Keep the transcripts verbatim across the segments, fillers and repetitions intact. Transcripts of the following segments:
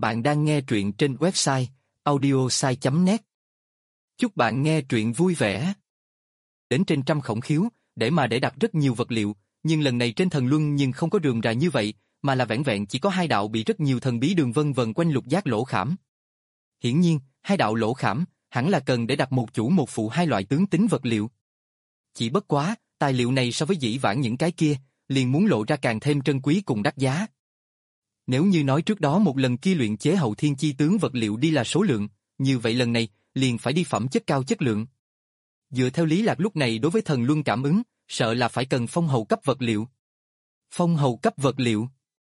Bạn đang nghe truyện trên website audiosai chấm net. Chúc bạn nghe truyện vui vẻ. Đến trên trăm khổng khiếu, để mà để đặt rất nhiều vật liệu, nhưng lần này trên thần luân nhưng không có rườm rà như vậy, mà là vẻn vẹn chỉ có hai đạo bị rất nhiều thần bí đường vân vần quanh lục giác lỗ khảm. Hiển nhiên, hai đạo lỗ khảm hẳn là cần để đặt một chủ một phụ hai loại tướng tính vật liệu. Chỉ bất quá, tài liệu này so với dĩ vãng những cái kia, liền muốn lộ ra càng thêm trân quý cùng đắt giá. Nếu như nói trước đó một lần kia luyện chế hậu thiên chi tướng vật liệu đi là số lượng, như vậy lần này, liền phải đi phẩm chất cao chất lượng. Dựa theo Lý Lạc lúc này đối với thần luân cảm ứng, sợ là phải cần phong hầu cấp vật liệu. Phong hầu cấp vật liệu.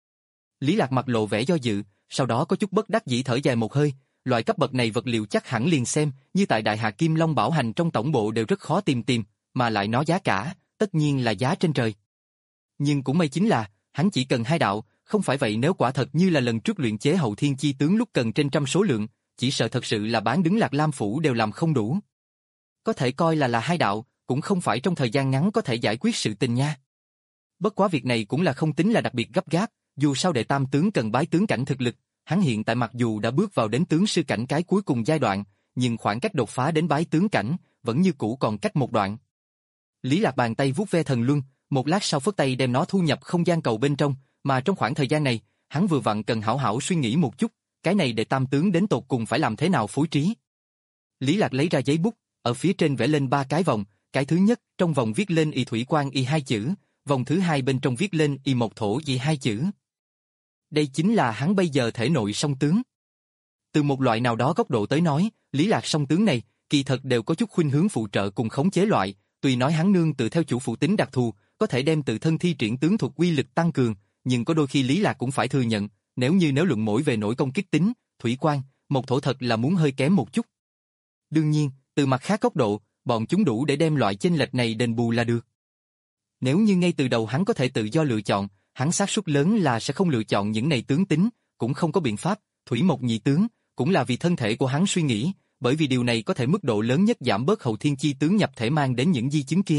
Lý Lạc mặt lộ vẻ do dự, sau đó có chút bất đắc dĩ thở dài một hơi, loại cấp bậc này vật liệu chắc hẳn liền xem, như tại Đại Hà Kim Long Bảo Hành trong tổng bộ đều rất khó tìm tìm, mà lại nó giá cả, tất nhiên là giá trên trời. Nhưng cũng may chính là, hắn chỉ cần hai đạo, không phải vậy nếu quả thật như là lần trước luyện chế hậu thiên chi tướng lúc cần trên trăm số lượng, chỉ sợ thật sự là bán đứng Lạc Lam Phủ đều làm không đủ. Có thể coi là là hai đạo, cũng không phải trong thời gian ngắn có thể giải quyết sự tình nha. Bất quá việc này cũng là không tính là đặc biệt gấp gáp, dù sao đệ tam tướng cần bái tướng cảnh thực lực, hắn hiện tại mặc dù đã bước vào đến tướng sư cảnh cái cuối cùng giai đoạn, nhưng khoảng cách đột phá đến bái tướng cảnh, vẫn như cũ còn cách một đoạn. Lý Lạc bàn tay vuốt ve thần luân, một lát sau phất tay đem nó thu nhập không gian cầu bên trong, mà trong khoảng thời gian này, hắn vừa vặn cần hảo hảo suy nghĩ một chút, cái này đệ tam tướng đến tột cùng phải làm thế nào phối trí. Lý Lạc lấy ra giấy bút, ở phía trên vẽ lên ba cái vòng, cái thứ nhất, trong vòng viết lên y thủy quang y hai chữ, vòng thứ hai bên trong viết lên y mộc thổ y hai chữ. Đây chính là hắn bây giờ thể nội song tướng. Từ một loại nào đó góc độ tới nói, Lý Lạc song tướng này, kỳ thật đều có chút khuynh hướng phụ trợ cùng khống chế loại, tuy nói hắn nương tự theo chủ phụ tính đặc thù, có thể đem tự thân thi triển tướng thuật uy lực tăng cường, nhưng có đôi khi Lý Lạc cũng phải thừa nhận, nếu như nếu luận mỗi về nổi công kích tính, thủy quan, mộc thổ thật là muốn hơi kém một chút. Đương nhiên, từ mặt khác góc độ, bọn chúng đủ để đem loại chênh lệch này đền bù là được. Nếu như ngay từ đầu hắn có thể tự do lựa chọn, hắn xác suất lớn là sẽ không lựa chọn những này tướng tính, cũng không có biện pháp, thủy mộc nhị tướng, cũng là vì thân thể của hắn suy nghĩ, bởi vì điều này có thể mức độ lớn nhất giảm bớt hậu thiên chi tướng nhập thể mang đến những di chứng kia.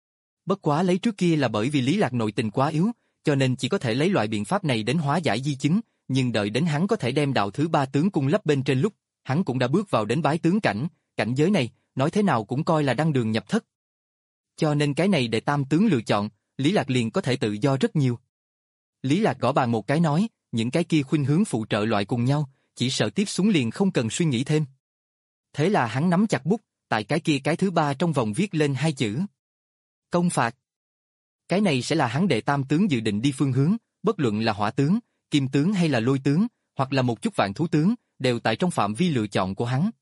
Bất quá lấy trước kia là bởi vì Lý Lạc nội tình quá yếu, cho nên chỉ có thể lấy loại biện pháp này đến hóa giải di chứng, nhưng đợi đến hắn có thể đem đạo thứ ba tướng cung lấp bên trên lúc, hắn cũng đã bước vào đến bái tướng cảnh, cảnh giới này, nói thế nào cũng coi là đăng đường nhập thất. Cho nên cái này để tam tướng lựa chọn, Lý Lạc liền có thể tự do rất nhiều. Lý Lạc gõ bàn một cái nói, những cái kia khuynh hướng phụ trợ loại cùng nhau, chỉ sợ tiếp xuống liền không cần suy nghĩ thêm. Thế là hắn nắm chặt bút, tại cái kia cái thứ ba trong vòng viết lên hai chữ. Công phạt. Cái này sẽ là hắn đệ tam tướng dự định đi phương hướng, bất luận là hỏa tướng, kim tướng hay là lôi tướng, hoặc là một chút vạn thú tướng, đều tại trong phạm vi lựa chọn của hắn.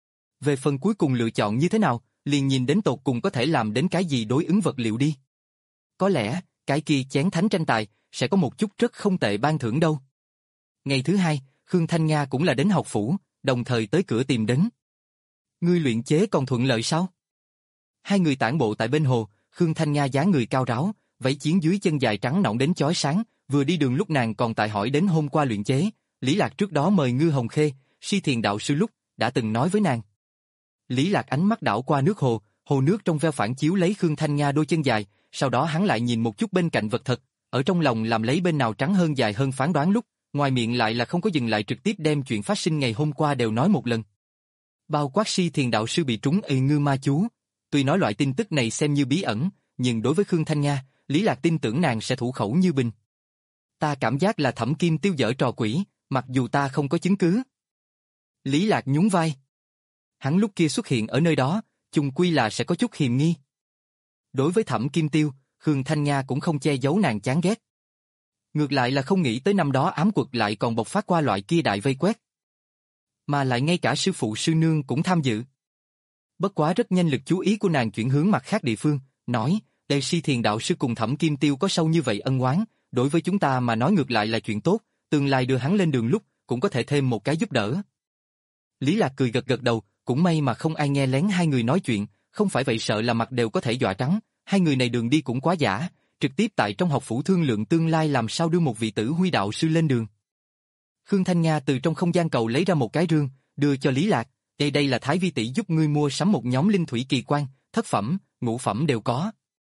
Về phần cuối cùng lựa chọn như thế nào, liền nhìn đến tột cùng có thể làm đến cái gì đối ứng vật liệu đi. Có lẽ, cái kia chén thánh tranh tài, sẽ có một chút rất không tệ ban thưởng đâu. Ngày thứ hai, Khương Thanh Nga cũng là đến học phủ, đồng thời tới cửa tìm đến. Ngươi luyện chế còn thuận lợi sao? Hai người tản bộ tại bên hồ, Khương Thanh Nga dáng người cao ráo, váy chiến dưới chân dài trắng nõn đến chói sáng, vừa đi đường lúc nàng còn tại hỏi đến hôm qua luyện chế, Lý Lạc trước đó mời Ngư Hồng Khê, Si Thiền đạo sư lúc, đã từng nói với nàng. Lý Lạc ánh mắt đảo qua nước hồ, hồ nước trong veo phản chiếu lấy Khương Thanh Nga đôi chân dài, sau đó hắn lại nhìn một chút bên cạnh vật thật, ở trong lòng làm lấy bên nào trắng hơn dài hơn phán đoán lúc, ngoài miệng lại là không có dừng lại trực tiếp đem chuyện phát sinh ngày hôm qua đều nói một lần. Bao quát Si Thiền đạo sư bị trúng ây ngư ma chú, tuy nói loại tin tức này xem như bí ẩn, nhưng đối với Khương Thanh Nga, Lý Lạc tin tưởng nàng sẽ thủ khẩu như bình. Ta cảm giác là Thẩm Kim Tiêu dở trò quỷ, mặc dù ta không có chứng cứ. Lý Lạc nhún vai. Hắn lúc kia xuất hiện ở nơi đó, chung quy là sẽ có chút hiềm nghi. Đối với Thẩm Kim Tiêu, Khương Thanh Nga cũng không che giấu nàng chán ghét. Ngược lại là không nghĩ tới năm đó ám quật lại còn bộc phát qua loại kia đại vây quét. Mà lại ngay cả sư phụ sư nương cũng tham dự. Bất quá rất nhanh lực chú ý của nàng chuyển hướng mặt khác địa phương, nói, đây Si Thiền đạo sư cùng Thẩm Kim Tiêu có sâu như vậy ân oán, đối với chúng ta mà nói ngược lại là chuyện tốt, tương lai đưa hắn lên đường lúc, cũng có thể thêm một cái giúp đỡ. Lý Lạc cười gật gật đầu, cũng may mà không ai nghe lén hai người nói chuyện, không phải vậy sợ là mặt đều có thể dọa trắng, hai người này đường đi cũng quá giả, trực tiếp tại trong học phủ thương lượng tương lai làm sao đưa một vị tử huy đạo sư lên đường. Khương Thanh Nga từ trong không gian cầu lấy ra một cái rương, đưa cho Lý Lạc, đây đây là Thái Vi tỷ giúp ngươi mua sắm một nhóm linh thủy kỳ quan, thất phẩm, ngũ phẩm đều có.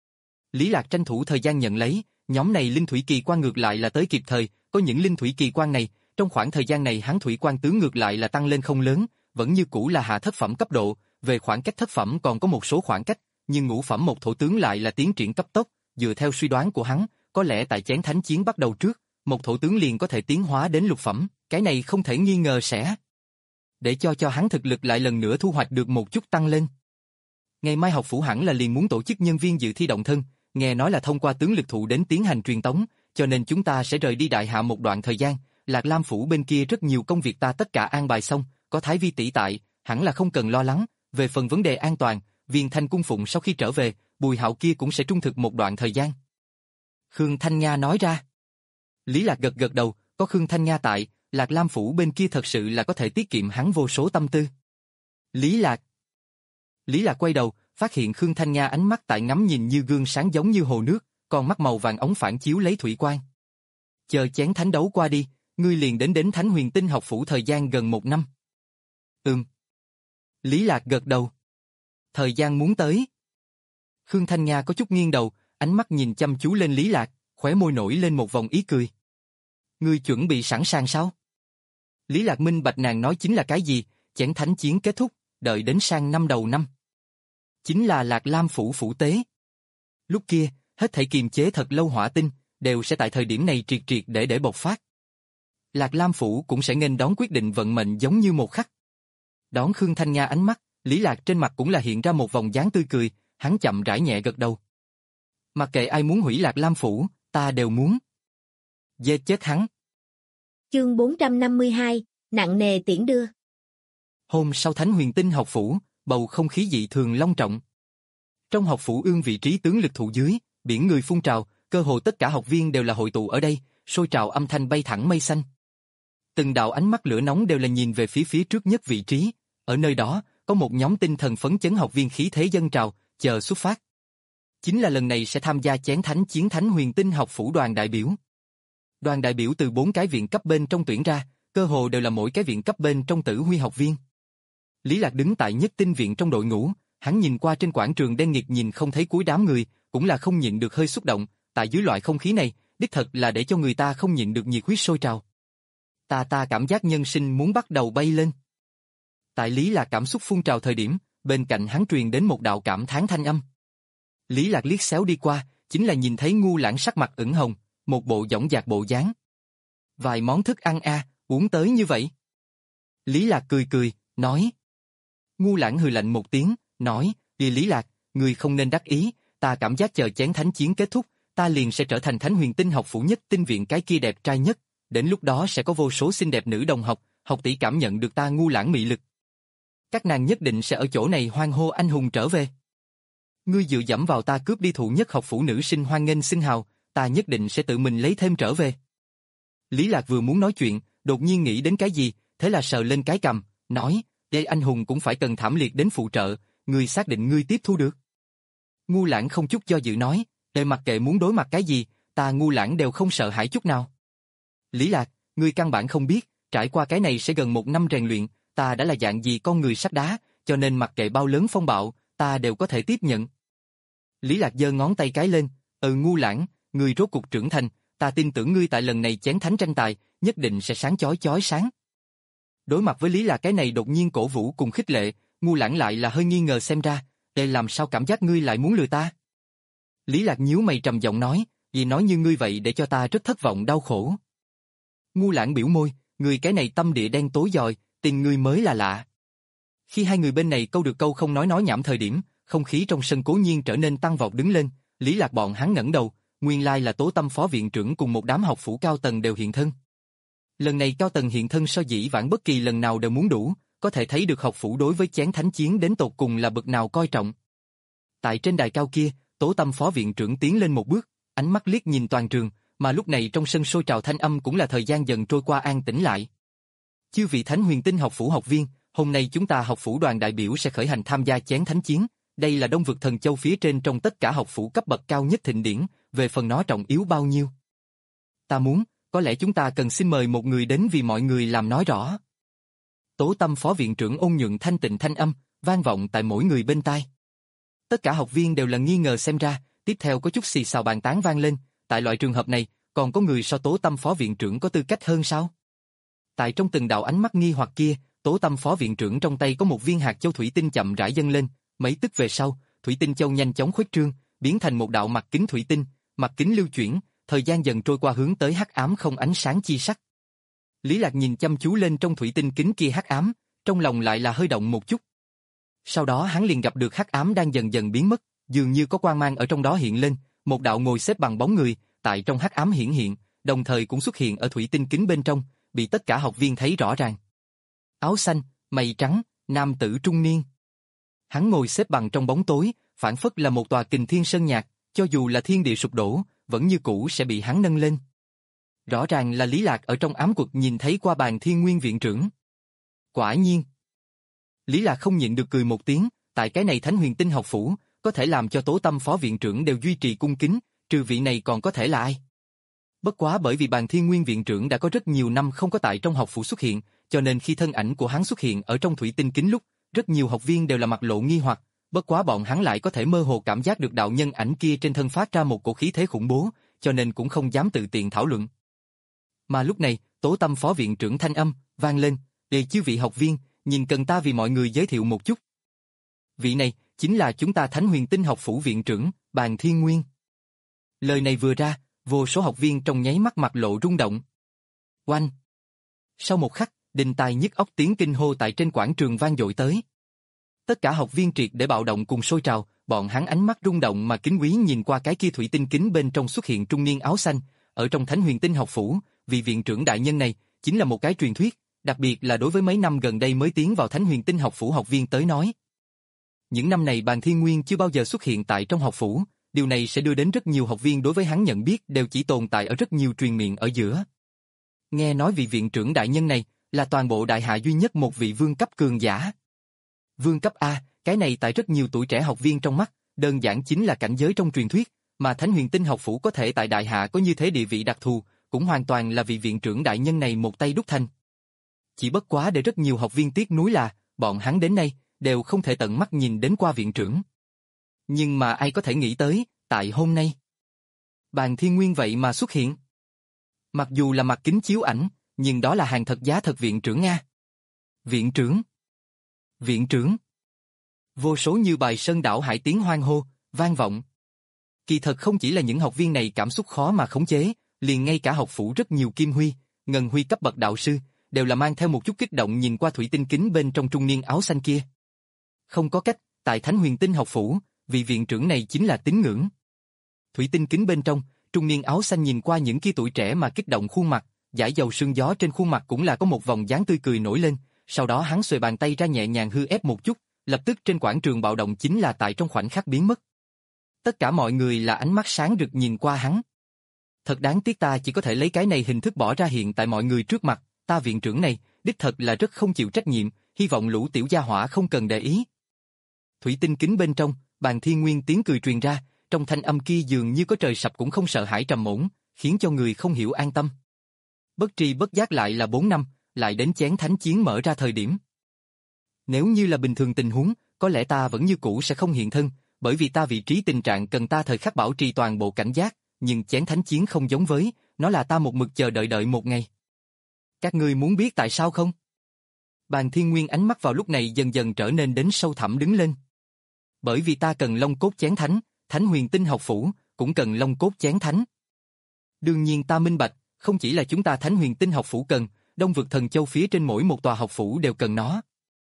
Lý Lạc tranh thủ thời gian nhận lấy, nhóm này linh thủy kỳ quan ngược lại là tới kịp thời, có những linh thủy kỳ quan này, Trong khoảng thời gian này hắn thủy quan tướng ngược lại là tăng lên không lớn, vẫn như cũ là hạ thất phẩm cấp độ, về khoảng cách thất phẩm còn có một số khoảng cách, nhưng ngũ phẩm một thổ tướng lại là tiến triển cấp tốc, dựa theo suy đoán của hắn, có lẽ tại chén thánh chiến bắt đầu trước, một thổ tướng liền có thể tiến hóa đến lục phẩm, cái này không thể nghi ngờ sẽ để cho cho hắn thực lực lại lần nữa thu hoạch được một chút tăng lên. Ngày mai học phủ hẳn là liền muốn tổ chức nhân viên dự thi động thân, nghe nói là thông qua tướng lực thụ đến tiến hành truyền tống, cho nên chúng ta sẽ rời đi đại hạ một đoạn thời gian, Lạc Lam phủ bên kia rất nhiều công việc ta tất cả an bài xong, có Thái Vi tỷ tại, hẳn là không cần lo lắng, về phần vấn đề an toàn, Viên Thanh cung phụng sau khi trở về, Bùi Hạo kia cũng sẽ trung thực một đoạn thời gian. Khương Thanh Nga nói ra. Lý Lạc gật gật đầu, có Khương Thanh Nga tại, Lạc Lam phủ bên kia thật sự là có thể tiết kiệm hắn vô số tâm tư. Lý Lạc. Lý Lạc quay đầu, phát hiện Khương Thanh Nga ánh mắt tại ngắm nhìn như gương sáng giống như hồ nước, con mắt màu vàng ống phản chiếu lấy thủy quang. Chờ chén thánh đấu qua đi, ngươi liền đến đến Thánh Huyền Tinh học phủ thời gian gần một năm. Ừm. Lý Lạc gật đầu. Thời gian muốn tới. Khương Thanh Nga có chút nghiêng đầu, ánh mắt nhìn chăm chú lên Lý Lạc, khóe môi nổi lên một vòng ý cười. Ngươi chuẩn bị sẵn sàng sao? Lý Lạc minh bạch nàng nói chính là cái gì, chén thánh chiến kết thúc, đợi đến sang năm đầu năm. Chính là Lạc Lam phủ phủ tế. Lúc kia, hết thảy kiềm chế thật lâu hỏa tinh, đều sẽ tại thời điểm này triệt triệt để để bộc phát. Lạc Lam phủ cũng sẽ nghênh đón quyết định vận mệnh giống như một khắc. Đón Khương Thanh Nga ánh mắt, Lý Lạc trên mặt cũng là hiện ra một vòng dáng tươi cười, hắn chậm rãi nhẹ gật đầu. Mặc kệ ai muốn hủy Lạc Lam phủ, ta đều muốn. Giết chết hắn. Chương bốn trăm năm mươi hai, nặng nề tiễn đưa. Hôm sau Thánh Huyền Tinh học phủ, bầu không khí dị thường long trọng. Trong học phủ ương vị trí tướng lực thụ dưới, biển người phun trào, cơ hồ tất cả học viên đều là hội tụ ở đây, sôi trào âm thanh bay thẳng mây xanh. Từng đạo ánh mắt lửa nóng đều là nhìn về phía phía trước nhất vị trí, ở nơi đó, có một nhóm tinh thần phấn chấn học viên khí thế dâng trào, chờ xuất phát. Chính là lần này sẽ tham gia chén thánh chiến Thánh Huyền Tinh học phủ đoàn đại biểu. Đoàn đại biểu từ bốn cái viện cấp bên trong tuyển ra, cơ hồ đều là mỗi cái viện cấp bên trong tử huy học viên. Lý Lạc đứng tại nhất tinh viện trong đội ngũ, hắn nhìn qua trên quảng trường đen nghịt nhìn không thấy cuối đám người, cũng là không nhịn được hơi xúc động, tại dưới loại không khí này, đích thật là để cho người ta không nhịn được nhiệt huyết sôi trào. Ta ta cảm giác nhân sinh muốn bắt đầu bay lên. Tại Lý Lạc cảm xúc phun trào thời điểm, bên cạnh hắn truyền đến một đạo cảm thán thanh âm. Lý Lạc liếc xéo đi qua, chính là nhìn thấy Ngu Lãng sắc mặt ửng hồng, một bộ dõng dạc bộ dáng. Vài món thức ăn a, à, uống tới như vậy. Lý Lạc cười cười, nói. Ngu Lãng hừ lạnh một tiếng, nói, đi Lý Lạc, người không nên đắc ý, ta cảm giác chờ chén thánh chiến kết thúc, ta liền sẽ trở thành Thánh Huyền Tinh học phủ nhất tinh viện cái kia đẹp trai nhất, đến lúc đó sẽ có vô số xinh đẹp nữ đồng học, học tỷ cảm nhận được ta Ngu Lãng mị lực. Các nàng nhất định sẽ ở chỗ này hoan hô anh hùng trở về. Ngươi dựa dẫm vào ta cướp đi thụ nhất học phủ nữ sinh hoan nghênh xưng hào, ta nhất định sẽ tự mình lấy thêm trở về. Lý Lạc vừa muốn nói chuyện, đột nhiên nghĩ đến cái gì, thế là sờ lên cái cằm, nói, đây anh hùng cũng phải cần thảm liệt đến phụ trợ, ngươi xác định ngươi tiếp thu được. Ngu Lãng không chút do dự nói, để mặc kệ muốn đối mặt cái gì, ta Ngu Lãng đều không sợ hãi chút nào. Lý Lạc, ngươi căn bản không biết, trải qua cái này sẽ gần một năm rèn luyện, ta đã là dạng gì con người sắt đá, cho nên mặc kệ bao lớn phong bạo, ta đều có thể tiếp nhận. Lý Lạc giơ ngón tay cái lên, ừ Ngu Lãng, ngươi rốt cuộc trưởng thành, ta tin tưởng ngươi tại lần này chén thánh tranh tài, nhất định sẽ sáng chói chói sáng. Đối mặt với Lý Lạc cái này đột nhiên cổ vũ cùng khích lệ, Ngu Lãng lại là hơi nghi ngờ xem ra, đây làm sao cảm giác ngươi lại muốn lừa ta? Lý Lạc nhíu mày trầm giọng nói, vì nói như ngươi vậy để cho ta rất thất vọng đau khổ. Ngu Lãng biểu môi, ngươi cái này tâm địa đen tối dòi, tình ngươi mới là lạ. Khi hai người bên này câu được câu không nói nói nhảm thời điểm, không khí trong sân cố nhiên trở nên tăng vọt đứng lên, Lý Lạc bọn hắn ngẩng đầu, nguyên lai là Tố Tâm phó viện trưởng cùng một đám học phủ cao tầng đều hiện thân. Lần này cao tầng hiện thân so dĩ vãng bất kỳ lần nào đều muốn đủ, có thể thấy được học phủ đối với chén thánh chiến đến tột cùng là bậc nào coi trọng. Tại trên đài cao kia, Tố Tâm phó viện trưởng tiến lên một bước, ánh mắt liếc nhìn toàn trường, mà lúc này trong sân sôi trào thanh âm cũng là thời gian dần trôi qua an tĩnh lại. Chư vị Thánh Huyền Tinh học phủ học viên, hôm nay chúng ta học phủ đoàn đại biểu sẽ khởi hành tham gia chén thánh chiến, đây là Đông vực Thần Châu phía trên trong tất cả học phủ cấp bậc cao nhất thịnh điển, về phần nó trọng yếu bao nhiêu. Ta muốn, có lẽ chúng ta cần xin mời một người đến vì mọi người làm nói rõ. Tố Tâm phó viện trưởng ôn nhuận thanh tịnh thanh âm, vang vọng tại mỗi người bên tai. Tất cả học viên đều là nghi ngờ xem ra, tiếp theo có chút xì xào bàn tán vang lên, tại loại trường hợp này, còn có người so Tố Tâm phó viện trưởng có tư cách hơn sao? Tại trong từng đạo ánh mắt nghi hoặc kia, Tố Tâm phó viện trưởng trong tay có một viên hạt châu thủy tinh chậm rãi dâng lên, mấy tức về sau, thủy tinh châu nhanh chóng khuếch trương, biến thành một đạo mặt kính thủy tinh, mặt kính lưu chuyển, thời gian dần trôi qua hướng tới hắc ám không ánh sáng chi sắc. Lý Lạc nhìn chăm chú lên trong thủy tinh kính kia hắc ám, trong lòng lại là hơi động một chút. Sau đó hắn liền gặp được hắc ám đang dần dần biến mất, dường như có quang mang ở trong đó hiện lên, một đạo ngồi xếp bằng bóng người, tại trong hắc ám hiển hiện, đồng thời cũng xuất hiện ở thủy tinh kính bên trong, bị tất cả học viên thấy rõ ràng. Áo xanh, mày trắng, nam tử trung niên. Hắn ngồi xếp bằng trong bóng tối, phản phất là một tòa kình thiên sơn nhạc, cho dù là thiên địa sụp đổ, vẫn như cũ sẽ bị hắn nâng lên. Rõ ràng là Lý Lạc ở trong ám quật nhìn thấy qua Bàn Thiên Nguyên viện trưởng. Quả nhiên. Lý Lạc không nhịn được cười một tiếng, tại cái này Thánh Huyền Tinh học phủ, có thể làm cho Tố Tâm phó viện trưởng đều duy trì cung kính, trừ vị này còn có thể là ai? Bất quá bởi vì Bàn Thiên Nguyên viện trưởng đã có rất nhiều năm không có tại trong học phủ xuất hiện, cho nên khi thân ảnh của hắn xuất hiện ở trong thủy tinh kính lúc, rất nhiều học viên đều là mặt lộ nghi hoặc, bất quá bọn hắn lại có thể mơ hồ cảm giác được đạo nhân ảnh kia trên thân phát ra một cổ khí thế khủng bố, cho nên cũng không dám tự tiện thảo luận. Mà lúc này, Tố Tâm phó viện trưởng thanh âm vang lên, "Đề chư vị học viên, nhìn cần ta vì mọi người giới thiệu một chút. Vị này chính là chúng ta Thánh Huyền Tinh học phủ viện trưởng, Bàn Thiên Nguyên." Lời này vừa ra, vô số học viên trong nháy mắt mặt lộ rung động. Oanh! Sau một khắc, đình tài nhức óc tiếng kinh hô tại trên quảng trường vang dội tới. Tất cả học viên triệt để bạo động cùng sôi trào, bọn hắn ánh mắt rung động mà kính quý nhìn qua cái kia thủy tinh kính bên trong xuất hiện trung niên áo xanh, ở trong Thánh Huyền Tinh học phủ, vị viện trưởng đại nhân này chính là một cái truyền thuyết, đặc biệt là đối với mấy năm gần đây mới tiến vào Thánh Huyền Tinh học phủ học viên tới nói. Những năm này Bàn Thiên Nguyên chưa bao giờ xuất hiện tại trong học phủ, điều này sẽ đưa đến rất nhiều học viên đối với hắn nhận biết đều chỉ tồn tại ở rất nhiều truyền miệng ở giữa. Nghe nói vị viện trưởng đại nhân này là toàn bộ đại hạ duy nhất một vị vương cấp cường giả. Vương cấp A, cái này tại rất nhiều tuổi trẻ học viên trong mắt, đơn giản chính là cảnh giới trong truyền thuyết, mà Thánh Huyền Tinh học phủ có thể tại đại hạ có như thế địa vị đặc thù, cũng hoàn toàn là vị viện trưởng đại nhân này một tay đúc thành. Chỉ bất quá để rất nhiều học viên tiếc nuối là, bọn hắn đến nay đều không thể tận mắt nhìn đến qua viện trưởng. Nhưng mà ai có thể nghĩ tới, tại hôm nay, Bàn Thiên Nguyên vậy mà xuất hiện. Mặc dù là mặt kính chiếu ảnh, nhưng đó là hàng thật giá thật viện trưởng Nga. Viện trưởng! Viện trưởng! Vô số như bài sơn đảo hải tiếng hoan hô, vang vọng. Kỳ thật không chỉ là những học viên này cảm xúc khó mà khống chế, liền ngay cả học phủ rất nhiều kim huy, ngân huy cấp bậc đạo sư, đều là mang theo một chút kích động nhìn qua thủy tinh kính bên trong trung niên áo xanh kia. Không có cách, tại Thánh Huyền Tinh học phủ, vị viện trưởng này chính là tín ngưỡng. Thủy tinh kính bên trong, trung niên áo xanh nhìn qua những kia tuổi trẻ mà kích động khuôn mặt, dải dầu sương gió trên khuôn mặt cũng là có một vòng dáng tươi cười nổi lên, sau đó hắn xuề bàn tay ra nhẹ nhàng hư ép một chút, lập tức trên quảng trường bạo động chính là tại trong khoảnh khắc biến mất. Tất cả mọi người là ánh mắt sáng rực nhìn qua hắn. Thật đáng tiếc ta chỉ có thể lấy cái này hình thức bỏ ra hiện tại mọi người trước mặt, ta viện trưởng này, đích thật là rất không chịu trách nhiệm, hy vọng lũ tiểu gia hỏa không cần để ý. Thủy tinh kính bên trong, Bàn Thiên Nguyên tiếng cười truyền ra, trong thanh âm kia dường như có trời sập cũng không sợ hãi trầm ổn, khiến cho người không hiểu an tâm. Bất tri bất giác lại là bốn năm, lại đến chén thánh chiến mở ra thời điểm. Nếu như là bình thường tình huống, có lẽ ta vẫn như cũ sẽ không hiện thân, bởi vì ta vị trí tình trạng cần ta thời khắc bảo trì toàn bộ cảnh giác, nhưng chén thánh chiến không giống với, nó là ta một mực chờ đợi đợi một ngày. Các ngươi muốn biết tại sao không? Bàn Thiên Nguyên ánh mắt vào lúc này dần dần trở nên đến sâu thẳm đứng lên. Bởi vì ta cần long cốt chén thánh, Thánh Huyền Tinh học phủ, cũng cần long cốt chén thánh. Đương nhiên ta minh bạch, không chỉ là chúng ta Thánh Huyền Tinh học phủ cần, Đông vực thần châu phía trên mỗi một tòa học phủ đều cần nó.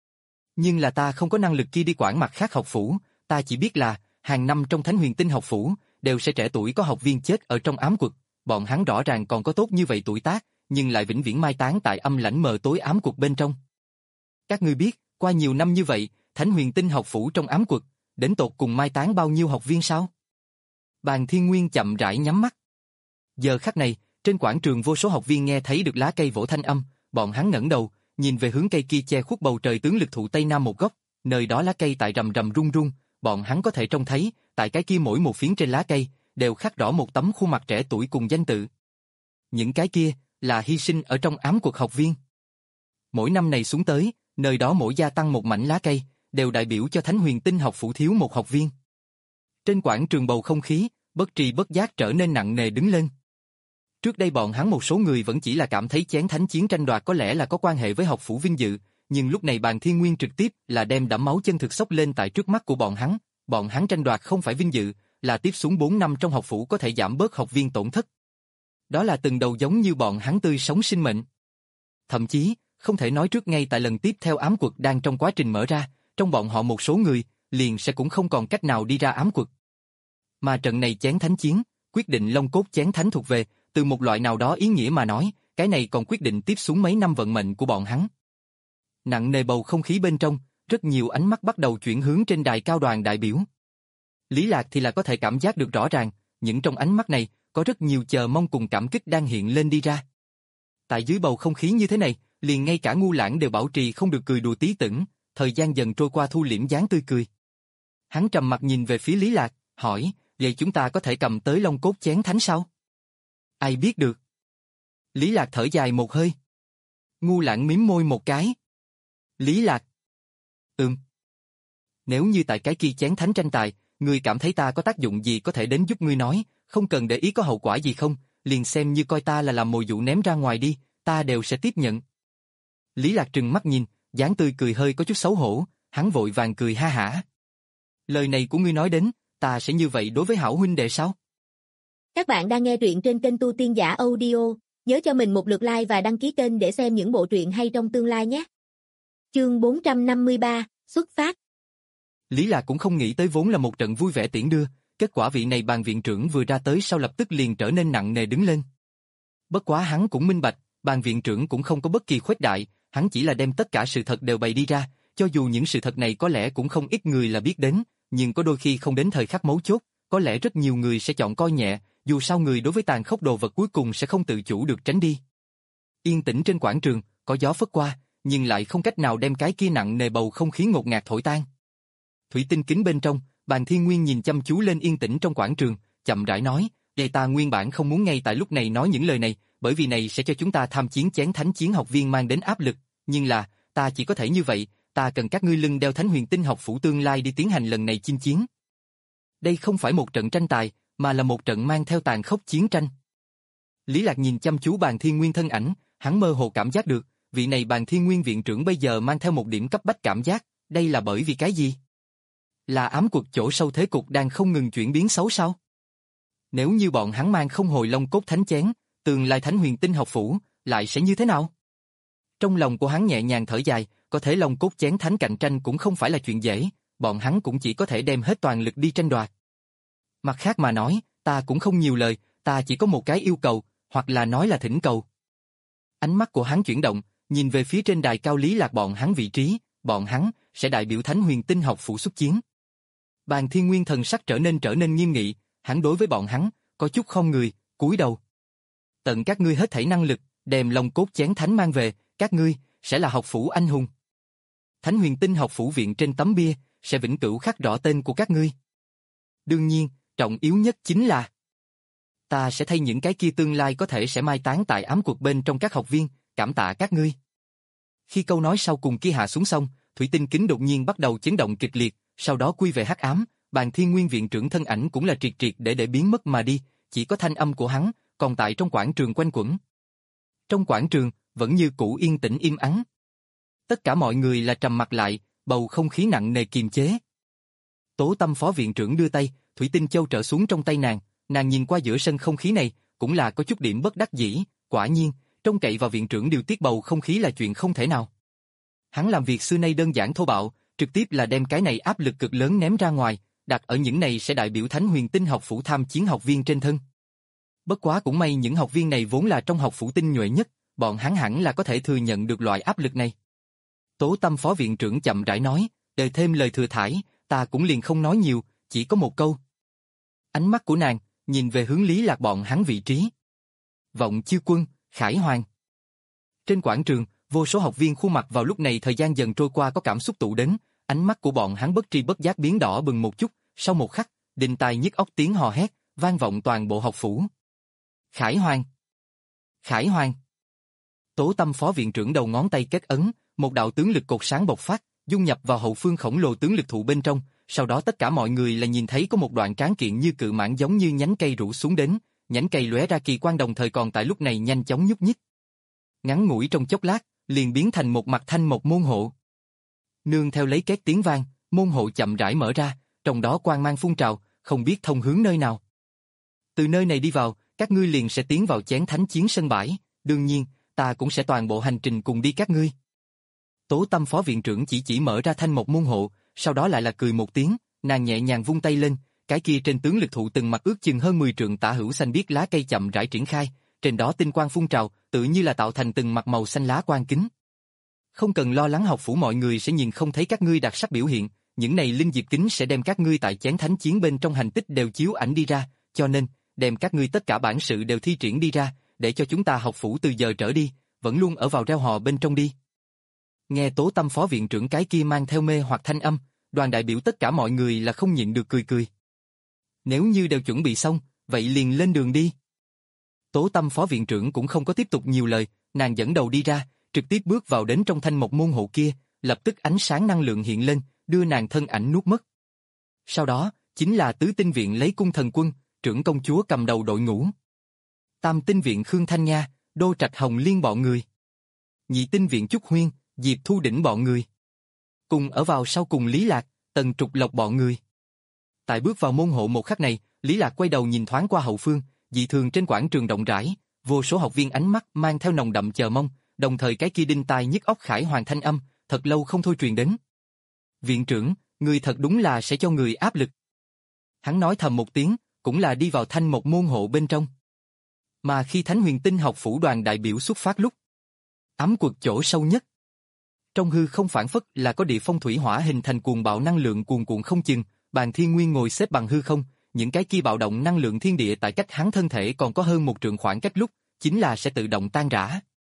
Nhưng là ta không có năng lực kia đi quản mặt khác học phủ, ta chỉ biết là, hàng năm trong Thánh Huyền Tinh học phủ, đều sẽ trẻ tuổi có học viên chết ở trong ám quật, bọn hắn rõ ràng còn có tốt như vậy tuổi tác, nhưng lại vĩnh viễn mai táng tại âm lãnh mờ tối ám quật bên trong. Các ngươi biết, qua nhiều năm như vậy, Thánh Huyền Tinh học phủ trong ám quật, đến tột cùng mai táng bao nhiêu học viên sao? Bàn Thiên Nguyên chậm rãi nhắm mắt. Giờ khắc này, trên quảng trường vô số học viên nghe thấy được lá cây vỗ thanh âm, bọn hắn ngẩng đầu, nhìn về hướng cây kia che khuất bầu trời tướng lực thụ Tây Nam một góc, nơi đó lá cây tại rầm rầm rung rung, bọn hắn có thể trông thấy, tại cái kia mỗi một phiến trên lá cây, đều khắc rõ một tấm khuôn mặt trẻ tuổi cùng danh tự. Những cái kia, là hy sinh ở trong ám quật học viên. Mỗi năm này xuống tới, nơi đó mỗi gia tăng một mảnh lá cây, đều đại biểu cho Thánh Huyền Tinh học phủ thiếu một học viên. Trên quảng trường bầu không khí, bất tri bất giác trở nên nặng nề đứng lên. Trước đây bọn hắn một số người vẫn chỉ là cảm thấy chén thánh chiến tranh đoạt có lẽ là có quan hệ với học phủ vinh dự, nhưng lúc này Bàn Thiên Nguyên trực tiếp là đem đẫm máu chân thực xốc lên tại trước mắt của bọn hắn, bọn hắn tranh đoạt không phải vinh dự, là tiếp xuống bốn năm trong học phủ có thể giảm bớt học viên tổn thất. Đó là từng đầu giống như bọn hắn tươi sống sinh mệnh. Thậm chí, không thể nói trước ngay tại lần tiếp theo ám quật đang trong quá trình mở ra, trong bọn họ một số người, liền sẽ cũng không còn cách nào đi ra ám quật. Mà trận này chén thánh chiến, quyết định long cốt chén thánh thuộc về, từ một loại nào đó ý nghĩa mà nói, cái này còn quyết định tiếp xuống mấy năm vận mệnh của bọn hắn. Nặng nề bầu không khí bên trong, rất nhiều ánh mắt bắt đầu chuyển hướng trên đài cao đoàn đại biểu. Lý Lạc thì là có thể cảm giác được rõ ràng, những trong ánh mắt này, có rất nhiều chờ mong cùng cảm kích đang hiện lên đi ra. Tại dưới bầu không khí như thế này, liền ngay cả Ngu Lãng đều bảo trì không được cười đùa tí tửng, thời gian dần trôi qua thu liễm dáng tươi cười. Hắn trầm mặt nhìn về phía Lý Lạc, hỏi, vậy chúng ta có thể cầm tới long cốt chén thánh sao? Ai biết được? Lý Lạc thở dài một hơi. Ngu Lãng mím môi một cái. Lý Lạc. Ừm. Nếu như tại cái kia chén thánh tranh tài, ngươi cảm thấy ta có tác dụng gì có thể đến giúp ngươi nói, không cần để ý có hậu quả gì không, liền xem như coi ta là làm mồi dụ ném ra ngoài đi, ta đều sẽ tiếp nhận. Lý Lạc trừng mắt nhìn, dáng tươi cười hơi có chút xấu hổ, hắn vội vàng cười ha hả. Lời này của ngươi nói đến, ta sẽ như vậy đối với hảo huynh đệ sao? Các bạn đang nghe truyện trên kênh Tu Tiên Giả Audio, nhớ cho mình một lượt like và đăng ký kênh để xem những bộ truyện hay trong tương lai nhé. Chương bốn trăm năm mươi ba, xuất phát. Lý Lạc cũng không nghĩ tới vốn là một trận vui vẻ tiễn đưa, kết quả vị này Bàn viện trưởng vừa ra tới sau lập tức liền trở nên nặng nề đứng lên. Bất quá hắn cũng minh bạch, Bàn viện trưởng cũng không có bất kỳ khuếch đại, hắn chỉ là đem tất cả sự thật đều bày đi ra, cho dù những sự thật này có lẽ cũng không ít người là biết đến, nhưng có đôi khi không đến thời khắc mấu chốt, có lẽ rất nhiều người sẽ chọn coi nhẹ, dù sao người đối với tàn khốc đồ vật cuối cùng sẽ không tự chủ được tránh đi. Yên tĩnh trên quảng trường, có gió phất qua, nhưng lại không cách nào đem cái kia nặng nề bầu không khí ngột ngạt thổi tan. Thủy tinh kính bên trong, Bàn Thiên Nguyên nhìn chăm chú lên yên tĩnh trong quảng trường, chậm rãi nói, "Đây ta nguyên bản không muốn ngay tại lúc này nói những lời này, bởi vì này sẽ cho chúng ta tham chiến chén thánh chiến học viên mang đến áp lực, nhưng là, ta chỉ có thể như vậy, ta cần các ngươi lưng đeo Thánh Huyền Tinh học phủ tương lai đi tiến hành lần này chinh chiến. Đây không phải một trận tranh tài, mà là một trận mang theo tàn khốc chiến tranh." Lý Lạc nhìn chăm chú Bàn Thiên Nguyên thân ảnh, hắn mơ hồ cảm giác được, vị này Bàn Thiên Nguyên viện trưởng bây giờ mang theo một điểm cấp bách cảm giác, đây là bởi vì cái gì? Là ám cuộc chỗ sâu thế cục đang không ngừng chuyển biến xấu sao? Nếu như bọn hắn mang không hồi long cốt thánh chén, tương lai Thánh Huyền Tinh học phủ, lại sẽ như thế nào? Trong lòng của hắn nhẹ nhàng thở dài, có thể long cốt chén thánh cạnh tranh cũng không phải là chuyện dễ, bọn hắn cũng chỉ có thể đem hết toàn lực đi tranh đoạt. Mặt khác mà nói, ta cũng không nhiều lời, ta chỉ có một cái yêu cầu, hoặc là nói là thỉnh cầu. Ánh mắt của hắn chuyển động, nhìn về phía trên đài cao Lý Lạc bọn hắn vị trí, bọn hắn sẽ đại biểu Thánh Huyền Tinh học phủ xuất chiến. Bàn Thiên Nguyên thần sắc trở nên trở nên nghiêm nghị, hắn đối với bọn hắn có chút không người, cúi đầu. Tận các ngươi hết thảy năng lực, đem long cốt chén thánh mang về, các ngươi sẽ là học phủ anh hùng. Thánh Huyền Tinh học phủ viện trên tấm bia sẽ vĩnh cửu khắc rõ tên của các ngươi. Đương nhiên, trọng yếu nhất chính là ta sẽ thay những cái kia tương lai có thể sẽ mai táng tại ám cuộc bên trong các học viên, cảm tạ các ngươi. Khi câu nói sau cùng kia hạ xuống xong, thủy tinh kính đột nhiên bắt đầu chấn động kịch liệt, sau đó quy về hắc ám, Bàn Thiên Nguyên viện trưởng thân ảnh cũng là triệt triệt để để biến mất mà đi, chỉ có thanh âm của hắn còn tại trong quảng trường quanh quẩn. Trong quảng trường vẫn như cũ yên tĩnh im ắng. Tất cả mọi người là trầm mặt lại, bầu không khí nặng nề kiềm chế. Tố Tâm phó viện trưởng đưa tay, thủy tinh châu trở xuống trong tay nàng, nàng nhìn qua giữa sân không khí này, cũng là có chút điểm bất đắc dĩ, quả nhiên, trông cậy vào viện trưởng điều tiết bầu không khí là chuyện không thể nào. Hắn làm việc xưa nay đơn giản thô bạo, trực tiếp là đem cái này áp lực cực lớn ném ra ngoài, đặt ở những này sẽ đại biểu Thánh Huyền Tinh học phủ tham chiến học viên trên thân. Bất quá cũng may những học viên này vốn là trong học phủ tinh nhuệ nhất, bọn hắn hẳn là có thể thừa nhận được loại áp lực này. Tố Tâm phó viện trưởng chậm rãi nói, đề thêm lời thừa thãi, ta cũng liền không nói nhiều, chỉ có một câu. Ánh mắt của nàng nhìn về hướng Lý Lạc bọn hắn vị trí. Vọng Chiêu Quân, Khải Hoàng. Trên quảng trường, vô số học viên khuôn mặt vào lúc này thời gian dần trôi qua có cảm xúc tụ đến, ánh mắt của bọn hắn bất tri bất giác biến đỏ bừng một chút, sau một khắc, đinh tai nhức óc tiếng hò hét, vang vọng toàn bộ học phủ. Khải Hoàng! Khải Hoàng! Tố Tâm phó viện trưởng đầu ngón tay kết ấn, một đạo tướng lực cột sáng bộc phát, dung nhập vào hậu phương khổng lồ tướng lực thụ bên trong, sau đó tất cả mọi người là nhìn thấy có một đoạn tráng kiện như cự mãng giống như nhánh cây rủ xuống đến, nhánh cây lóe ra kỳ quang đồng thời còn tại lúc này nhanh chóng nhúc nhích. Ngắn ngủi trong chốc lát, liền biến thành một mặt thanh một môn hộ. Nương theo lấy két tiếng vang, môn hộ chậm rãi mở ra, trong đó quang mang phun trào, không biết thông hướng nơi nào. Từ nơi này đi vào, các ngươi liền sẽ tiến vào chén thánh chiến sân bãi, đương nhiên, ta cũng sẽ toàn bộ hành trình cùng đi các ngươi. Tố Tâm phó viện trưởng chỉ chỉ mở ra thanh một môn hộ, sau đó lại là cười một tiếng, nàng nhẹ nhàng vung tay lên, cái kia trên tướng lực thụ từng mặt ước chừng hơn mười trượng tả hữu xanh biếc lá cây chậm rãi triển khai, trên đó tinh quang phun trào, tự như là tạo thành từng mặt màu xanh lá quang kính. Không cần lo lắng học phủ mọi người sẽ nhìn không thấy các ngươi đặc sắc biểu hiện, những này linh diệp kính sẽ đem các ngươi tại chén thánh chiến bên trong hành tích đều chiếu ảnh đi ra, cho nên, đem các ngươi tất cả bản sự đều thi triển đi ra, để cho chúng ta học phủ từ giờ trở đi, vẫn luôn ở vào reo hò bên trong đi. Nghe Tố Tâm phó viện trưởng cái kia mang theo mê hoặc thanh âm, đoàn đại biểu tất cả mọi người là không nhịn được cười cười. Nếu như đều chuẩn bị xong, vậy liền lên đường đi. Tố Tâm phó viện trưởng cũng không có tiếp tục nhiều lời, nàng dẫn đầu đi ra, trực tiếp bước vào đến trong thanh một môn hộ kia, lập tức ánh sáng năng lượng hiện lên, đưa nàng thân ảnh nuốt mất. Sau đó, chính là tứ tinh viện lấy cung thần quân, trưởng công chúa cầm đầu đội ngũ. Tam tinh viện Khương Thanh Nha, Đô Trạch Hồng Liên bọn người. Nhị tinh viện Trúc Huyên, Diệp Thu Đỉnh bọn người. Cùng ở vào sau cùng Lý Lạc, Tần Trục Lộc bọn người. Tại bước vào môn hộ một khắc này, Lý Lạc quay đầu nhìn thoáng qua hậu phương, dị thường trên quảng trường rộng rãi, vô số học viên ánh mắt mang theo nồng đậm chờ mong, đồng thời cái kia đinh tai nhức óc khải hoàn thanh âm, thật lâu không thôi truyền đến. Viện trưởng, người thật đúng là sẽ cho người áp lực. Hắn nói thầm một tiếng, cũng là đi vào thanh một môn hộ bên trong. Mà khi Thánh Huyền Tinh học phủ đoàn đại biểu xuất phát lúc, ấm quật chỗ sâu nhất. Trong hư không phản phất là có địa phong thủy hỏa hình thành cuồng bạo năng lượng cuồn cuộn không chừng, Bàn Thiên Nguyên ngồi xếp bằng hư không, những cái kia bạo động năng lượng thiên địa tại cách hắn thân thể còn có hơn một trượng khoảng cách lúc, chính là sẽ tự động tan rã.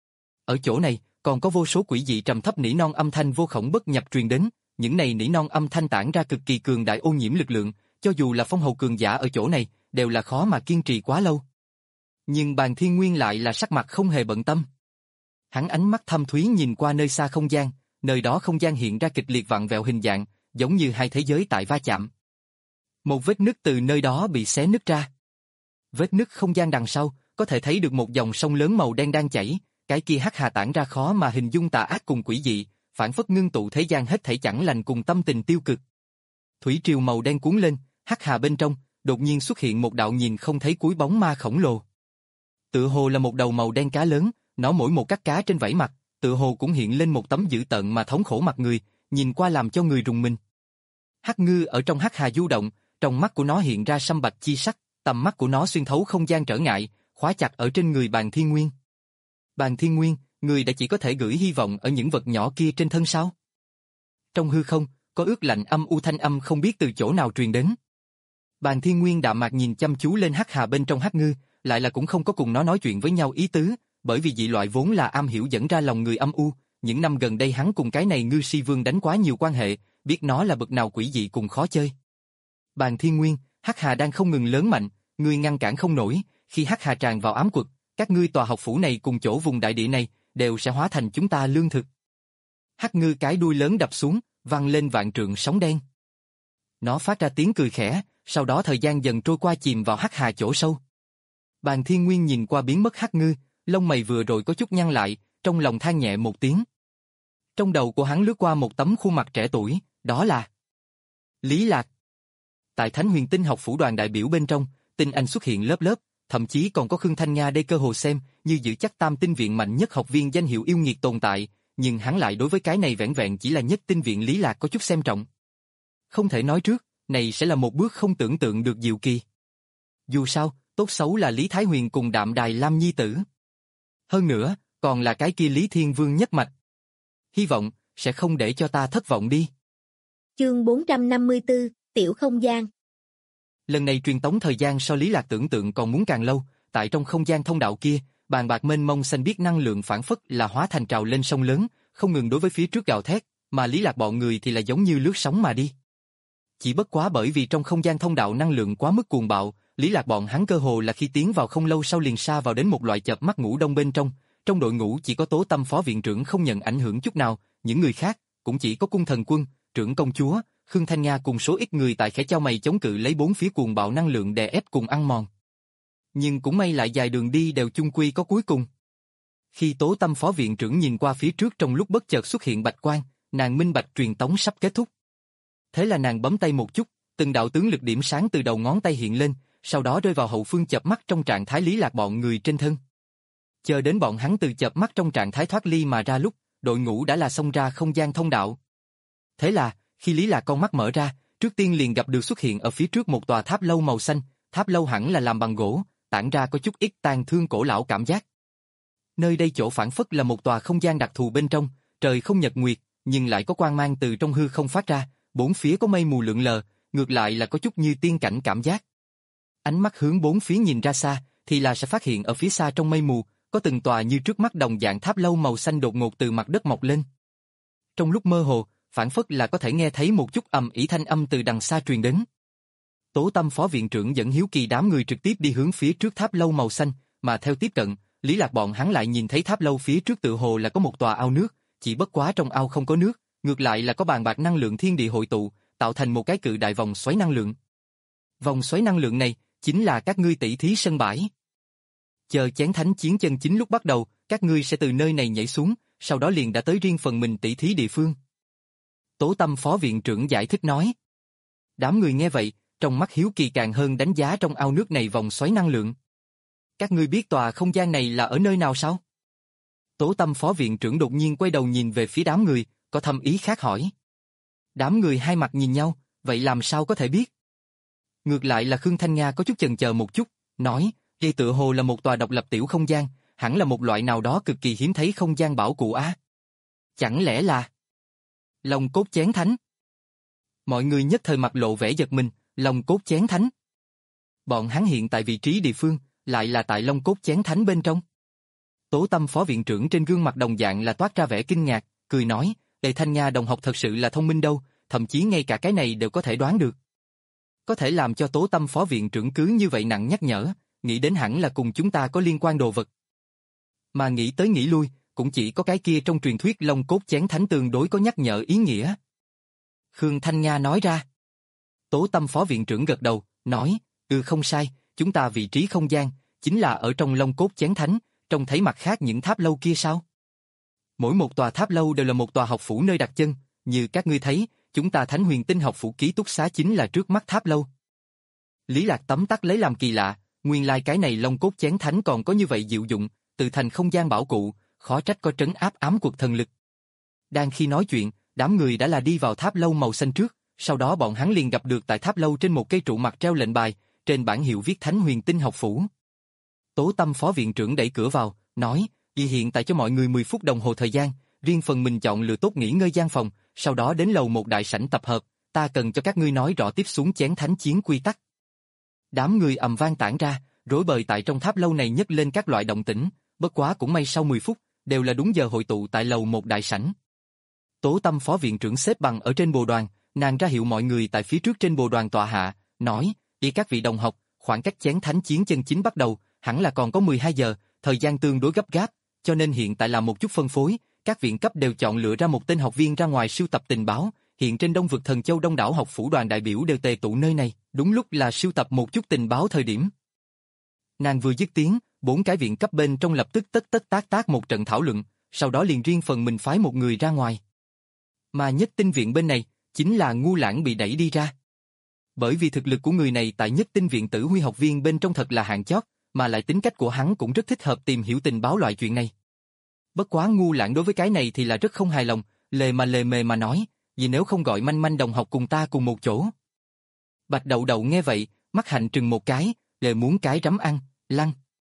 Ở chỗ này, còn có vô số quỷ dị trầm thấp nỉ non âm thanh vô khổng bất nhập truyền đến, những này nỉ non âm thanh tản ra cực kỳ cường đại ô nhiễm lực lượng, cho dù là phong hầu cường giả ở chỗ này, đều là khó mà kiên trì quá lâu. Nhưng Bàn Thiên Nguyên lại là sắc mặt không hề bận tâm. Hắn ánh mắt thâm thúy nhìn qua nơi xa không gian, nơi đó không gian hiện ra kịch liệt vặn vẹo hình dạng, giống như hai thế giới tại va chạm. Một vết nứt từ nơi đó bị xé nứt ra. Vết nứt không gian đằng sau, có thể thấy được một dòng sông lớn màu đen đang chảy, cái kia hắc hà tản ra khó mà hình dung tà ác cùng quỷ dị, phản phất ngưng tụ thế gian hết thảy chẳng lành cùng tâm tình tiêu cực. Thủy triều màu đen cuốn lên, hắc hà bên trong, đột nhiên xuất hiện một đạo nhìn không thấy cuối bóng ma khổng lồ. Tựa hồ là một đầu màu đen cá lớn, nó mỗi một cắt cá trên vảy mặt, tựa hồ cũng hiện lên một tấm dữ tợn mà thống khổ mặt người, nhìn qua làm cho người rùng mình. Hắc ngư ở trong hắc hà du động, trong mắt của nó hiện ra sâm bạch chi sắc, tầm mắt của nó xuyên thấu không gian trở ngại, khóa chặt ở trên người Bàn Thiên Nguyên. Bàn Thiên Nguyên, người đã chỉ có thể gửi hy vọng ở những vật nhỏ kia trên thân sao? Trong hư không, có ướt lạnh âm u thanh âm không biết từ chỗ nào truyền đến. Bàn Thiên Nguyên đạm mạc nhìn chăm chú lên hắc hà bên trong hắc ngư, lại là cũng không có cùng nó nói chuyện với nhau ý tứ, bởi vì dị loại vốn là am hiểu dẫn ra lòng người âm u, những năm gần đây hắn cùng cái này ngư si vương đánh quá nhiều quan hệ, biết nó là bậc nào quỷ dị cùng khó chơi. Bàn Thiên Nguyên, hắc hà đang không ngừng lớn mạnh, ngươi ngăn cản không nổi, khi hắc hà tràn vào ám quật, các ngươi tòa học phủ này cùng chỗ vùng đại địa này đều sẽ hóa thành chúng ta lương thực. Hắc ngư cái đuôi lớn đập xuống, văng lên vạn trượng sóng đen. Nó phát ra tiếng cười khẽ, sau đó thời gian dần trôi qua chìm vào hắc hà chỗ sâu. Bàn Thiên Nguyên nhìn qua biến mất hắc ngư, lông mày vừa rồi có chút nhăn lại, trong lòng than nhẹ một tiếng. Trong đầu của hắn lướt qua một tấm khuôn mặt trẻ tuổi, đó là Lý Lạc. Tại Thánh Huyền Tinh học phủ đoàn đại biểu bên trong, tinh anh xuất hiện lớp lớp, thậm chí còn có Khương Thanh Nha đây cơ hồ xem như giữ chắc tam tinh viện mạnh nhất học viên danh hiệu yêu nghiệt tồn tại, nhưng hắn lại đối với cái này vẻn vẹn chỉ là nhất tinh viện Lý Lạc có chút xem trọng. Không thể nói trước, này sẽ là một bước không tưởng tượng được diệu kỳ. Dù sao, tốt xấu là Lý Thái Huyền cùng Đạm Đài Lam nhi tử. Hơn nữa, còn là cái kia Lý Thiên Vương nhất mạch. Hy vọng, sẽ không để cho ta thất vọng đi. Chương bốn trăm năm mươi tư, Tiểu Không Gian. Lần này truyền tống thời gian so Lý Lạc tưởng tượng còn muốn càng lâu, tại trong không gian thông đạo kia, bàn bạc mênh mông xanh biếc năng lượng phản phất là hóa thành trào lên sông lớn, không ngừng đối với phía trước gào thét, mà Lý Lạc bọn người thì là giống như lướt sóng mà đi. Chỉ bất quá bởi vì trong không gian thông đạo năng lượng quá mức cuồng bạo, Lý Lạc bọn hắn cơ hồ là khi tiến vào không lâu sau liền sa vào đến một loại chợp mắt ngủ đông bên trong, trong đội ngũ chỉ có Tố Tâm phó viện trưởng không nhận ảnh hưởng chút nào, những người khác cũng chỉ có cung thần quân, trưởng công chúa, Khương Thanh Nha cùng số ít người tại khẽ chau mày chống cự lấy bốn phía cuồng bạo năng lượng đè ép cùng ăn mòn. Nhưng cũng may lại dài đường đi đều chung quy có cuối cùng. Khi Tố Tâm phó viện trưởng nhìn qua phía trước trong lúc bất chợt xuất hiện bạch quang, nàng minh bạch truyền tống sắp kết thúc. Thế là nàng bấm tay một chút, từng đạo tướng lực điểm sáng từ đầu ngón tay hiện lên, sau đó rơi vào hậu phương chợp mắt trong trạng thái lý lạc bọn người trên thân. Chờ đến bọn hắn từ chợp mắt trong trạng thái thoát ly mà ra lúc, đội ngũ đã là xông ra không gian thông đạo. Thế là, khi Lý Lạc con mắt mở ra, trước tiên liền gặp được xuất hiện ở phía trước một tòa tháp lâu màu xanh, tháp lâu hẳn là làm bằng gỗ, tản ra có chút ít tang thương cổ lão cảm giác. Nơi đây chỗ phản phất là một tòa không gian đặc thù bên trong, trời không nhật nguyệt, nhưng lại có quang mang từ trong hư không phát ra, bốn phía có mây mù lượn lờ, ngược lại là có chút như tiên cảnh cảm giác. Ánh mắt hướng bốn phía nhìn ra xa, thì là sẽ phát hiện ở phía xa trong mây mù, có từng tòa như trước mắt đồng dạng tháp lâu màu xanh đột ngột từ mặt đất mọc lên. Trong lúc mơ hồ, phản phất là có thể nghe thấy một chút ầm ĩ thanh âm từ đằng xa truyền đến. Tố Tâm phó viện trưởng dẫn hiếu kỳ đám người trực tiếp đi hướng phía trước tháp lâu màu xanh, mà theo tiếp cận, Lý Lạc bọn hắn lại nhìn thấy tháp lâu phía trước tự hồ là có một tòa ao nước, chỉ bất quá trong ao không có nước, ngược lại là có bàn bạc năng lượng thiên địa hội tụ, tạo thành một cái cự đại vòng xoáy năng lượng. Vòng xoáy năng lượng này chính là các ngươi tỷ thí sân bãi. Chờ chén thánh chiến chân chính lúc bắt đầu, các ngươi sẽ từ nơi này nhảy xuống, sau đó liền đã tới riêng phần mình tỷ thí địa phương. Tố Tâm phó viện trưởng giải thích nói. Đám người nghe vậy, trong mắt hiếu kỳ càng hơn đánh giá trong ao nước này vòng xoáy năng lượng. Các ngươi biết tòa không gian này là ở nơi nào sao? Tố Tâm phó viện trưởng đột nhiên quay đầu nhìn về phía đám người, có thâm ý khác hỏi. Đám người hai mặt nhìn nhau, vậy làm sao có thể biết? Ngược lại là Khương Thanh Nga có chút chần chờ một chút, nói, đây tựa hồ là một tòa độc lập tiểu không gian, hẳn là một loại nào đó cực kỳ hiếm thấy không gian bảo cụ á. Chẳng lẽ là Long cốt chén thánh? Mọi người nhất thời mặt lộ vẻ giật mình, Long cốt chén thánh. Bọn hắn hiện tại vị trí địa phương, lại là tại Long cốt chén thánh bên trong. Tố Tâm phó viện trưởng trên gương mặt đồng dạng là toát ra vẻ kinh ngạc, cười nói, Đệ Thanh Nga đồng học thật sự là thông minh đâu, thậm chí ngay cả cái này đều có thể đoán được. Có thể làm cho Tố Tâm phó viện trưởng cứ như vậy nặng nhắc nhở, nghĩ đến hẳn là cùng chúng ta có liên quan đồ vật. Mà nghĩ tới nghĩ lui, cũng chỉ có cái kia trong truyền thuyết Long cốt chén thánh tương đối có nhắc nhở ý nghĩa. Khương Thanh Nga nói ra. Tố Tâm phó viện trưởng gật đầu, nói, ừ không sai, chúng ta vị trí không gian, chính là ở trong Long cốt chén thánh, trông thấy mặt khác những tháp lâu kia sao? Mỗi một tòa tháp lâu đều là một tòa học phủ nơi đặt chân, như các ngươi thấy, chúng ta Thánh Huyền Tinh học phủ ký túc xá chính là trước mắt tháp lâu. Lý Lạc tấm tắc lấy làm kỳ lạ, nguyên lai cái này Long cốt chén thánh còn có như vậy diệu dụng, từ thành không gian bảo cụ, khó trách có trấn áp ám quật thần lực. Đang khi nói chuyện, đám người đã là đi vào tháp lâu màu xanh trước, sau đó bọn hắn liền gặp được tại tháp lâu trên một cây trụ mặt treo lệnh bài, trên bảng hiệu viết Thánh Huyền Tinh học phủ. Tố Tâm phó viện trưởng đẩy cửa vào, nói, y hiện tại cho mọi người mười phút đồng hồ thời gian, riêng phần mình chọn lựa tốt nghỉ ngơi gian phòng, sau đó đến lầu một đại sảnh tập hợp, ta cần cho các ngươi nói rõ tiếp xuống chén thánh chiến quy tắc. Đám người ầm vang tản ra, rối bời tại trong tháp lâu này nhấc lên các loại động tĩnh, bất quá cũng may sau mười phút, đều là đúng giờ hội tụ tại lầu một đại sảnh. Tố Tâm phó viện trưởng xếp bằng ở trên bồ đoàn, nàng ra hiệu mọi người tại phía trước trên bồ đoàn tọa hạ, nói, y các vị đồng học, khoảng cách chén thánh chiến chân chính bắt đầu, hẳn là còn có mười hai giờ, thời gian tương đối gấp gáp, cho nên hiện tại làm một chút phân phối, các viện cấp đều chọn lựa ra một tên học viên ra ngoài sưu tập tình báo, hiện trên Đông vực Thần Châu đông đảo học phủ đoàn đại biểu đều tề tụ nơi này, đúng lúc là sưu tập một chút tình báo thời điểm. Nàng vừa dứt tiếng, bốn cái viện cấp bên trong lập tức tất tất tác tác một trận thảo luận, sau đó liền riêng phần mình phái một người ra ngoài. Mà Nhất Tinh viện bên này, chính là Ngu Lãng bị đẩy đi ra. Bởi vì thực lực của người này tại Nhất Tinh viện tử huy học viên bên trong thật là hạng chót, mà lại tính cách của hắn cũng rất thích hợp tìm hiểu tình báo loại chuyện này. Bất quá Ngu Lãng đối với cái này thì là rất không hài lòng, lề mà lề mề mà nói, vì nếu không gọi Manh Manh đồng học cùng ta cùng một chỗ. Bạch Đậu Đậu nghe vậy, mắt hạnh trừng một cái, lề muốn cái rắm ăn, lăn.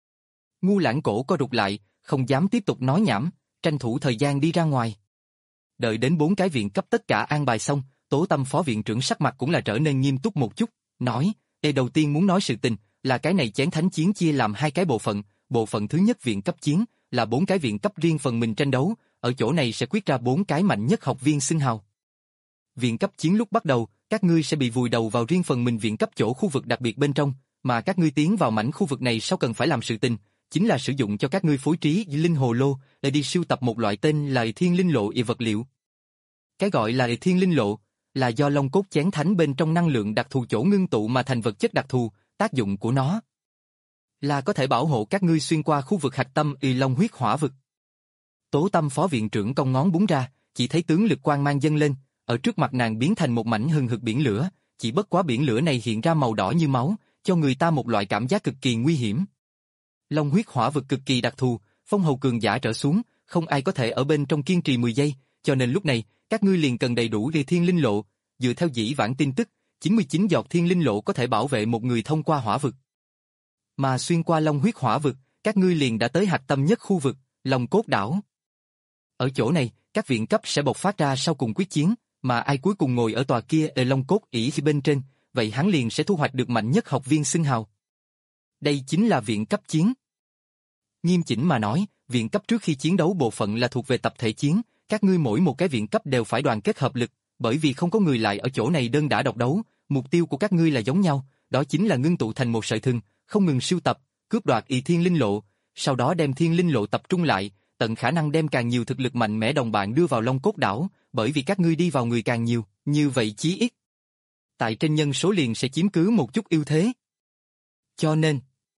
Ngu Lãng cổ co rụt lại, không dám tiếp tục nói nhảm, tranh thủ thời gian đi ra ngoài. Đợi đến bốn cái viện cấp tất cả an bài xong, Tố Tâm phó viện trưởng sắc mặt cũng là trở nên nghiêm túc một chút, nói, Ê đầu tiên muốn nói sự tình, là cái này chén thánh chiến chia làm hai cái bộ phận, bộ phận thứ nhất viện cấp chiến, là bốn cái viện cấp riêng phần mình tranh đấu, ở chỗ này sẽ quyết ra bốn cái mạnh nhất học viên xưng hào. Viện cấp chiến lúc bắt đầu, các ngươi sẽ bị vùi đầu vào riêng phần mình viện cấp chỗ khu vực đặc biệt bên trong, mà các ngươi tiến vào mảnh khu vực này sau cần phải làm sự tình, chính là sử dụng cho các ngươi phối trí linh hồ lô để đi sưu tập một loại tên là Thiên Linh Lộ y vật liệu. Cái gọi là Thiên Linh Lộ là do Long cốt chén thánh bên trong năng lượng đặc thù chỗ ngưng tụ mà thành vật chất đặc thù, tác dụng của nó. là có thể bảo hộ các ngươi xuyên qua khu vực hạch tâm Y Long huyết hỏa vực. Tố Tâm phó viện trưởng cong ngón búng ra, chỉ thấy tướng lực quang mang dâng lên, ở trước mặt nàng biến thành một mảnh hừng hực biển lửa, chỉ bất quá biển lửa này hiện ra màu đỏ như máu, cho người ta một loại cảm giác cực kỳ nguy hiểm. Long huyết hỏa vực cực kỳ đặc thù, phong hầu cường giả trở xuống, không ai có thể ở bên trong kiên trì mười giây, cho nên lúc này, các ngươi liền cần đầy đủ để thiên linh lộ, dựa theo dĩ vãng tin tức, chín mươi chín giọt thiên linh lộ có thể bảo vệ một người thông qua hỏa vực. Mà xuyên qua long huyết hỏa vực, các ngươi liền đã tới hạch tâm nhất khu vực, Long Cốt đảo. Ở chỗ này, các viện cấp sẽ bộc phát ra sau cùng quyết chiến, mà ai cuối cùng ngồi ở tòa kia ở Long Cốt ỷ khi bên trên, vậy hắn liền sẽ thu hoạch được mạnh nhất học viên xưng hào. Đây chính là viện cấp chiến. Nghiêm chỉnh mà nói, viện cấp trước khi chiến đấu bộ phận là thuộc về tập thể chiến, các ngươi mỗi một cái viện cấp đều phải đoàn kết hợp lực, bởi vì không có người lại ở chỗ này đơn đả độc đấu, mục tiêu của các ngươi là giống nhau, đó chính là ngưng tụ thành một sợi thừng, không ngừng sưu tập, cướp đoạt y thiên linh lộ, sau đó đem thiên linh lộ tập trung lại, tận khả năng đem càng nhiều thực lực mạnh mẽ đồng bạn đưa vào Long Cốt đảo, bởi vì các ngươi đi vào người càng nhiều, như vậy chí ít. Tại trên nhân số liền sẽ chiếm cứ một chút ưu thế. Cho nên,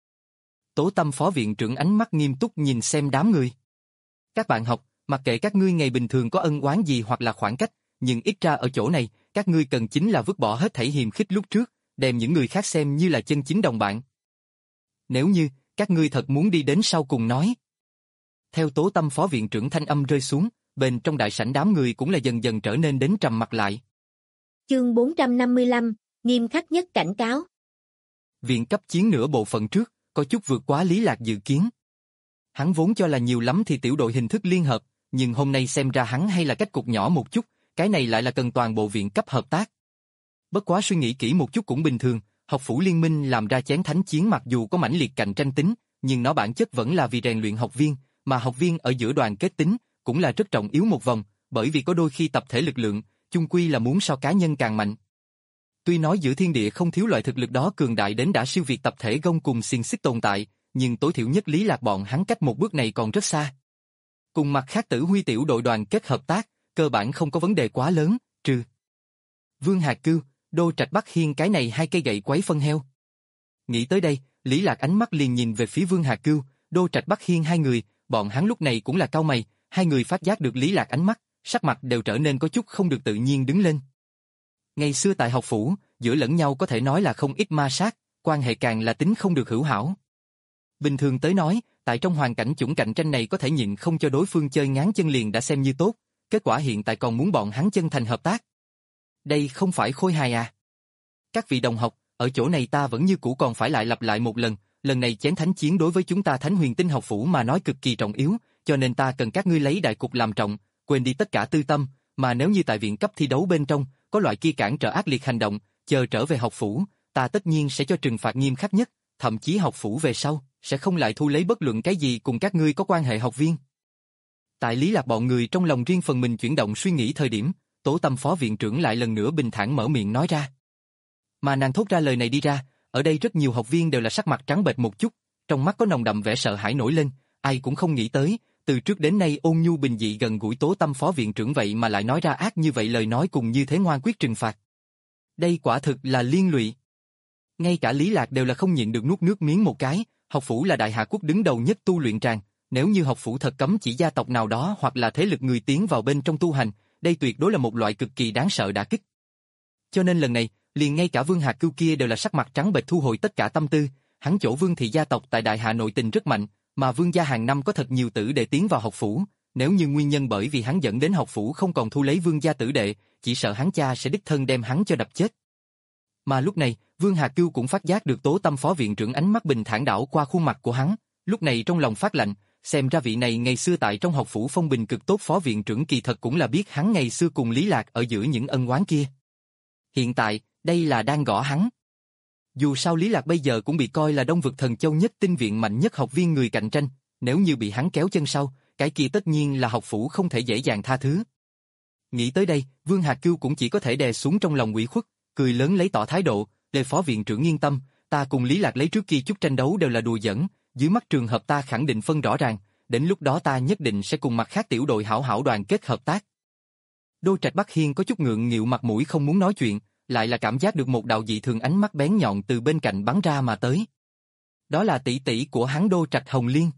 Tố Tâm phó viện trưởng ánh mắt nghiêm túc nhìn xem đám người. Các bạn học, mặc kệ các ngươi ngày bình thường có ân oán gì hoặc là khoảng cách, nhưng ít ra ở chỗ này, các ngươi cần chính là vứt bỏ hết thảy hiềm khích lúc trước, đem những người khác xem như là chân chính đồng bạn. Nếu như, các ngươi thật muốn đi đến sau cùng nói. Theo Tố Tâm phó viện trưởng thanh âm rơi xuống, bên trong đại sảnh đám người cũng là dần dần trở nên đến trầm mặt lại. Chương bốn trăm năm mươi lăm, nghiêm khắc nhất cảnh cáo. Viện cấp chiến nửa bộ phận trước, có chút vượt quá Lý Lạc dự kiến. Hắn vốn cho là nhiều lắm thì tiểu đội hình thức liên hợp, nhưng hôm nay xem ra hắn hay là cách cục nhỏ một chút, cái này lại là cần toàn bộ viện cấp hợp tác. Bất quá suy nghĩ kỹ một chút cũng bình thường, học phủ liên minh làm ra chén thánh chiến mặc dù có mãnh liệt cạnh tranh tính, nhưng nó bản chất vẫn là vì rèn luyện học viên, mà học viên ở giữa đoàn kết tính, cũng là rất trọng yếu một vòng, bởi vì có đôi khi tập thể lực lượng, chung quy là muốn so cá nhân càng mạnh. Tuy nói giữa thiên địa không thiếu loại thực lực đó cường đại đến đã siêu việt tập thể gông cùng xiềng xích tồn tại, nhưng tối thiểu nhất Lý Lạc bọn hắn cách một bước này còn rất xa. Cùng mặt khác Tử Huy tiểu đội đoàn kết hợp tác, cơ bản không có vấn đề quá lớn, trừ Vương Hạc Cưu, Đô Trạch Bắc Hiên cái này hai cây gậy quấy phân heo. Nghĩ tới đây, Lý Lạc ánh mắt liền nhìn về phía Vương Hạc Cưu, Đô Trạch Bắc Hiên hai người, bọn hắn lúc này cũng là cau mày, hai người phát giác được Lý Lạc ánh mắt, sắc mặt đều trở nên có chút không được tự nhiên đứng lên. Ngày xưa tại học phủ, giữa lẫn nhau có thể nói là không ít ma sát, quan hệ càng là tính không được hữu hảo. Bình thường tới nói, tại trong hoàn cảnh chủng cạnh tranh này có thể nhịn không cho đối phương chơi ngáng chân liền đã xem như tốt, kết quả hiện tại còn muốn bọn hắn chân thành hợp tác. Đây không phải khôi hài à? Các vị đồng học, ở chỗ này ta vẫn như cũ còn phải lại lặp lại một lần, lần này chén thánh chiến đối với chúng ta Thánh Huyền Tinh học phủ mà nói cực kỳ trọng yếu, cho nên ta cần các ngươi lấy đại cục làm trọng, quên đi tất cả tư tâm, mà nếu như tại viện cấp thi đấu bên trong, có loại kia cản trở ác liệt hành động, chờ trở về học phủ, ta tất nhiên sẽ cho trừng phạt nghiêm khắc nhất, thậm chí học phủ về sau, sẽ không lại thu lấy bất luận cái gì cùng các ngươi có quan hệ học viên. Tại Lý Lạc bọn người trong lòng riêng phần mình chuyển động suy nghĩ thời điểm, Tố Tâm phó viện trưởng lại lần nữa bình thản mở miệng nói ra. Mà nàng thốt ra lời này đi ra, ở đây rất nhiều học viên đều là sắc mặt trắng bệch một chút, trong mắt có nồng đậm vẻ sợ hãi nổi lên, ai cũng không nghĩ tới, từ trước đến nay ôn nhu bình dị gần gũi Tố Tâm phó viện trưởng vậy mà lại nói ra ác như vậy lời nói cùng như thế ngoan quyết trừng phạt. Đây quả thực là liên lụy. Ngay cả Lý Lạc đều là không nhịn được nuốt nước miếng một cái, học phủ là đại hạ quốc đứng đầu nhất tu luyện tràng, nếu như học phủ thật cấm chỉ gia tộc nào đó hoặc là thế lực người tiến vào bên trong tu hành, đây tuyệt đối là một loại cực kỳ đáng sợ đả kích. Cho nên lần này, liền ngay cả Vương Hạc Cưu kia đều là sắc mặt trắng bệch thu hồi tất cả tâm tư, hắn chỗ Vương thị gia tộc tại đại hạ nội tình rất mạnh, mà Vương gia hàng năm có thật nhiều tử đệ tiến vào học phủ, nếu như nguyên nhân bởi vì hắn dẫn đến học phủ không còn thu lấy Vương gia tử đệ, chỉ sợ hắn cha sẽ đích thân đem hắn cho đập chết. Mà lúc này, Vương Hạc Cưu cũng phát giác được Tố Tâm phó viện trưởng ánh mắt bình thản đảo qua khuôn mặt của hắn, lúc này trong lòng phát lạnh, xem ra vị này ngày xưa tại trong học phủ phong bình cực tốt phó viện trưởng kỳ thật cũng là biết hắn ngày xưa cùng Lý Lạc ở giữa những ân oán kia. Hiện tại, đây là đang gõ hắn. Dù sao Lý Lạc bây giờ cũng bị coi là Đông vực thần châu nhất tinh viện mạnh nhất học viên người cạnh tranh, nếu như bị hắn kéo chân sau, cái kia tất nhiên là học phủ không thể dễ dàng tha thứ. Nghĩ tới đây, Vương Hạc Cưu cũng chỉ có thể đè xuống trong lòng ủy khuất, cười lớn lấy tỏ thái độ, "Lê phó viện trưởng yên tâm, ta cùng Lý Lạc lấy trước kia chút tranh đấu đều là đùa giỡn, dưới mắt trường hợp ta khẳng định phân rõ ràng, đến lúc đó ta nhất định sẽ cùng mặt khác tiểu đội hảo hảo đoàn kết hợp tác." Đô Trạch Bắc Hiên có chút ngượng nghịu mặt mũi không muốn nói chuyện, lại là cảm giác được một đạo dị thường ánh mắt bén nhọn từ bên cạnh bắn ra mà tới. Đó là tỷ tỷ của hắn Đô Trạch Hồng Liên.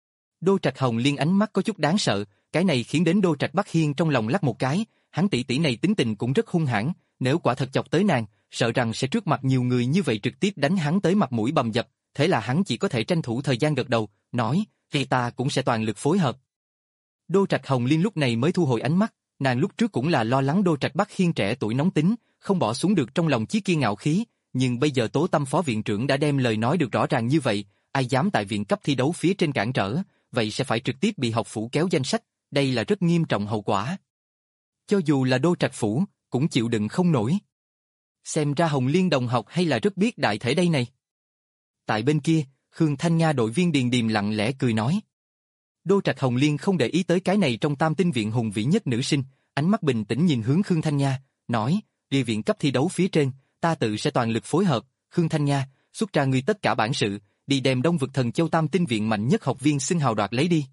Đô Trạch Hồng Liên ánh mắt có chút đáng sợ, cái này khiến đến Đô Trạch Bắc Hiên trong lòng lắc một cái, hắn tỷ tỷ này tính tình cũng rất hung hãn, nếu quả thật chọc tới nàng, sợ rằng sẽ trước mặt nhiều người như vậy trực tiếp đánh hắn tới mặt mũi bầm dập, thế là hắn chỉ có thể tranh thủ thời gian gật đầu, nói, thì ta cũng sẽ toàn lực phối hợp. Đô Trạch Hồng Liên lúc này mới thu hồi ánh mắt, nàng lúc trước cũng là lo lắng Đô Trạch Bắc Hiên trẻ tuổi nóng tính, không bỏ xuống được trong lòng chí kia ngạo khí, nhưng bây giờ Tố Tâm phó viện trưởng đã đem lời nói được rõ ràng như vậy, ai dám tại viện cấp thi đấu phía trên cản trở, vậy sẽ phải trực tiếp bị học phủ kéo danh sách, đây là rất nghiêm trọng hậu quả. Cho dù là Đô Trạch phủ, cũng chịu đựng không nổi. Xem ra Hồng Liên đồng học hay là rất biết đại thể đây này. Tại bên kia, Khương Thanh Nga đội viên Điền Điềm lặng lẽ cười nói. Đô Trạch Hồng Liên không để ý tới cái này trong Tam Tinh viện hùng vĩ nhất nữ sinh, ánh mắt bình tĩnh nhìn hướng Khương Thanh Nga, nói, đi viện cấp thi đấu phía trên, ta tự sẽ toàn lực phối hợp, Khương Thanh Nga, xuất ra ngươi tất cả bản sự, đi đem Đông Vực Thần Châu Tam Tinh viện mạnh nhất học viên xưng hào đoạt lấy đi.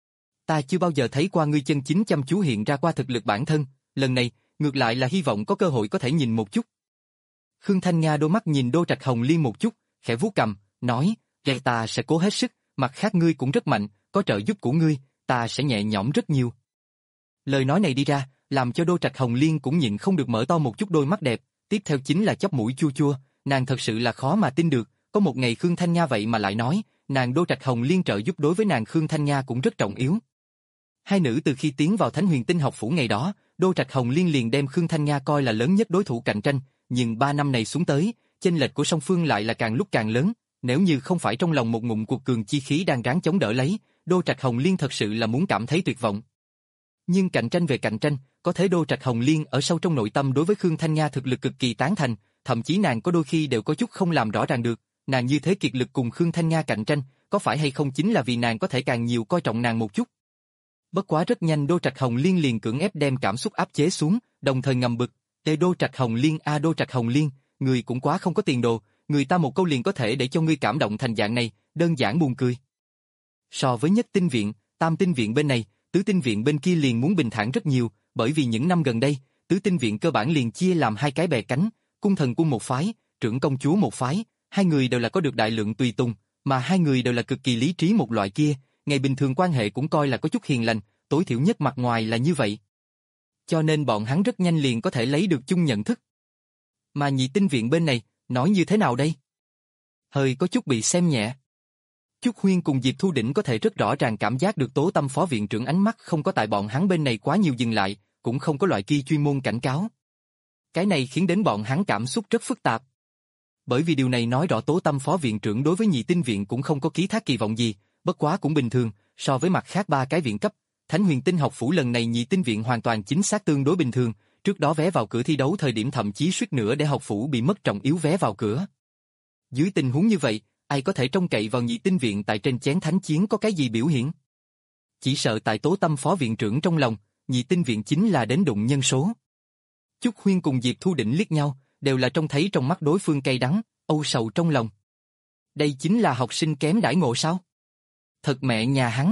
Ta chưa bao giờ thấy qua ngươi chân chính chăm chú hiện ra qua thực lực bản thân, lần này, ngược lại là hy vọng có cơ hội có thể nhìn một chút. Khương Thanh Nga đôi mắt nhìn Đô Trạch Hồng Liên một chút, khẽ vuốt cằm, nói, vậy ta sẽ cố hết sức, mặt khác ngươi cũng rất mạnh, có trợ giúp của ngươi, ta sẽ nhẹ nhõm rất nhiều. Lời nói này đi ra, làm cho Đô Trạch Hồng Liên cũng nhịn không được mở to một chút đôi mắt đẹp, tiếp theo chính là chóp mũi chua chua, nàng thật sự là khó mà tin được, có một ngày Khương Thanh Nga vậy mà lại nói, nàng Đô Trạch Hồng Liên trợ giúp đối với nàng Khương Thanh Nga cũng rất trọng yếu. Hai nữ từ khi tiến vào Thánh Huyền Tinh học phủ ngày đó, Đô Trạch Hồng Liên liền đem Khương Thanh Nga coi là lớn nhất đối thủ cạnh tranh, nhưng ba năm này xuống tới, chênh lệch của song phương lại là càng lúc càng lớn, nếu như không phải trong lòng một ngụm cuộc cường chi khí đang ráng chống đỡ lấy, Đô Trạch Hồng Liên thật sự là muốn cảm thấy tuyệt vọng. Nhưng cạnh tranh về cạnh tranh, có thể Đô Trạch Hồng Liên ở sâu trong nội tâm đối với Khương Thanh Nga thực lực cực kỳ tán thành, thậm chí nàng có đôi khi đều có chút không làm rõ ràng được, nàng như thế kiệt lực cùng Khương Thanh Nga cạnh tranh, có phải hay không chính là vì nàng có thể càng nhiều coi trọng nàng một chút. Bất quá rất nhanh Đô Trạch Hồng Liên liền cưỡng ép đem cảm xúc áp chế xuống, đồng thời ngầm bực, "Tê Đô Trạch Hồng Liên a Đô Trạch Hồng Liên, người cũng quá không có tiền đồ, người ta một câu liền có thể để cho ngươi cảm động thành dạng này, đơn giản buồn cười." So với Nhất Tinh viện, Tam Tinh viện bên này, Tứ Tinh viện bên kia liền muốn bình thản rất nhiều, bởi vì những năm gần đây, Tứ Tinh viện cơ bản liền chia làm hai cái bè cánh, Cung Thần Cung một phái, Trưởng Công Chúa một phái, hai người đều là có được đại lượng tùy tùng, mà hai người đều là cực kỳ lý trí một loại kia, ngày bình thường quan hệ cũng coi là có chút hiền lành, tối thiểu nhất mặt ngoài là như vậy. Cho nên bọn hắn rất nhanh liền có thể lấy được chung nhận thức. Mà Nhị Tinh viện bên này, nói như thế nào đây? Hơi có chút bị xem nhẹ. Chúc Huyên cùng Diệp Thu Đỉnh có thể rất rõ ràng cảm giác được Tố Tâm phó viện trưởng ánh mắt không có tại bọn hắn bên này quá nhiều dừng lại, cũng không có loại kia chuyên môn cảnh cáo. Cái này khiến đến bọn hắn cảm xúc rất phức tạp. Bởi vì điều này nói rõ Tố Tâm phó viện trưởng đối với Nhị Tinh viện cũng không có ký thác kỳ vọng gì, bất quá cũng bình thường, so với mặt khác ba cái viện cấp, Thánh Huyền Tinh học phủ lần này Nhị Tinh viện hoàn toàn chính xác tương đối bình thường, trước đó vé vào cửa thi đấu thời điểm thậm chí suýt nữa để học phủ bị mất trọng yếu vé vào cửa. Dưới tình huống như vậy, ai có thể trông cậy vào Nhị Tinh viện tại trên chén thánh chiến có cái gì biểu hiện? Chỉ sợ tại Tố Tâm phó viện trưởng trong lòng, Nhị Tinh viện chính là đến đụng nhân số. Chúc Huyên cùng Diệp Thu Đỉnh liếc nhau, đều là trông thấy trong mắt đối phương cay đắng, âu sầu trong lòng. Đây chính là học sinh kém đãi ngộ sao? Thật mẹ nhà hắn.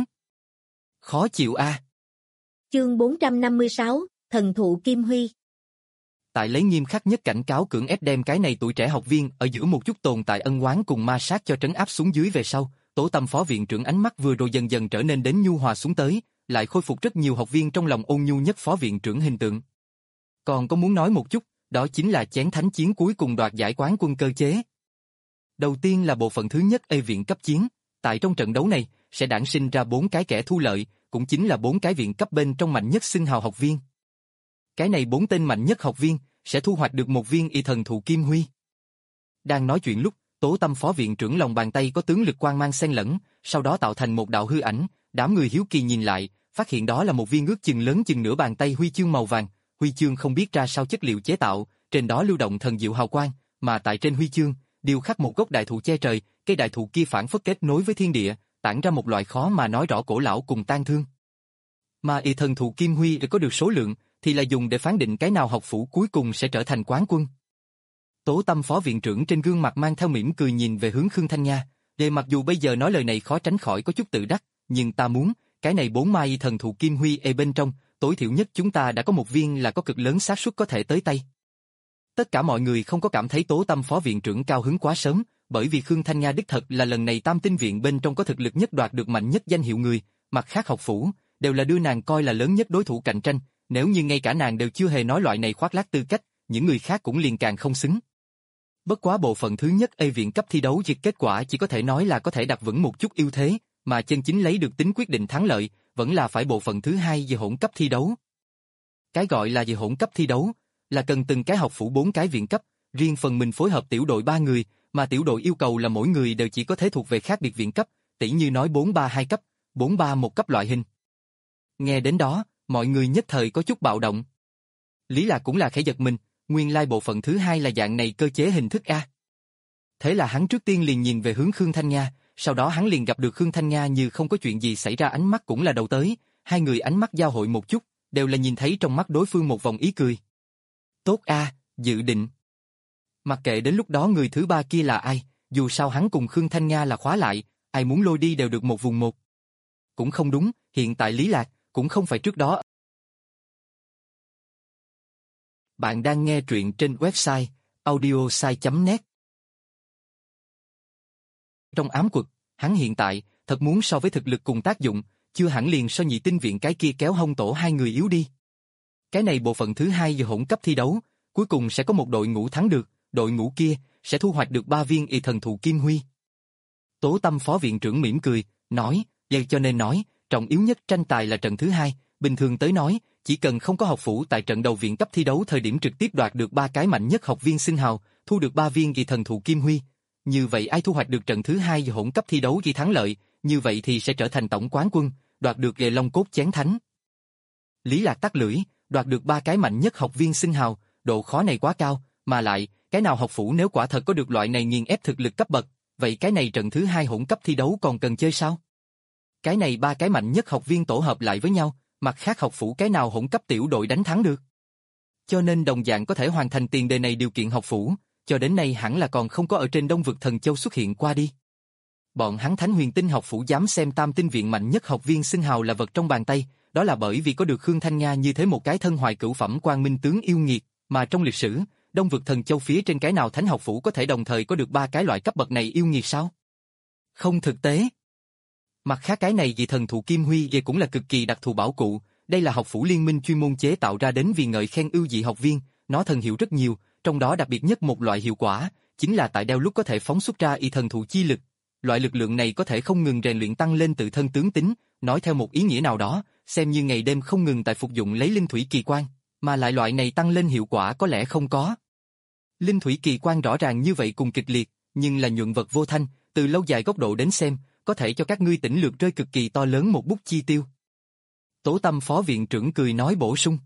Khó chịu a. À. Chương bốn trăm năm mươi sáu, Thần thụ Kim Huy. Tại lấy nghiêm khắc nhất cảnh cáo cưỡng ép đem cái này tuổi trẻ học viên ở giữa một chút tồn tại ân oán cùng ma sát cho trấn áp xuống dưới về sau, Tố Tâm phó viện trưởng ánh mắt vừa rồi dần dần trở nên đến nhu hòa xuống tới, lại khôi phục rất nhiều học viên trong lòng ôn nhu nhất phó viện trưởng hình tượng. Còn có muốn nói một chút, đó chính là chén thánh chiến cuối cùng đoạt giải quán quân cơ chế. Đầu tiên là bộ phận thứ nhất A viện cấp chiến, tại trong trận đấu này sẽ đản sinh ra bốn cái kẻ thu lợi, cũng chính là bốn cái viện cấp bên trong mạnh nhất xưng hào học viên. Cái này bốn tên mạnh nhất học viên sẽ thu hoạch được một viên y thần thụ Kim Huy. Đang nói chuyện lúc, Tố Tâm phó viện trưởng lòng bàn tay có tướng lực quang mang xen lẫn, sau đó tạo thành một đạo hư ảnh, đám người hiếu kỳ nhìn lại, phát hiện đó là một viên ước chừng lớn chừng nửa bàn tay huy chương màu vàng, huy chương không biết ra sao chất liệu chế tạo, trên đó lưu động thần diệu hào quang, mà tại trên huy chương điêu khắc một gốc đại thụ che trời, cây đại thụ kia phản phất kết nối với thiên địa, tản ra một loại khó mà nói rõ cổ lão cùng tang thương. Mà y thần thụ Kim Huy để có được số lượng, thì là dùng để phán định cái nào học phủ cuối cùng sẽ trở thành quán quân. Tố Tâm phó viện trưởng trên gương mặt mang theo mỉm cười nhìn về hướng Khương Thanh Nga, để mặc dù bây giờ nói lời này khó tránh khỏi có chút tự đắc, nhưng ta muốn, cái này bốn mai y thần thụ Kim Huy e bên trong, tối thiểu nhất chúng ta đã có một viên là có cực lớn xác suất có thể tới tay. Tất cả mọi người không có cảm thấy Tố Tâm phó viện trưởng cao hứng quá sớm, bởi vì Khương Thanh Nga đích thật là lần này Tam Tinh Viện bên trong có thực lực nhất đoạt được mạnh nhất danh hiệu người, mặt khác học phủ, đều là đưa nàng coi là lớn nhất đối thủ cạnh tranh, nếu như ngay cả nàng đều chưa hề nói loại này khoác lác tư cách, những người khác cũng liền càng không xứng. Bất quá bộ phận thứ nhất A viện cấp thi đấu chỉ kết quả chỉ có thể nói là có thể đặt vững một chút ưu thế, mà chân chính lấy được tính quyết định thắng lợi, vẫn là phải bộ phận thứ hai về hỗn cấp thi đấu. Cái gọi là về hỗn cấp thi đấu, là cần từng cái học phủ bốn cái viện cấp, riêng phần mình phối hợp tiểu đội ba người, mà tiểu đội yêu cầu là mỗi người đều chỉ có thể thuộc về khác biệt viện cấp, tỉ như nói bốn ba hai cấp, bốn ba một cấp loại hình. Nghe đến đó, mọi người nhất thời có chút bạo động. Lý Lạc cũng là khẽ giật mình, nguyên lai bộ phận thứ hai là dạng này cơ chế hình thức a. Thế là hắn trước tiên liền nhìn về hướng Khương Thanh Nga, sau đó hắn liền gặp được Khương Thanh Nga như không có chuyện gì xảy ra, ánh mắt cũng là đầu tới, hai người ánh mắt giao hội một chút, đều là nhìn thấy trong mắt đối phương một vòng ý cười. Tốt a, dự định. Mặc kệ đến lúc đó người thứ ba kia là ai, dù sao hắn cùng Khương Thanh Nga là khóa lại, ai muốn lôi đi đều được một vùng một. Cũng không đúng, hiện tại Lý Lạc, cũng không phải trước đó. Bạn đang nghe truyện trên website audiosai chấm net. Trong ám quật, hắn hiện tại, thật muốn so với thực lực cùng tác dụng, chưa hẳn liền so nhị tinh viện cái kia kéo hông tổ hai người yếu đi. Cái này bộ phận thứ hai giờ hỗn cấp thi đấu, cuối cùng sẽ có một đội ngũ thắng được, đội ngũ kia sẽ thu hoạch được ba viên y thần thụ kim huy. Tố Tâm phó viện trưởng mỉm cười, nói, vậy cho nên nói, trọng yếu nhất tranh tài là trận thứ hai, bình thường tới nói, chỉ cần không có học phủ tại trận đầu viện cấp thi đấu thời điểm trực tiếp đoạt được ba cái mạnh nhất học viên xưng hào, thu được ba viên kỳ thần thụ kim huy. Như vậy ai thu hoạch được trận thứ hai hỗn cấp thi đấu ghi thắng lợi, như vậy thì sẽ trở thành tổng quán quân, đoạt được nghề long cốt chén thánh. Lý Lạc tắt lưỡi, đoạt được ba cái mạnh nhất học viên xưng hào, độ khó này quá cao, mà lại, cái nào học phủ nếu quả thật có được loại này nghiền ép thực lực cấp bậc, vậy cái này trận thứ hai hỗn cấp thi đấu còn cần chơi sao? Cái này ba cái mạnh nhất học viên tổ hợp lại với nhau, mặt khác học phủ cái nào hỗn cấp tiểu đội đánh thắng được. Cho nên đồng dạng có thể hoàn thành tiền đề này điều kiện học phủ, cho đến nay hẳn là còn không có ở trên Đông vực Thần Châu xuất hiện qua đi. Bọn hắn Thánh Huyền Tinh học phủ dám xem Tam Tinh viện mạnh nhất học viên xưng hào là vật trong bàn tay, đó là bởi vì có được Khương Thanh Nga như thế một cái thân hoài cửu phẩm quang minh tướng yêu nghiệt, mà trong lịch sử, Đông vực Thần Châu phía trên cái nào thánh học phủ có thể đồng thời có được ba cái loại cấp bậc này yêu nghiệt sao? Không thực tế. Mặt khác cái này vì thần thụ kim huy về cũng là cực kỳ đặc thù bảo cụ, đây là học phủ liên minh chuyên môn chế tạo ra đến vì ngợi khen ưu dị học viên, nó thần hiệu rất nhiều, trong đó đặc biệt nhất một loại hiệu quả, chính là tại đeo lúc có thể phóng xuất ra y thần thụ chi lực. Loại lực lượng này có thể không ngừng rèn luyện tăng lên tự thân tướng tính, nói theo một ý nghĩa nào đó, xem như ngày đêm không ngừng tại phục dụng lấy linh thủy kỳ quan, mà lại loại này tăng lên hiệu quả có lẽ không có. Linh thủy kỳ quan rõ ràng như vậy cùng kịch liệt, nhưng là nhuận vật vô thanh, từ lâu dài góc độ đến xem, có thể cho các ngươi tỉnh lược rơi cực kỳ to lớn một bút chi tiêu. Tố Tâm phó viện trưởng cười nói bổ sung.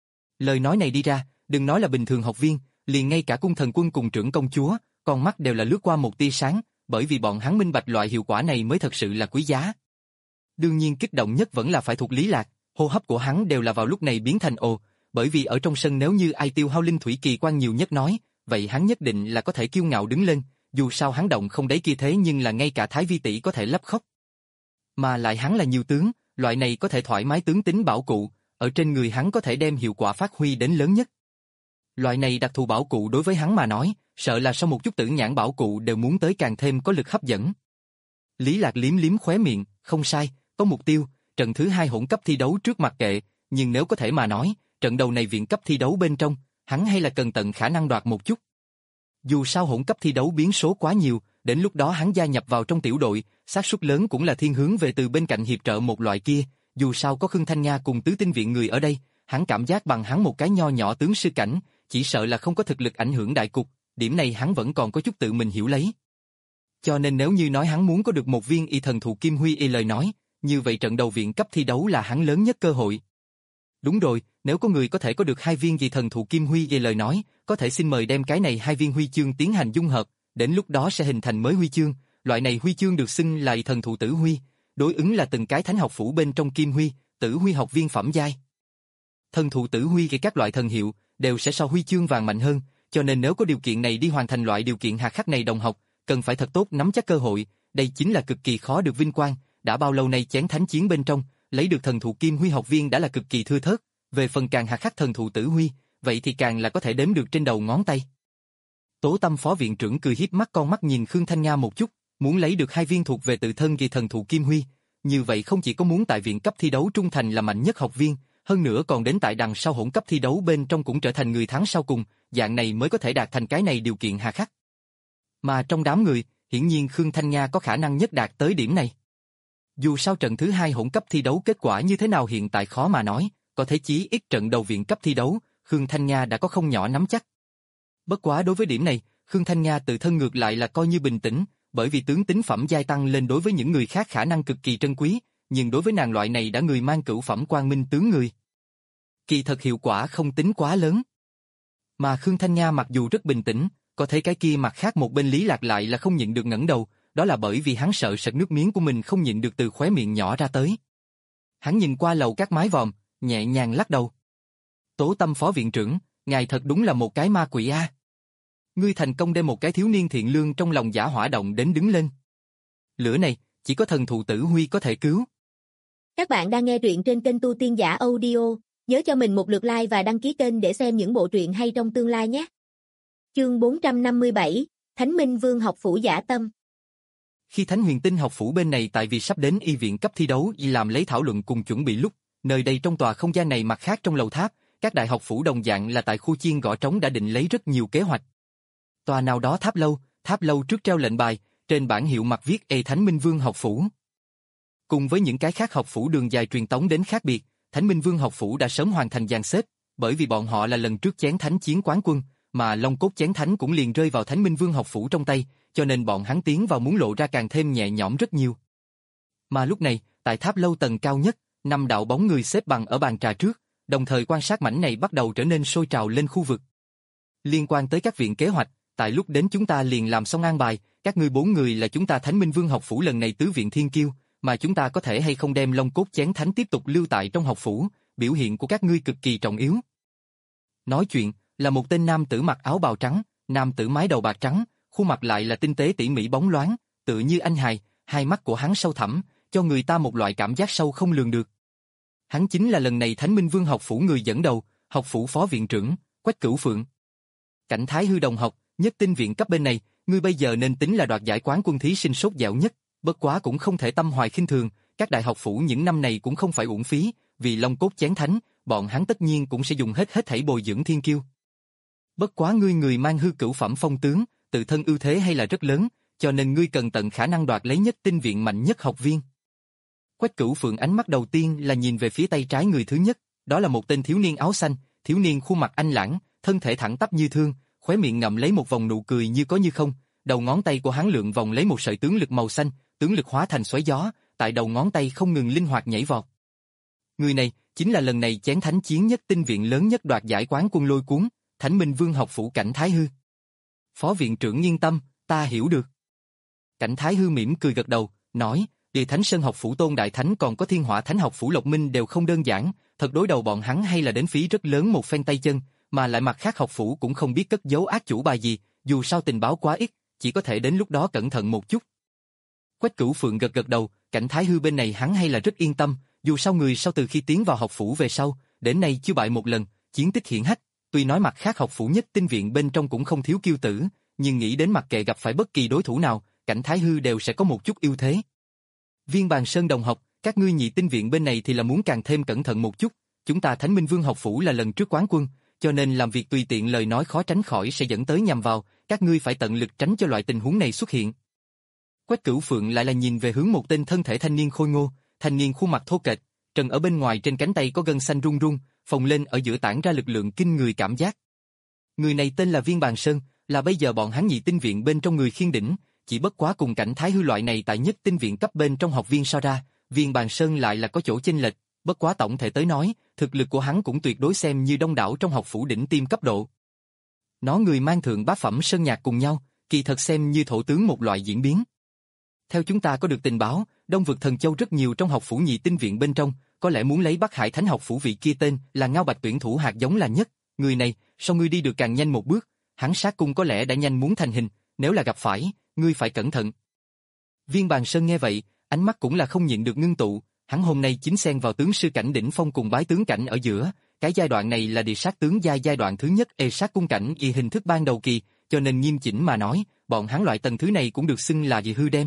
Lời nói này đi ra, đừng nói là bình thường học viên, liền ngay cả cung thần quân cùng trưởng công chúa, con mắt đều là lướt qua một tia sáng, bởi vì bọn hắn minh bạch loại hiệu quả này mới thật sự là quý giá. Đương nhiên kích động nhất vẫn là phải thuộc Lý Lạc, hô hấp của hắn đều là vào lúc này biến thành ồ, bởi vì ở trong sân nếu như ai tiêu hao linh thủy kỳ quan nhiều nhất nói, vậy hắn nhất định là có thể kiêu ngạo đứng lên, dù sao hắn động không đấy kia thế nhưng là ngay cả Thái Vi tỷ có thể lắp khóc. Mà lại hắn là nhiều tướng, loại này có thể thoải mái tướng tính bảo cụ, ở trên người hắn có thể đem hiệu quả phát huy đến lớn nhất. Loại này đặc thù bảo cụ đối với hắn mà nói, sợ là sau một chút tử nhãn bảo cụ đều muốn tới càng thêm có lực hấp dẫn. Lý Lạc liếm liếm khóe miệng, không sai, có mục tiêu, trận thứ hai hỗn cấp thi đấu trước mặt kệ, nhưng nếu có thể mà nói, trận đầu này viện cấp thi đấu bên trong, hắn hay là cần tận khả năng đoạt một chút. Dù sao hỗn cấp thi đấu biến số quá nhiều, đến lúc đó hắn gia nhập vào trong tiểu đội, xác suất lớn cũng là thiên hướng về từ bên cạnh hiệp trợ một loại kia, dù sao có Khương Thanh Nga cùng tứ tinh viện người ở đây, hắn cảm giác bằng hắn một cái nho nhỏ tướng sư cảnh, chỉ sợ là không có thực lực ảnh hưởng đại cục, điểm này hắn vẫn còn có chút tự mình hiểu lấy. Cho nên nếu như nói hắn muốn có được một viên y thần thụ kim huy y lời nói, như vậy trận đầu viện cấp thi đấu là hắn lớn nhất cơ hội. Đúng rồi, nếu có người có thể có được hai viên y thần thụ kim huy y lời nói, có thể xin mời đem cái này hai viên huy chương tiến hành dung hợp, đến lúc đó sẽ hình thành mới huy chương, loại này huy chương được xưng là y thần thụ tử huy, đối ứng là từng cái thánh học phủ bên trong kim huy, tử huy học viên phẩm giai. Thần thụ tử huy các loại thần hiệu đều sẽ so huy chương vàng mạnh hơn, cho nên nếu có điều kiện này đi hoàn thành loại điều kiện hà khắc này đồng học, cần phải thật tốt nắm chắc cơ hội, đây chính là cực kỳ khó được vinh quang, đã bao lâu nay chén thánh chiến bên trong, lấy được thần thụ kim huy học viên đã là cực kỳ thưa thớt, về phần càng hà khắc thần thụ tử huy, vậy thì càng là có thể đếm được trên đầu ngón tay. Tố Tâm phó viện trưởng cười hiếp mắt con mắt nhìn Khương Thanh Nga một chút, muốn lấy được hai viên thuộc về tự thân kỳ thần thụ kim huy, như vậy không chỉ có muốn tại viện cấp thi đấu trung thành là mạnh nhất học viên, hơn nữa còn đến tại đằng sau hỗn cấp thi đấu bên trong cũng trở thành người thắng sau cùng, dạng này mới có thể đạt thành cái này điều kiện hà khắc. Mà trong đám người, hiển nhiên Khương Thanh Nga có khả năng nhất đạt tới điểm này. Dù sao trận thứ hai hỗn cấp thi đấu kết quả như thế nào hiện tại khó mà nói, có thể chí ít trận đầu viện cấp thi đấu, Khương Thanh Nga đã có không nhỏ nắm chắc. Bất quá đối với điểm này, Khương Thanh Nga tự thân ngược lại là coi như bình tĩnh, bởi vì tướng tính phẩm giai tăng lên đối với những người khác khả năng cực kỳ trân quý, nhưng đối với nàng loại này đã người mang cửu phẩm quang minh tướng người. Kỳ thật hiệu quả không tính quá lớn. Mà Khương Thanh Nga mặc dù rất bình tĩnh, có thể cái kia mặt khác một bên Lý Lạc lại là không nhịn được ngẩng đầu, đó là bởi vì hắn sợ sệt nước miếng của mình không nhịn được từ khóe miệng nhỏ ra tới. Hắn nhìn qua lầu các mái vòm, nhẹ nhàng lắc đầu. Tố Tâm phó viện trưởng, ngài thật đúng là một cái ma quỷ a. Ngươi thành công đem một cái thiếu niên thiện lương trong lòng giả hỏa động đến đứng lên. Lửa này, chỉ có thần thụ Tử Huy có thể cứu. Các bạn đang nghe truyện trên kênh Tu Tiên Giả Audio, nhớ cho mình một lượt like và đăng ký kênh để xem những bộ truyện hay trong tương lai nhé. Chương bốn trăm năm mươi bảy, Thánh Minh Vương học phủ giả tâm. Khi Thánh Huyền Tinh học phủ bên này tại vì sắp đến y viện cấp thi đấu y làm lấy thảo luận cùng chuẩn bị lúc, nơi đây trong tòa không gian này mặt khác trong lầu tháp, các đại học phủ đồng dạng là tại khu chiên gõ trống đã định lấy rất nhiều kế hoạch. Tòa nào đó tháp lâu, tháp lâu trước treo lệnh bài, trên bảng hiệu mặt viết E Thánh Minh Vương học phủ. Cùng với những cái khác học phủ đường dài truyền tống đến khác biệt, Thánh Minh Vương học phủ đã sớm hoàn thành dàn xếp, bởi vì bọn họ là lần trước chén thánh chiến quán quân, mà Long Cốt chén thánh cũng liền rơi vào Thánh Minh Vương học phủ trong tay, cho nên bọn hắn tiến vào muốn lộ ra càng thêm nhẹ nhõm rất nhiều. Mà lúc này, tại tháp lâu tầng cao nhất, năm đạo bóng người xếp bằng ở bàn trà trước, đồng thời quan sát mảnh này bắt đầu trở nên sôi trào lên khu vực. Liên quan tới các viện kế hoạch, tại lúc đến chúng ta liền làm xong an bài, các ngươi bốn người là chúng ta Thánh Minh Vương học phủ lần này tứ viện thiên kiêu, mà chúng ta có thể hay không đem Long Cốt chén thánh tiếp tục lưu tại trong học phủ, biểu hiện của các ngươi cực kỳ trọng yếu. Nói chuyện, là một tên nam tử mặc áo bào trắng, nam tử mái đầu bạc trắng, khuôn mặt lại là tinh tế tỉ mỉ bóng loáng, tựa như anh hài, hai mắt của hắn sâu thẳm, cho người ta một loại cảm giác sâu không lường được. Hắn chính là lần này Thánh Minh Vương học phủ người dẫn đầu, học phủ phó viện trưởng, Quách Cửu Phượng. Cảnh Thái Hư đồng học, nhất tinh viện cấp bên này, ngươi bây giờ nên tính là đoạt giải quán quân thí sinh sốt dẻo nhất, bất quá cũng không thể tâm hoài khinh thường, các đại học phủ những năm này cũng không phải uổng phí, vì Long Cốt chén thánh, bọn hắn tất nhiên cũng sẽ dùng hết hết thảy bồi dưỡng thiên kiêu. Bất quá ngươi người mang hư cửu phẩm phong tướng, tự thân ưu thế hay là rất lớn, cho nên ngươi cần tận khả năng đoạt lấy nhất tinh viện mạnh nhất học viên. Quách Cửu Phượng ánh mắt đầu tiên là nhìn về phía tay trái người thứ nhất, đó là một tên thiếu niên áo xanh, thiếu niên khuôn mặt anh lãng, thân thể thẳng tắp như thương, khóe miệng ngậm lấy một vòng nụ cười như có như không, đầu ngón tay của hắn lượn vòng lấy một sợi tướng lực màu xanh, tướng lực hóa thành xoáy gió, tại đầu ngón tay không ngừng linh hoạt nhảy vọt. Người này chính là lần này chén thánh chiến nhất tinh viện lớn nhất đoạt giải quán quân Lôi Cuốn, Thánh Minh Vương học phủ Cảnh Thái Hư. Phó viện trưởng yên tâm, ta hiểu được. Cảnh Thái Hư mỉm cười gật đầu, nói, Địa Thánh Sơn học phủ Tôn Đại Thánh còn có Thiên Hỏa Thánh học phủ Lộc Minh đều không đơn giản, thật đối đầu bọn hắn hay là đến phí rất lớn một phen tay chân, mà lại mặt khác học phủ cũng không biết cất giấu ác chủ bài gì, dù sao tình báo quá ít, chỉ có thể đến lúc đó cẩn thận một chút. Quách Cửu Phượng gật gật đầu, Cảnh Thái Hư bên này hắn hay là rất yên tâm, dù sao người sau từ khi tiến vào học phủ về sau, đến nay chưa bại một lần, chiến tích hiển hách, tuy nói mặt khác học phủ nhất tinh viện bên trong cũng không thiếu kiêu tử, nhưng nghĩ đến mặc kệ gặp phải bất kỳ đối thủ nào, Cảnh Thái Hư đều sẽ có một chút ưu thế. Viên Bàn Sơn đồng học, các ngươi nhị tinh viện bên này thì là muốn càng thêm cẩn thận một chút, chúng ta Thánh Minh Vương học phủ là lần trước quán quân, cho nên làm việc tùy tiện lời nói khó tránh khỏi sẽ dẫn tới nhằm vào, các ngươi phải tận lực tránh cho loại tình huống này xuất hiện. Quách Cửu Phượng lại là nhìn về hướng một tên thân thể thanh niên khôi ngô, thanh niên khuôn mặt thô kệch, trần ở bên ngoài trên cánh tay có gân xanh run run, phồng lên ở giữa tản ra lực lượng kinh người cảm giác. Người này tên là Viên Bàn Sơn, là bây giờ bọn hắn nhị tinh viện bên trong người khiên đỉnh, chỉ bất quá cùng Cảnh Thái Hư loại này tại nhất tinh viện cấp bên trong học viên so ra, Viên Bàn Sơn lại là có chỗ chênh lệch, bất quá tổng thể tới nói, thực lực của hắn cũng tuyệt đối xem như đông đảo trong học phủ đỉnh tiêm cấp độ. Nó người mang thượng bá phẩm sơn nhạc cùng nhau, kỳ thật xem như thổ tướng một loại diễn biến. Theo chúng ta có được tình báo, Đông vực Thần Châu rất nhiều trong học phủ nhị tinh viện bên trong, có lẽ muốn lấy Bắc Hải Thánh học phủ vị kia tên là Ngao Bạch tuyển thủ hạt giống là nhất, người này, sau ngươi đi được càng nhanh một bước, hắn sát cung có lẽ đã nhanh muốn thành hình, nếu là gặp phải, ngươi phải cẩn thận. Viên Bàn Sơn nghe vậy, ánh mắt cũng là không nhịn được ngưng tụ, hắn hôm nay chính xen vào tướng sư cảnh đỉnh phong cùng bái tướng cảnh ở giữa, cái giai đoạn này là địa sát tướng giai giai đoạn thứ nhất, e sát cung cảnh y hình thức ban đầu kỳ, cho nên nghiêm chỉnh mà nói, bọn hắn loại tầng thứ này cũng được xưng là dị hư đem.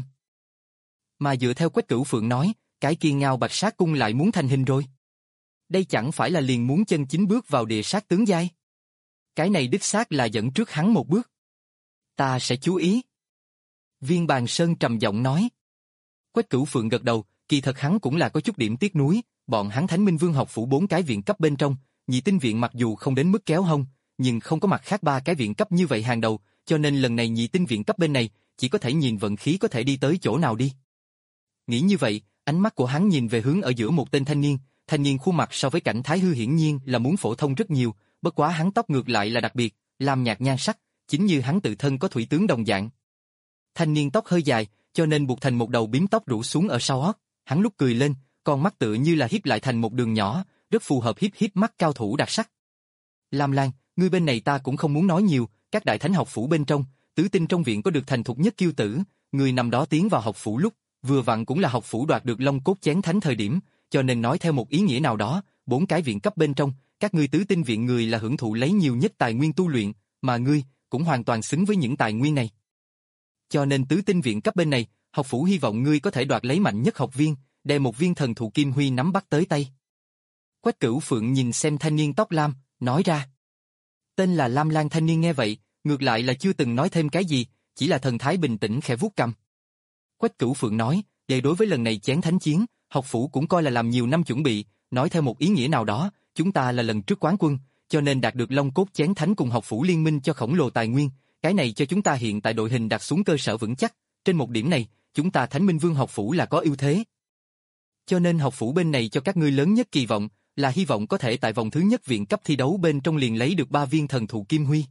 Mà dựa theo Quách Cửu Phượng nói, cái kia Ngao Bạch Sát Cung lại muốn thành hình rồi. Đây chẳng phải là liền muốn chân chính bước vào địa sát tướng giai. Cái này đích xác là dẫn trước hắn một bước. Ta sẽ chú ý. Viên Bàn Sơn trầm giọng nói. Quách Cửu Phượng gật đầu, kỳ thật hắn cũng là có chút điểm tiếc nuối, bọn hắn Thánh Minh Vương học phủ bốn cái viện cấp bên trong, nhị tinh viện mặc dù không đến mức kéo hông, nhưng không có mặt khác ba cái viện cấp như vậy hàng đầu, cho nên lần này nhị tinh viện cấp bên này, chỉ có thể nhìn vận khí có thể đi tới chỗ nào đi. Nghĩ như vậy, ánh mắt của hắn nhìn về hướng ở giữa một tên thanh niên, thanh niên khuôn mặt so với Cảnh Thái Hư hiển nhiên là muốn phổ thông rất nhiều, bất quá hắn tóc ngược lại là đặc biệt, lam nhạt nhan sắc, chính như hắn tự thân có thủy tướng đồng dạng. Thanh niên tóc hơi dài, cho nên buộc thành một đầu bím tóc rủ xuống ở sau ót, hắn lúc cười lên, con mắt tựa như là hiếp lại thành một đường nhỏ, rất phù hợp hiếp hiếp mắt cao thủ đặc sắc. Lam Lan, ngươi bên này ta cũng không muốn nói nhiều, các đại thánh học phủ bên trong, tứ tinh trong viện có được thành thục nhất kiêu tử, người năm đó tiến vào học phủ lúc, vừa vặn cũng là học phủ đoạt được Long Cốt Chén Thánh thời điểm, cho nên nói theo một ý nghĩa nào đó, bốn cái viện cấp bên trong, các ngươi tứ tinh viện người là hưởng thụ lấy nhiều nhất tài nguyên tu luyện, mà ngươi cũng hoàn toàn xứng với những tài nguyên này. Cho nên tứ tinh viện cấp bên này, học phủ hy vọng ngươi có thể đoạt lấy mạnh nhất học viên, đem một viên thần thụ kim huy nắm bắt tới tay. Quách Cửu Phượng nhìn xem thanh niên tóc lam, nói ra. Tên là Lam Lan thanh niên nghe vậy, ngược lại là chưa từng nói thêm cái gì, chỉ là thần thái bình tĩnh khẽ vuốt cằm. Quách Cửu Phượng nói, vậy đối với lần này chén thánh chiến, học phủ cũng coi là làm nhiều năm chuẩn bị, nói theo một ý nghĩa nào đó, chúng ta là lần trước quán quân, cho nên đạt được Long Cốt Chén Thánh cùng học phủ liên minh cho khổng lồ tài nguyên, cái này cho chúng ta hiện tại đội hình đặt xuống cơ sở vững chắc, trên một điểm này, chúng ta Thánh Minh Vương học phủ là có ưu thế. Cho nên học phủ bên này cho các ngươi lớn nhất kỳ vọng, là hy vọng có thể tại vòng thứ nhất viện cấp thi đấu bên trong liền lấy được ba viên thần thụ kim huy.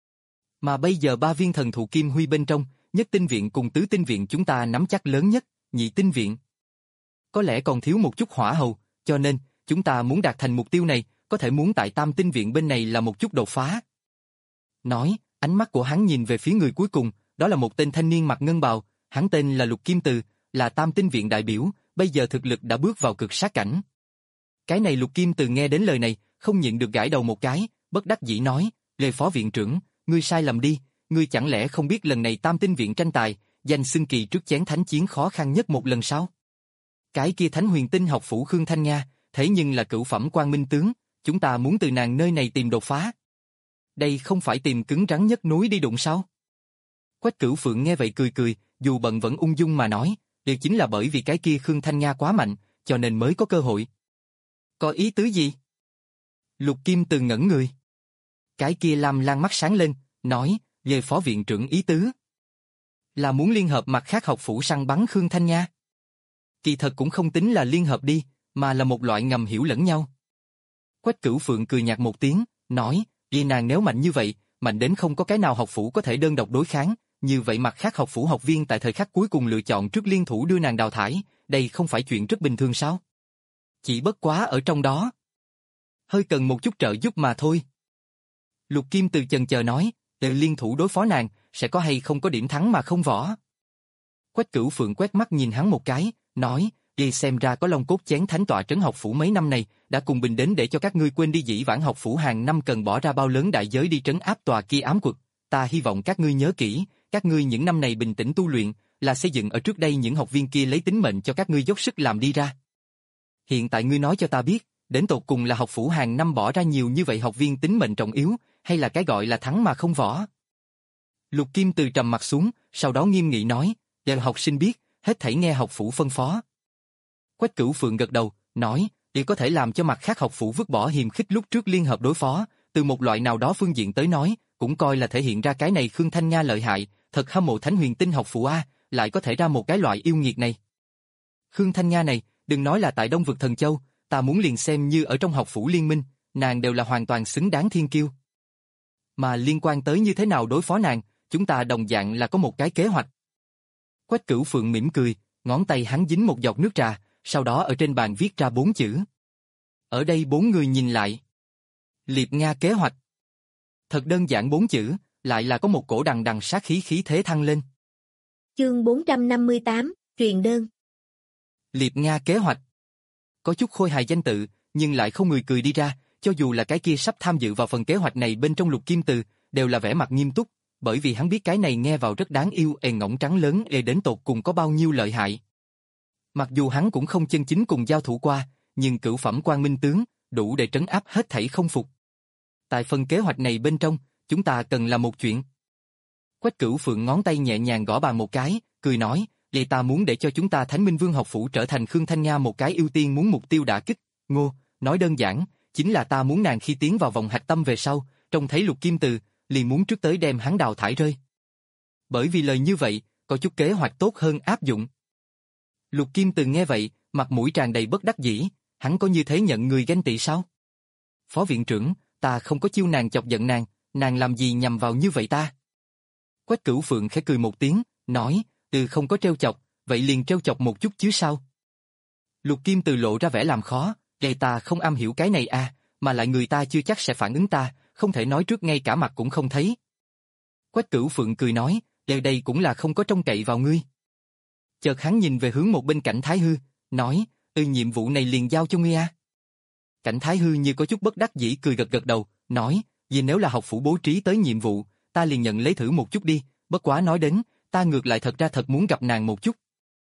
Mà bây giờ ba viên thần thụ kim huy bên trong, nhất tinh viện cùng tứ tinh viện chúng ta nắm chắc lớn nhất, nhị tinh viện có lẽ còn thiếu một chút hỏa hầu, cho nên, chúng ta muốn đạt thành mục tiêu này, có thể muốn tại tam tinh viện bên này là một chút đột phá. Nói, ánh mắt của hắn nhìn về phía người cuối cùng, đó là một tên thanh niên mặc ngân bào, hắn tên là Lục Kim Từ, là tam tinh viện đại biểu, bây giờ thực lực đã bước vào cực sát cảnh. Cái này Lục Kim Từ nghe đến lời này, không nhịn được gãi đầu một cái, bất đắc dĩ nói, Lê Phó Viện trưởng, ngươi sai lầm đi, ngươi chẳng lẽ không biết lần này tam tinh viện tranh tài, giành xưng kỳ trước chén thánh chiến khó khăn nhất một lần sao? Cái kia Thánh Huyền Tinh học phủ Khương Thanh Nga, thế nhưng là cửu phẩm quan minh tướng, chúng ta muốn từ nàng nơi này tìm đột phá. Đây không phải tìm cứng rắn nhất núi đi đụng sao? Quách Cửu Phượng nghe vậy cười cười, dù bận vẫn ung dung mà nói, điều chính là bởi vì cái kia Khương Thanh Nga quá mạnh, cho nên mới có cơ hội. Có ý tứ gì? Lục Kim Từ ngẩn người. Cái kia Lam Lan mắt sáng lên, nói, về phó viện trưởng ý tứ. Là muốn liên hợp mặt khác học phủ săn bắn Khương Thanh Nga. Kỳ thật cũng không tính là liên hợp đi, mà là một loại ngầm hiểu lẫn nhau. Quách Cửu Phượng cười nhạt một tiếng, nói, vì nàng nếu mạnh như vậy, mạnh đến không có cái nào học phủ có thể đơn độc đối kháng, như vậy mặt khác học phủ học viên tại thời khắc cuối cùng lựa chọn trước liên thủ đưa nàng đào thải, đây không phải chuyện rất bình thường sao? Chỉ bất quá ở trong đó, hơi cần một chút trợ giúp mà thôi. Lục Kim Từ chần chờ nói, đều liên thủ đối phó nàng, sẽ có hay không có điểm thắng mà không võ. Quách Cửu Phượng quét mắt nhìn hắn một cái, nói, đi xem ra có Long Cốt Chén Thánh tọa trấn học phủ mấy năm này, đã cùng bình đến để cho các ngươi quên đi dĩ vãng học phủ hàng năm cần bỏ ra bao lớn đại giới đi trấn áp tòa kia ám quật. Ta hy vọng các ngươi nhớ kỹ, các ngươi những năm này bình tĩnh tu luyện, là xây dựng ở trước đây những học viên kia lấy tính mệnh cho các ngươi dốc sức làm đi ra. Hiện tại ngươi nói cho ta biết, đến tột cùng là học phủ hàng năm bỏ ra nhiều như vậy học viên tính mệnh trọng yếu, hay là cái gọi là thắng mà không võ? Lục Kim Từ trầm mặt xuống, sau đó nghiêm nghị nói, để học sinh biết, hết thảy nghe học phủ phân phó. Quách Cửu Phượng gật đầu, nói, để có thể làm cho mặt khác học phủ vứt bỏ hiềm khích lúc trước liên hợp đối phó, từ một loại nào đó phương diện tới nói, cũng coi là thể hiện ra cái này Khương Thanh Nga lợi hại, thật hâm mộ Thánh Huyền Tinh học phủ A, lại có thể ra một cái loại yêu nghiệt này. Khương Thanh Nga này, đừng nói là tại Đông Vực Thần Châu, ta muốn liền xem như ở trong học phủ liên minh, nàng đều là hoàn toàn xứng đáng thiên kiêu. Mà liên quan tới như thế nào đối phó nàng, chúng ta đồng dạng là có một cái kế hoạch. Quách Cửu Phượng mỉm cười, ngón tay hắn dính một giọt nước trà, sau đó ở trên bàn viết ra bốn chữ. Ở đây bốn người nhìn lại. Liệp Nga kế hoạch. Thật đơn giản bốn chữ, lại là có một cổ đằng đằng sát khí khí thế thăng lên. Chương bốn trăm năm mươi tám, truyền đơn. Liệp Nga kế hoạch. Có chút khôi hài danh tự, nhưng lại không người cười đi ra, cho dù là cái kia sắp tham dự vào phần kế hoạch này bên trong Lục Kim Từ, đều là vẻ mặt nghiêm túc, bởi vì hắn biết cái này nghe vào rất đáng yêu. Ê ngỗng trắng lớn ê đến tột cùng có bao nhiêu lợi hại. Mặc dù hắn cũng không chân chính cùng giao thủ qua, nhưng cửu phẩm Quang Minh tướng, đủ để trấn áp hết thảy không phục. Tại phần kế hoạch này bên trong, chúng ta cần làm một chuyện. Quách Cửu Phượng ngón tay nhẹ nhàng gõ bàn một cái, cười nói, vậy ta muốn để cho chúng ta Thánh Minh Vương học phủ trở thành Khương Thanh Nga một cái ưu tiên muốn mục tiêu đả kích. Ngô, nói đơn giản, chính là ta muốn nàng khi tiến vào vòng hạch tâm về sau, trông thấy Lục Kim Từ, liền muốn trước tới đem hắn đào thải rơi. Bởi vì lời như vậy, có chút kế hoạch tốt hơn áp dụng. Lục Kim Từ nghe vậy, mặt mũi tràn đầy bất đắc dĩ, hắn có như thế nhận người ganh tị sao? Phó viện trưởng, ta không có chiêu nàng chọc giận nàng, nàng làm gì nhằm vào như vậy ta? Quách Cửu Phượng khẽ cười một tiếng, nói, từ không có trêu chọc, vậy liền trêu chọc một chút chứ sao? Lục Kim Từ lộ ra vẻ làm khó, vậy ta không am hiểu cái này à, mà lại người ta chưa chắc sẽ phản ứng ta, không thể nói trước ngay cả mặt cũng không thấy. Quách Cửu Phượng cười nói, đây đây cũng là không có trông cậy vào ngươi. Chợt hắn nhìn về hướng một bên Cảnh Thái Hư, nói, ừ nhiệm vụ này liền giao cho ngươi à. Cảnh Thái Hư như có chút bất đắc dĩ cười gật gật đầu, nói, vì nếu là học phủ bố trí tới nhiệm vụ, ta liền nhận lấy thử một chút đi, bất quá nói đến, ta ngược lại thật ra thật muốn gặp nàng một chút.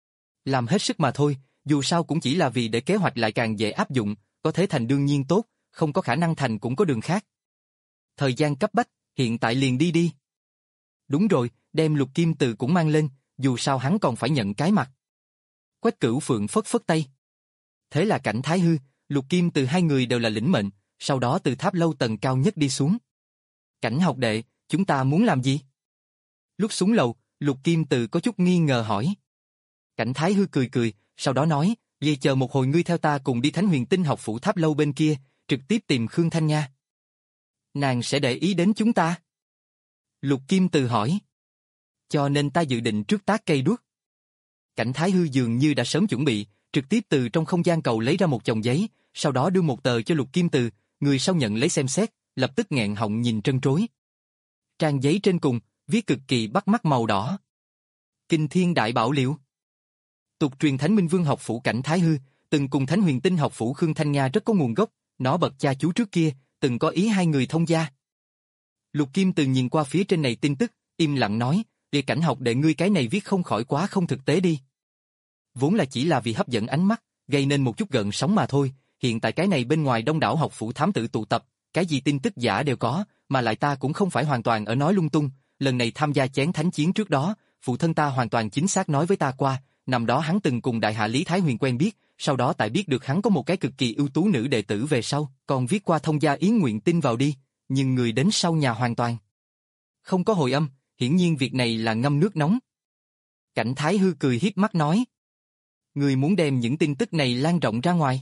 Làm hết sức mà thôi, dù sao cũng chỉ là vì để kế hoạch lại càng dễ áp dụng, có thể thành đương nhiên tốt, không có khả năng thành cũng có đường khác. Thời gian cấp bách, hiện tại liền đi đi. Đúng rồi, đem Lục Kim Từ cũng mang lên, dù sao hắn còn phải nhận cái mặt. Quách Cửu Phượng phất phất tay. Thế là Cảnh Thái Hư, Lục Kim Từ hai người đều là lĩnh mệnh, sau đó từ tháp lâu tầng cao nhất đi xuống. Cảnh học đệ, chúng ta muốn làm gì? Lúc xuống lầu, Lục Kim Từ có chút nghi ngờ hỏi. Cảnh Thái Hư cười cười, sau đó nói, vậy chờ một hồi ngươi theo ta cùng đi Thánh Huyền Tinh học phủ tháp lâu bên kia, trực tiếp tìm Khương Thanh Nga. Nàng sẽ để ý đến chúng ta? Lục Kim Từ hỏi. Cho nên ta dự định trước tác cây đuốc. Cảnh Thái Hư dường như đã sớm chuẩn bị, trực tiếp từ trong không gian cầu lấy ra một chồng giấy, sau đó đưa một tờ cho Lục Kim Từ, người sau nhận lấy xem xét, lập tức nghẹn họng nhìn trân trối. Trang giấy trên cùng, viết cực kỳ bắt mắt màu đỏ. Kinh Thiên Đại Bảo Liệu. Tục truyền Thánh Minh Vương học phủ Cảnh Thái Hư, từng cùng Thánh Huyền Tinh học phủ Khương Thanh Nga rất có nguồn gốc, nó bậc cha chú trước kia, từng có ý hai người thông gia. Lục Kim Từ nhìn qua phía trên này tin tức, im lặng nói, "Địa Cảnh học đệ ngươi cái này viết không khỏi quá không thực tế đi." Vốn là chỉ là vì hấp dẫn ánh mắt, gây nên một chút gợn sóng mà thôi, hiện tại cái này bên ngoài đông đảo học phủ thám tử tụ tập, cái gì tin tức giả đều có, mà lại ta cũng không phải hoàn toàn ở nói lung tung, lần này tham gia chén thánh chiến trước đó, phụ thân ta hoàn toàn chính xác nói với ta qua, năm đó hắn từng cùng đại hạ Lý Thái Huyền quen biết, sau đó tại biết được hắn có một cái cực kỳ ưu tú nữ đệ tử về sau, còn viết qua thông gia yến nguyện tin vào đi, nhưng người đến sau nhà hoàn toàn không có hồi âm, hiển nhiên việc này là ngâm nước nóng. Cảnh Thái Hư cười hiếp mắt nói, người muốn đem những tin tức này lan rộng ra ngoài.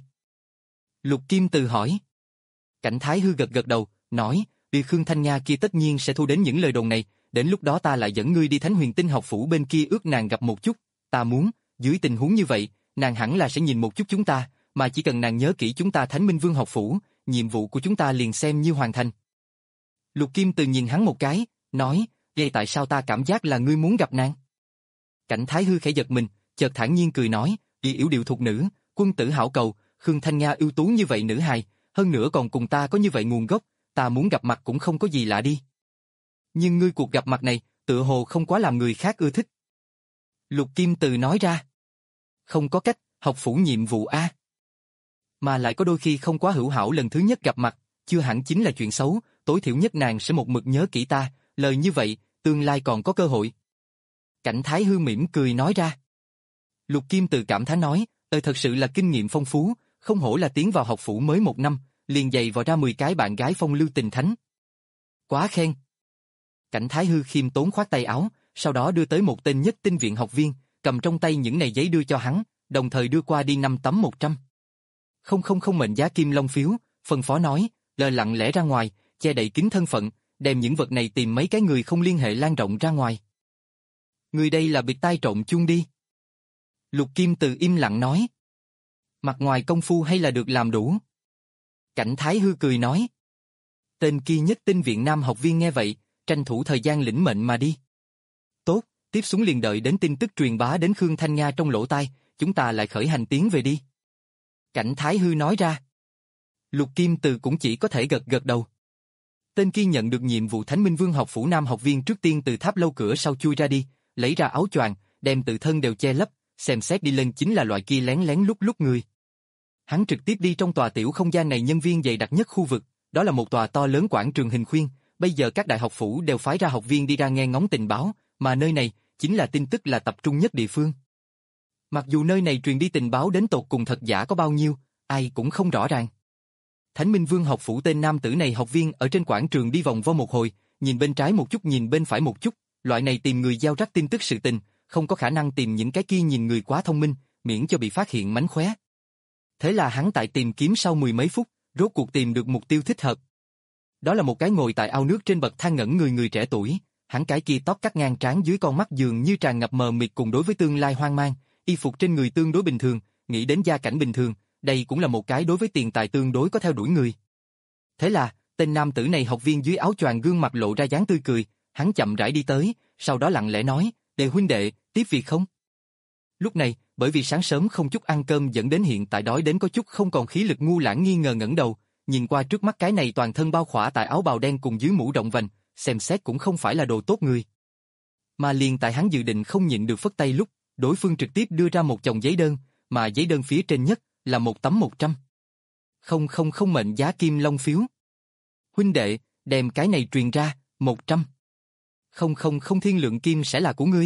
Lục Kim Từ hỏi. Cảnh Thái Hư gật gật đầu, nói, vì Khương Thanh Nga kia tất nhiên sẽ thu đến những lời đồn này, đến lúc đó ta lại dẫn ngươi đi Thánh Huyền Tinh học phủ bên kia ước nàng gặp một chút, ta muốn, dưới tình huống như vậy, nàng hẳn là sẽ nhìn một chút chúng ta, mà chỉ cần nàng nhớ kỹ chúng ta Thánh Minh Vương học phủ, nhiệm vụ của chúng ta liền xem như hoàn thành. Lục Kim Từ nhìn hắn một cái, nói, vậy tại sao ta cảm giác là ngươi muốn gặp nàng? Cảnh Thái Hư khẽ giật mình, chợt thản nhiên cười nói, vì yếu điệu thuộc nữ, quân tử hảo cầu, Khương Thanh Nga ưu tú như vậy nữ hài, hơn nữa còn cùng ta có như vậy nguồn gốc, ta muốn gặp mặt cũng không có gì lạ đi. Nhưng ngươi cuộc gặp mặt này, tựa hồ không quá làm người khác ưa thích. Lục Kim Từ nói ra, không có cách, học phủ nhiệm vụ A. Mà lại có đôi khi không quá hữu hảo lần thứ nhất gặp mặt, chưa hẳn chính là chuyện xấu, tối thiểu nhất nàng sẽ một mực nhớ kỹ ta, lời như vậy, tương lai còn có cơ hội. Cảnh Thái Hư mỉm cười nói ra. Lục Kim Từ cảm thán nói, ơi thật sự là kinh nghiệm phong phú, không hổ là tiến vào học phủ mới một năm, liền dày vào ra mười cái bạn gái phong lưu tình thánh. Quá khen. Cảnh Thái Hư khiêm tốn khoát tay áo, sau đó đưa tới một tên nhất tinh viện học viên, cầm trong tay những này giấy đưa cho hắn, đồng thời đưa qua đi năm tấm một trăm. Không không không mệnh giá kim long phiếu, phân phó nói, lời lặng lẽ ra ngoài, che đậy kín thân phận, đem những vật này tìm mấy cái người không liên hệ lan rộng ra ngoài. Người đây là bịt tai trộn chuông đi. Lục Kim Từ im lặng nói. Mặt ngoài công phu hay là được làm đủ. Cảnh Thái Hư cười nói. Tên kia nhất tinh viện nam học viên nghe vậy, tranh thủ thời gian lĩnh mệnh mà đi. Tốt, tiếp xuống liền đợi đến tin tức truyền bá đến Khương Thanh Nga trong lỗ tai, chúng ta lại khởi hành tiến về đi. Cảnh Thái Hư nói ra. Lục Kim Từ cũng chỉ có thể gật gật đầu. Tên kia nhận được nhiệm vụ Thánh Minh Vương học phủ nam học viên trước tiên từ tháp lâu cửa sau chui ra đi, lấy ra áo choàng, đem tự thân đều che lấp, xem xét đi lên chính là loại kia lén lén lút lút người. Hắn trực tiếp đi trong tòa tiểu không gian này nhân viên dày đặc nhất khu vực, đó là một tòa to lớn quảng trường hình khuyên, bây giờ các đại học phủ đều phái ra học viên đi ra nghe ngóng tình báo, mà nơi này chính là tin tức là tập trung nhất địa phương. Mặc dù nơi này truyền đi tình báo đến tột cùng thật giả có bao nhiêu, ai cũng không rõ ràng. Thánh Minh Vương học phủ tên nam tử này học viên ở trên quảng trường đi vòng vo một hồi, nhìn bên trái một chút nhìn bên phải một chút, loại này tìm người giao rắc tin tức sự tình, không có khả năng tìm những cái kia nhìn người quá thông minh, miễn cho bị phát hiện mánh khóe. Thế là hắn tại tìm kiếm sau mười mấy phút, rốt cuộc tìm được mục tiêu thích hợp. Đó là một cái ngồi tại ao nước trên bậc thang ngẩn người người trẻ tuổi, hắn cái kia tóc cắt ngang trán dưới con mắt dường như tràn ngập mờ mịt cùng đối với tương lai hoang mang, y phục trên người tương đối bình thường, nghĩ đến gia cảnh bình thường, đây cũng là một cái đối với tiền tài tương đối có theo đuổi người. Thế là, tên nam tử này học viên dưới áo choàng gương mặt lộ ra dáng tươi cười, hắn chậm rãi đi tới, sau đó lặng lẽ nói, "Đề huynh đệ, tiếp việc không?" Lúc này, bởi vì sáng sớm không chút ăn cơm dẫn đến hiện tại đói đến có chút không còn khí lực, Ngu Lãng nghi ngờ ngẩng đầu, nhìn qua trước mắt cái này toàn thân bao khỏa tại áo bào đen cùng dưới mũ rộng vành, xem xét cũng không phải là đồ tốt người. Mà liền tại hắn dự định không nhịn được phất tay lúc, đối phương trực tiếp đưa ra một chồng giấy đơn, mà giấy đơn phía trên nhất là một tấm một trăm. Không không không mệnh giá kim long phiếu. "Huynh đệ, đem cái này truyền ra, một trăm. Không không không thiên lượng kim sẽ là của ngươi."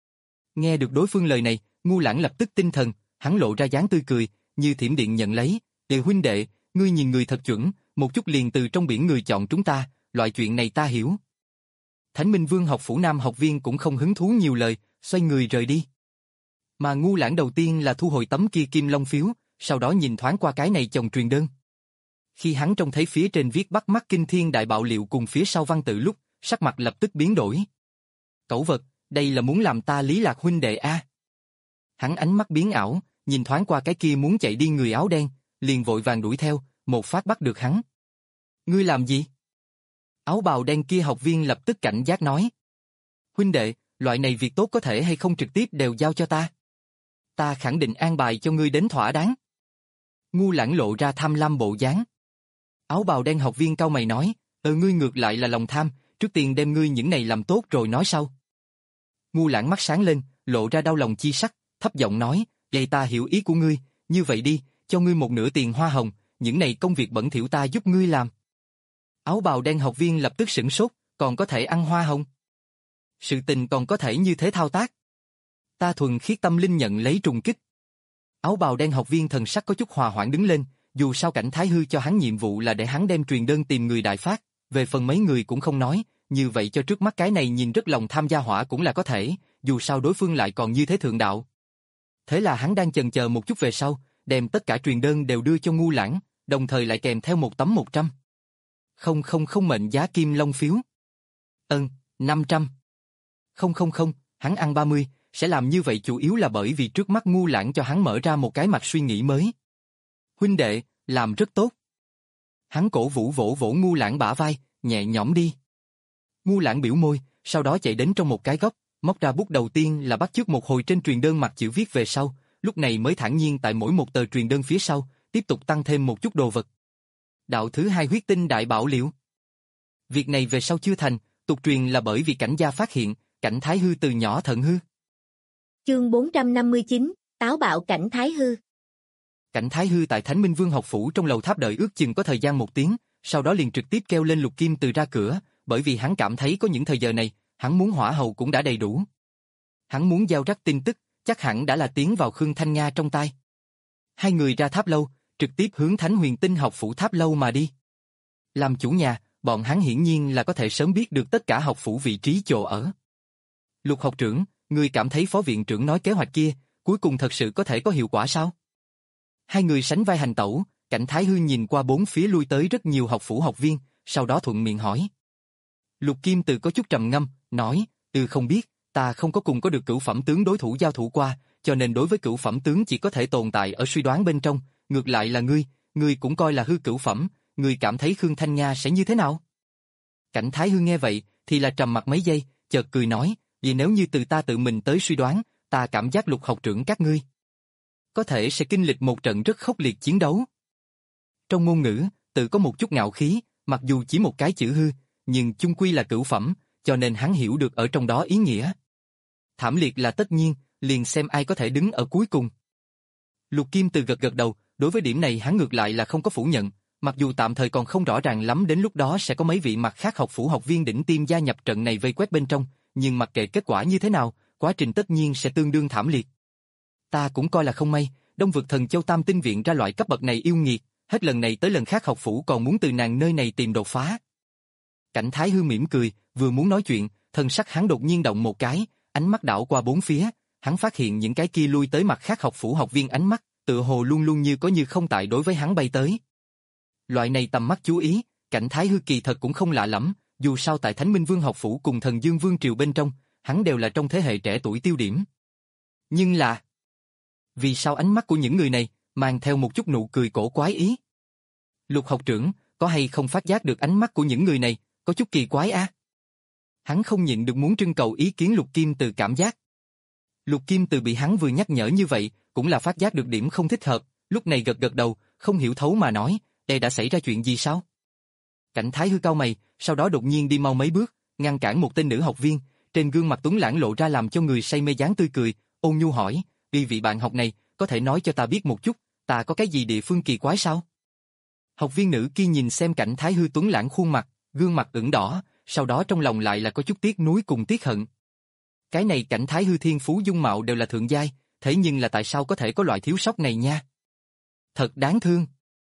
Nghe được đối phương lời này, Ngu Lãng lập tức tinh thần, hắn lộ ra dáng tươi cười, như thiểm điện nhận lấy, "Đề huynh đệ, ngươi nhìn người thật chuẩn, một chút liền từ trong biển người chọn chúng ta, loại chuyện này ta hiểu." Thánh Minh Vương học phủ nam học viên cũng không hứng thú nhiều lời, xoay người rời đi. Mà Ngu Lãng đầu tiên là thu hồi tấm kia kim long phiếu, sau đó nhìn thoáng qua cái này chồng truyền đơn. Khi hắn trông thấy phía trên viết bắt mắt kinh thiên đại bạo liệu cùng phía sau văn tự lúc, sắc mặt lập tức biến đổi. Cẩu vật, đây là muốn làm ta Lý Lạc huynh đệ a. Hắn ánh mắt biến ảo, nhìn thoáng qua cái kia muốn chạy đi người áo đen, liền vội vàng đuổi theo, một phát bắt được hắn. "Ngươi làm gì?" Áo bào đen kia học viên lập tức cảnh giác nói. "Huynh đệ, loại này việc tốt có thể hay không trực tiếp đều giao cho ta. Ta khẳng định an bài cho ngươi đến thỏa đáng." Ngu Lãng lộ ra tham lam bộ dáng. Áo bào đen học viên cau mày nói, "Ờ ngươi ngược lại là lòng tham, trước tiên đem ngươi những này làm tốt rồi nói sau." Ngu Lãng mắt sáng lên, lộ ra đau lòng chi sắc, thấp giọng nói, "Vậy ta hiểu ý của ngươi, như vậy đi, cho ngươi một nửa tiền hoa hồng, những này công việc bẩn thỉu ta giúp ngươi làm." Áo bào đen học viên lập tức sửng sốt, còn có thể ăn hoa hồng? Sự tình còn có thể như thế thao tác? Ta thuần khiết tâm linh nhận lấy trùng kích. Áo bào đen học viên thần sắc có chút hòa hoãn đứng lên, dù sao Cảnh Thái Hư cho hắn nhiệm vụ là để hắn đem truyền đơn tìm người đại phát, về phần mấy người cũng không nói, như vậy cho trước mắt cái này nhìn rất lòng tham gia hỏa cũng là có thể, dù sao đối phương lại còn như thế thượng đạo. Thế là hắn đang chần chờ một chút về sau, đem tất cả truyền đơn đều đưa cho Ngu Lãng, đồng thời lại kèm theo một tấm một trăm. Không không không mệnh giá kim long phiếu. Ân, năm trăm. Không không không, hắn ăn ba mươi, sẽ làm như vậy chủ yếu là bởi vì trước mắt Ngu Lãng cho hắn mở ra một cái mặt suy nghĩ mới. "Huynh đệ, làm rất tốt." Hắn cổ vũ vỗ vỗ Ngu Lãng bả vai, "Nhẹ nhõm đi." Ngu Lãng biểu môi, sau đó chạy đến trong một cái góc, móc ra bút đầu tiên là bắt chước một hồi trên truyền đơn mặt chữ viết về sau, lúc này mới thản nhiên tại mỗi một tờ truyền đơn phía sau, tiếp tục tăng thêm một chút đồ vật. Đạo thứ hai huyết tinh đại bảo liệu. Việc này về sau chưa thành, tục truyền là bởi vì Cảnh gia phát hiện, Cảnh Thái Hư từ nhỏ thận hư. Chương bốn trăm năm mươi chín, táo bạo Cảnh Thái Hư. Cảnh Thái Hư tại Thánh Minh Vương học phủ trong lầu tháp đợi ước chừng có thời gian một tiếng, sau đó liền trực tiếp kêu lên Lục Kim Từ ra cửa, bởi vì hắn cảm thấy có những thời giờ này, hắn muốn hỏa hầu cũng đã đầy đủ. Hắn muốn giao rắc tin tức, chắc hẳn đã là tiến vào Khương Thanh Nga trong tai. Hai người ra tháp lâu, trực tiếp hướng Thánh Huyền Tinh học phủ tháp lâu mà đi. Làm chủ nhà, bọn hắn hiển nhiên là có thể sớm biết được tất cả học phủ vị trí chỗ ở. Lục học trưởng, ngươi cảm thấy phó viện trưởng nói kế hoạch kia, cuối cùng thật sự có thể có hiệu quả sao? Hai người sánh vai hành tẩu, Cảnh Thái Hư nhìn qua bốn phía lui tới rất nhiều học phủ học viên, sau đó thuận miệng hỏi. Lục Kim Từ có chút trầm ngâm, nói, ừ không biết, ta không có cùng có được cửu phẩm tướng đối thủ giao thủ qua, cho nên đối với cửu phẩm tướng chỉ có thể tồn tại ở suy đoán bên trong, ngược lại là ngươi, ngươi cũng coi là hư cửu phẩm, ngươi cảm thấy Khương Thanh Nga sẽ như thế nào? Cảnh Thái Hư nghe vậy, thì là trầm mặt mấy giây, chợt cười nói, vì nếu như từ ta tự mình tới suy đoán, ta cảm giác Lục học trưởng các ngươi có thể sẽ kinh lịch một trận rất khốc liệt chiến đấu. Trong ngôn ngữ, tự có một chút ngạo khí, mặc dù chỉ một cái chữ hư, nhưng chung quy là cửu phẩm, cho nên hắn hiểu được ở trong đó ý nghĩa. Thảm liệt là tất nhiên, liền xem ai có thể đứng ở cuối cùng. Lục Kim Từ gật gật đầu, đối với điểm này hắn ngược lại là không có phủ nhận, mặc dù tạm thời còn không rõ ràng lắm đến lúc đó sẽ có mấy vị mặt khác học phủ học viên đỉnh tiêm gia nhập trận này vây quét bên trong, nhưng mặc kệ kết quả như thế nào, quá trình tất nhiên sẽ tương đương thảm liệt. Ta cũng coi là không may, Đông vực Thần Châu Tam Tinh viện ra loại cấp bậc này yêu nghiệt, hết lần này tới lần khác học phủ còn muốn từ nàng nơi này tìm đột phá. Cảnh Thái Hư mỉm cười, vừa muốn nói chuyện, thân sắc hắn đột nhiên động một cái, ánh mắt đảo qua bốn phía, hắn phát hiện những cái kia lui tới mặt khác học phủ học viên ánh mắt, tựa hồ luôn luôn như có như không tại đối với hắn bay tới. Loại này tầm mắt chú ý, Cảnh Thái Hư kỳ thật cũng không lạ lắm, dù sao tại Thánh Minh Vương học phủ cùng Thần Dương Vương triều bên trong, hắn đều là trong thế hệ trẻ tuổi tiêu điểm. Nhưng là, vì sao ánh mắt của những người này mang theo một chút nụ cười cổ quái ý? Lục học trưởng, có hay không phát giác được ánh mắt của những người này có chút kỳ quái á? À? Hắn không nhịn được muốn trưng cầu ý kiến Lục Kim Từ cảm giác. Lục Kim Từ bị hắn vừa nhắc nhở như vậy, cũng là phát giác được điểm không thích hợp, lúc này gật gật đầu, không hiểu thấu mà nói, đây đã xảy ra chuyện gì sao? Cảnh Thái Hư cau mày, sau đó đột nhiên đi mau mấy bước, ngăn cản một tên nữ học viên, trên gương mặt tuấn lãng lộ ra làm cho người say mê dáng tươi cười, ôn nhu hỏi, "Đi vị bạn học này, có thể nói cho ta biết một chút, ta có cái gì địa phương kỳ quái sao?" Học viên nữ kia nhìn xem Cảnh Thái Hư tuấn lãng khuôn mặt, gương mặt ửng đỏ, sau đó trong lòng lại là có chút tiếc nuối cùng tiếc hận. Cái này Cảnh Thái Hư thiên phú dung mạo đều là thượng giai, thế nhưng là tại sao có thể có loại thiếu sót này nha? Thật đáng thương.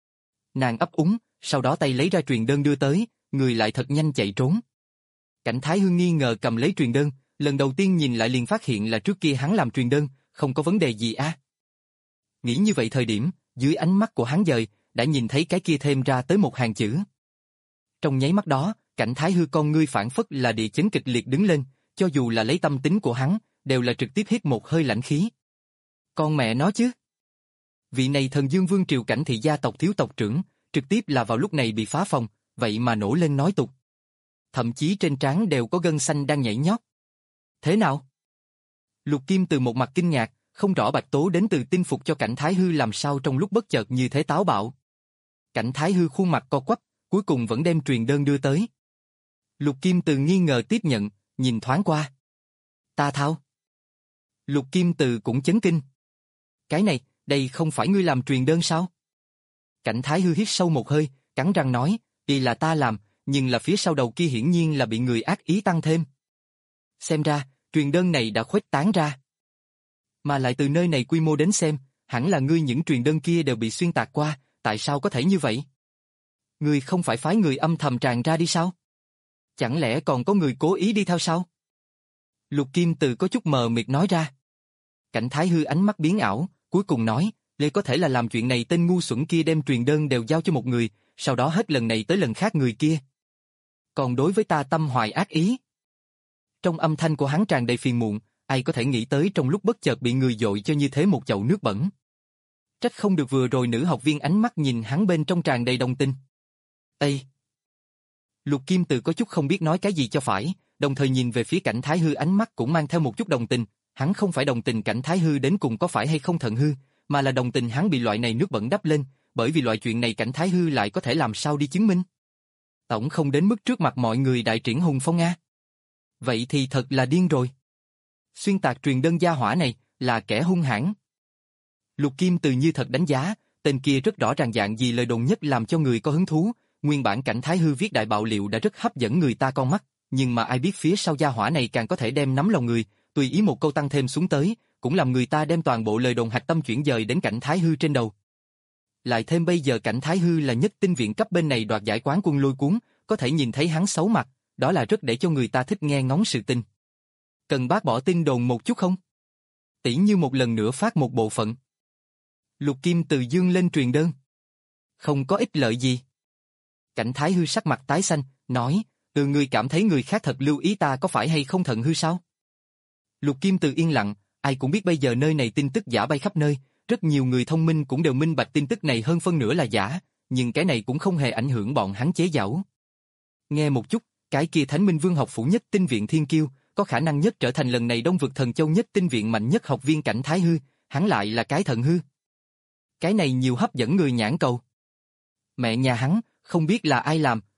Nàng ấp úng, sau đó tay lấy ra truyền đơn đưa tới, người lại thật nhanh chạy trốn. Cảnh Thái Hư nghi ngờ cầm lấy truyền đơn, lần đầu tiên nhìn lại liền phát hiện là trước kia hắn làm truyền đơn, không có vấn đề gì á. À? Nghĩ như vậy thời điểm, dưới ánh mắt của hắn dời, đã nhìn thấy cái kia thêm ra tới một hàng chữ. Trong nháy mắt đó, Cảnh Thái Hư con ngươi phản phất là địa chấn kịch liệt đứng lên, cho dù là lấy tâm tính của hắn, đều là trực tiếp hít một hơi lãnh khí. Con mẹ nó chứ. Vị này Thần Dương Vương triều Cảnh thị gia tộc thiếu tộc trưởng, trực tiếp là vào lúc này bị phá phòng, vậy mà nổ lên nói tục. Thậm chí trên trán đều có gân xanh đang nhảy nhót. Thế nào? Lục Kim Từ một mặt kinh ngạc, không rõ Bạch Tố đến từ tin phục cho Cảnh Thái Hư làm sao trong lúc bất chợt như thế táo bạo. Cảnh Thái Hư khuôn mặt co quắp, cuối cùng vẫn đem truyền đơn đưa tới. Lục Kim Từ nghi ngờ tiếp nhận, nhìn thoáng qua. Ta thao. Lục Kim Từ cũng chấn kinh. Cái này, đây không phải ngươi làm truyền đơn sao? Cảnh Thái Hư hít sâu một hơi, cắn răng nói, đi là ta làm, nhưng là phía sau đầu kia hiển nhiên là bị người ác ý tăng thêm. Xem ra, truyền đơn này đã khuếch tán ra. Mà lại từ nơi này quy mô đến xem, hẳn là ngươi những truyền đơn kia đều bị xuyên tạc qua, tại sao có thể như vậy? Ngươi không phải phái người âm thầm tràn ra đi sao? Chẳng lẽ còn có người cố ý đi theo sao? Lục Kim Từ có chút mờ mịt nói ra. Cảnh Thái Hư ánh mắt biến ảo, cuối cùng nói, Lê có thể là làm chuyện này tên ngu xuẩn kia đem truyền đơn đều giao cho một người, sau đó hết lần này tới lần khác người kia. Còn đối với ta tâm hoài ác ý. Trong âm thanh của hắn tràn đầy phiền muộn, ai có thể nghĩ tới trong lúc bất chợt bị người dội cho như thế một chậu nước bẩn. Trách không được vừa rồi nữ học viên ánh mắt nhìn hắn bên trong tràn đầy đồng tình. Ê! Lục Kim Từ có chút không biết nói cái gì cho phải, đồng thời nhìn về phía Cảnh Thái Hư ánh mắt cũng mang theo một chút đồng tình, hắn không phải đồng tình Cảnh Thái Hư đến cùng có phải hay không thận hư, mà là đồng tình hắn bị loại này nước bẩn đắp lên, bởi vì loại chuyện này Cảnh Thái Hư lại có thể làm sao đi chứng minh. Tổng không đến mức trước mặt mọi người đại triển hùng phong a. Vậy thì thật là điên rồi. Xuyên tạc truyền đơn gia hỏa này là kẻ hung hãn. Lục Kim Từ như thật đánh giá, tên kia rất rõ ràng dạng gì lời đồn nhất làm cho người có hứng thú, nguyên bản Cảnh Thái Hư viết đại bạo liệu đã rất hấp dẫn người ta con mắt, nhưng mà ai biết phía sau gia hỏa này càng có thể đem nắm lòng người, tùy ý một câu tăng thêm xuống tới, cũng làm người ta đem toàn bộ lời đồn hạch tâm chuyển dời đến Cảnh Thái Hư trên đầu. Lại thêm bây giờ Cảnh Thái Hư là nhất tinh viện cấp bên này đoạt giải quán quân lôi cuốn, có thể nhìn thấy hắn xấu mặt, đó là rất để cho người ta thích nghe ngóng sự tình. Cần bác bỏ tin đồn một chút không? Tỉ như một lần nữa phát một bộ phận. Lục Kim Từ dương lên truyền đơn. Không có ích lợi gì. Cảnh Thái Hư sắc mặt tái xanh, nói, từ người cảm thấy người khác thật lưu ý ta có phải hay không thận hư sao? Lục Kim Từ yên lặng, ai cũng biết bây giờ nơi này tin tức giả bay khắp nơi, rất nhiều người thông minh cũng đều minh bạch tin tức này hơn phân nửa là giả, nhưng cái này cũng không hề ảnh hưởng bọn hắn chế giễu. Nghe một chút, cái kia Thánh Minh Vương học phủ nhất tinh viện thiên kiêu, có khả năng nhất trở thành lần này Đông vực Thần Châu nhất tinh viện mạnh nhất học viên Cảnh Thái Hư, hắn lại là cái thận hư. Cái này nhiều hấp dẫn người nhãn cầu. Mẹ nhà hắn, không biết là ai làm,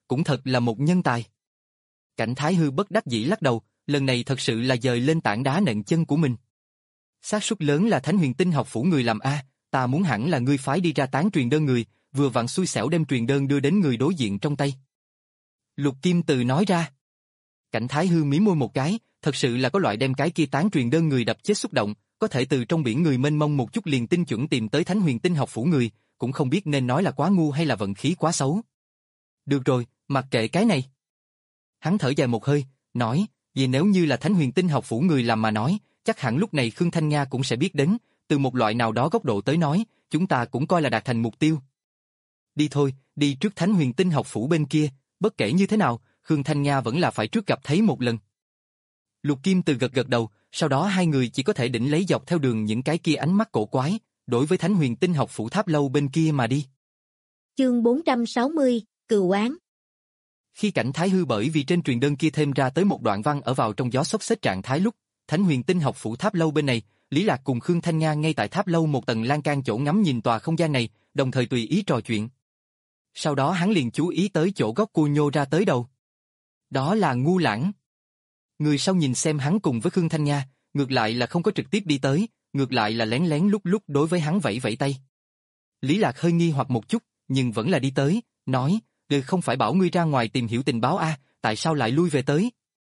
cũng thật là một nhân tài. Cảnh Thái Hư bất đắc dĩ lắc đầu, lần này thật sự là dời lên tảng đá nện chân của mình. Xác suất lớn là Thánh Huyền Tinh học phủ người làm a, ta muốn hẳn là ngươi phái đi ra tán truyền đơn người, vừa vặn xui xẻo đem truyền đơn đưa đến người đối diện trong tay. Lục Kim Từ nói ra. Cảnh Thái Hư mí môi một cái, thật sự là có loại đem cái kia tán truyền đơn người đập chết xúc động, có thể từ trong biển người mênh mông một chút liền tinh chuẩn tìm tới Thánh Huyền Tinh học phủ người, cũng không biết nên nói là quá ngu hay là vận khí quá xấu. Được rồi, mặc kệ cái này. Hắn thở dài một hơi, nói, vì nếu như là Thánh Huyền Tinh học phủ người làm mà nói, chắc hẳn lúc này Khương Thanh Nga cũng sẽ biết đến, từ một loại nào đó góc độ tới nói, chúng ta cũng coi là đạt thành mục tiêu. Đi thôi, đi trước Thánh Huyền Tinh học phủ bên kia, bất kể như thế nào, Khương Thanh Nga vẫn là phải trước gặp thấy một lần. Lục Kim Từ gật gật đầu, sau đó hai người chỉ có thể đỉnh lấy dọc theo đường những cái kia ánh mắt cổ quái, đối với Thánh Huyền Tinh học phủ tháp lâu bên kia mà đi. Chương bốn trăm sáu mươi, Cừu oán. Khi Cảnh Thái Hư bởi vì trên truyền đơn kia thêm ra tới một đoạn văn ở vào trong gió xốc xếch trạng thái lúc, Thánh Huyền Tinh học phủ tháp lâu bên này, Lý Lạc cùng Khương Thanh Nga ngay tại tháp lâu một tầng lan can chỗ ngắm nhìn tòa không gian này, đồng thời tùy ý trò chuyện. Sau đó hắn liền chú ý tới chỗ góc cua nhô ra tới đầu. Đó là Ngu Lãng. Người sau nhìn xem hắn cùng với Khương Thanh Nga, ngược lại là không có trực tiếp đi tới, ngược lại là lén lén lúc lúc đối với hắn vẫy vẫy tay. Lý Lạc hơi nghi hoặc một chút, nhưng vẫn là đi tới, nói, "Được không phải bảo ngươi ra ngoài tìm hiểu tình báo a, tại sao lại lui về tới?"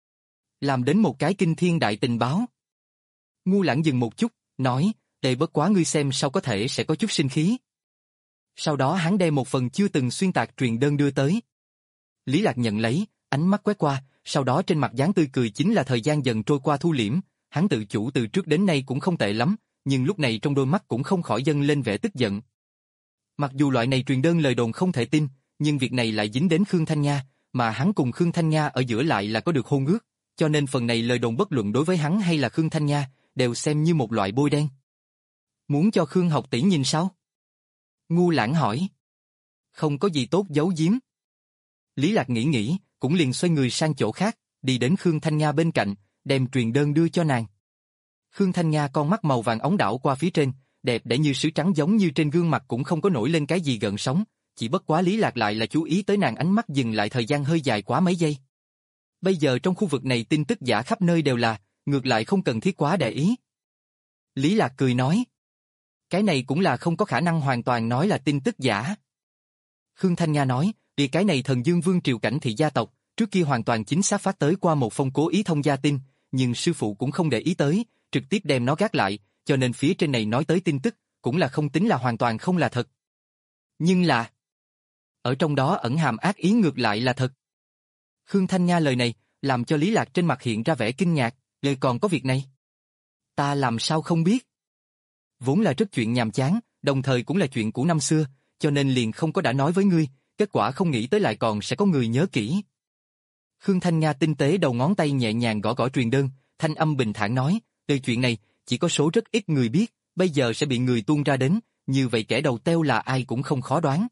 Làm đến một cái kinh thiên đại tình báo. Ngu Lãng dừng một chút, nói, "Đệ bất quá ngươi xem sao có thể sẽ có chút sinh khí." Sau đó hắn đem một phần chưa từng xuyên tạc truyền đơn đưa tới. Lý Lạc nhận lấy, ánh mắt quét qua, sau đó trên mặt dáng tươi cười chính là thời gian dần trôi qua thu liễm, hắn tự chủ từ trước đến nay cũng không tệ lắm, nhưng lúc này trong đôi mắt cũng không khỏi dâng lên vẻ tức giận. Mặc dù loại này truyền đơn lời đồn không thể tin, nhưng việc này lại dính đến Khương Thanh Nga, mà hắn cùng Khương Thanh Nga ở giữa lại là có được hôn ước, cho nên phần này lời đồn bất luận đối với hắn hay là Khương Thanh Nga, đều xem như một loại bôi đen. Muốn cho Khương học tỷ nhìn sao? Ngu Lãng hỏi. Không có gì tốt giấu giếm. Lý Lạc nghĩ nghĩ, cũng liền xoay người sang chỗ khác, đi đến Khương Thanh Nga bên cạnh, đem truyền đơn đưa cho nàng. Khương Thanh Nga con mắt màu vàng óng đảo qua phía trên, đẹp đẽ như sứ trắng giống như trên gương mặt cũng không có nổi lên cái gì gợn sóng, chỉ bất quá Lý Lạc lại là chú ý tới nàng ánh mắt dừng lại thời gian hơi dài quá mấy giây. Bây giờ trong khu vực này tin tức giả khắp nơi đều là, ngược lại không cần thiết quá để ý. Lý Lạc cười nói. Cái này cũng là không có khả năng hoàn toàn nói là tin tức giả. Khương Thanh Nga nói, vì cái này Thần Dương Vương triều cảnh thị gia tộc, trước kia hoàn toàn chính xác phát tới qua một phong cố ý thông gia tin, nhưng sư phụ cũng không để ý tới, trực tiếp đem nó gác lại, cho nên phía trên này nói tới tin tức, cũng là không tính là hoàn toàn không là thật. Nhưng là, ở trong đó ẩn hàm ác ý ngược lại là thật. Khương Thanh Nga lời này, làm cho Lý Lạc trên mặt hiện ra vẻ kinh ngạc, lời còn có việc này. Ta làm sao không biết? Vốn là rất chuyện nhàm chán, đồng thời cũng là chuyện cũ năm xưa, cho nên liền không có đã nói với ngươi, kết quả không nghĩ tới lại còn sẽ có người nhớ kỹ. Khương Thanh Nga tinh tế đầu ngón tay nhẹ nhàng gõ gõ truyền đơn, thanh âm bình thản nói, từ chuyện này, chỉ có số rất ít người biết, bây giờ sẽ bị người tuôn ra đến, như vậy kẻ đầu teo là ai cũng không khó đoán.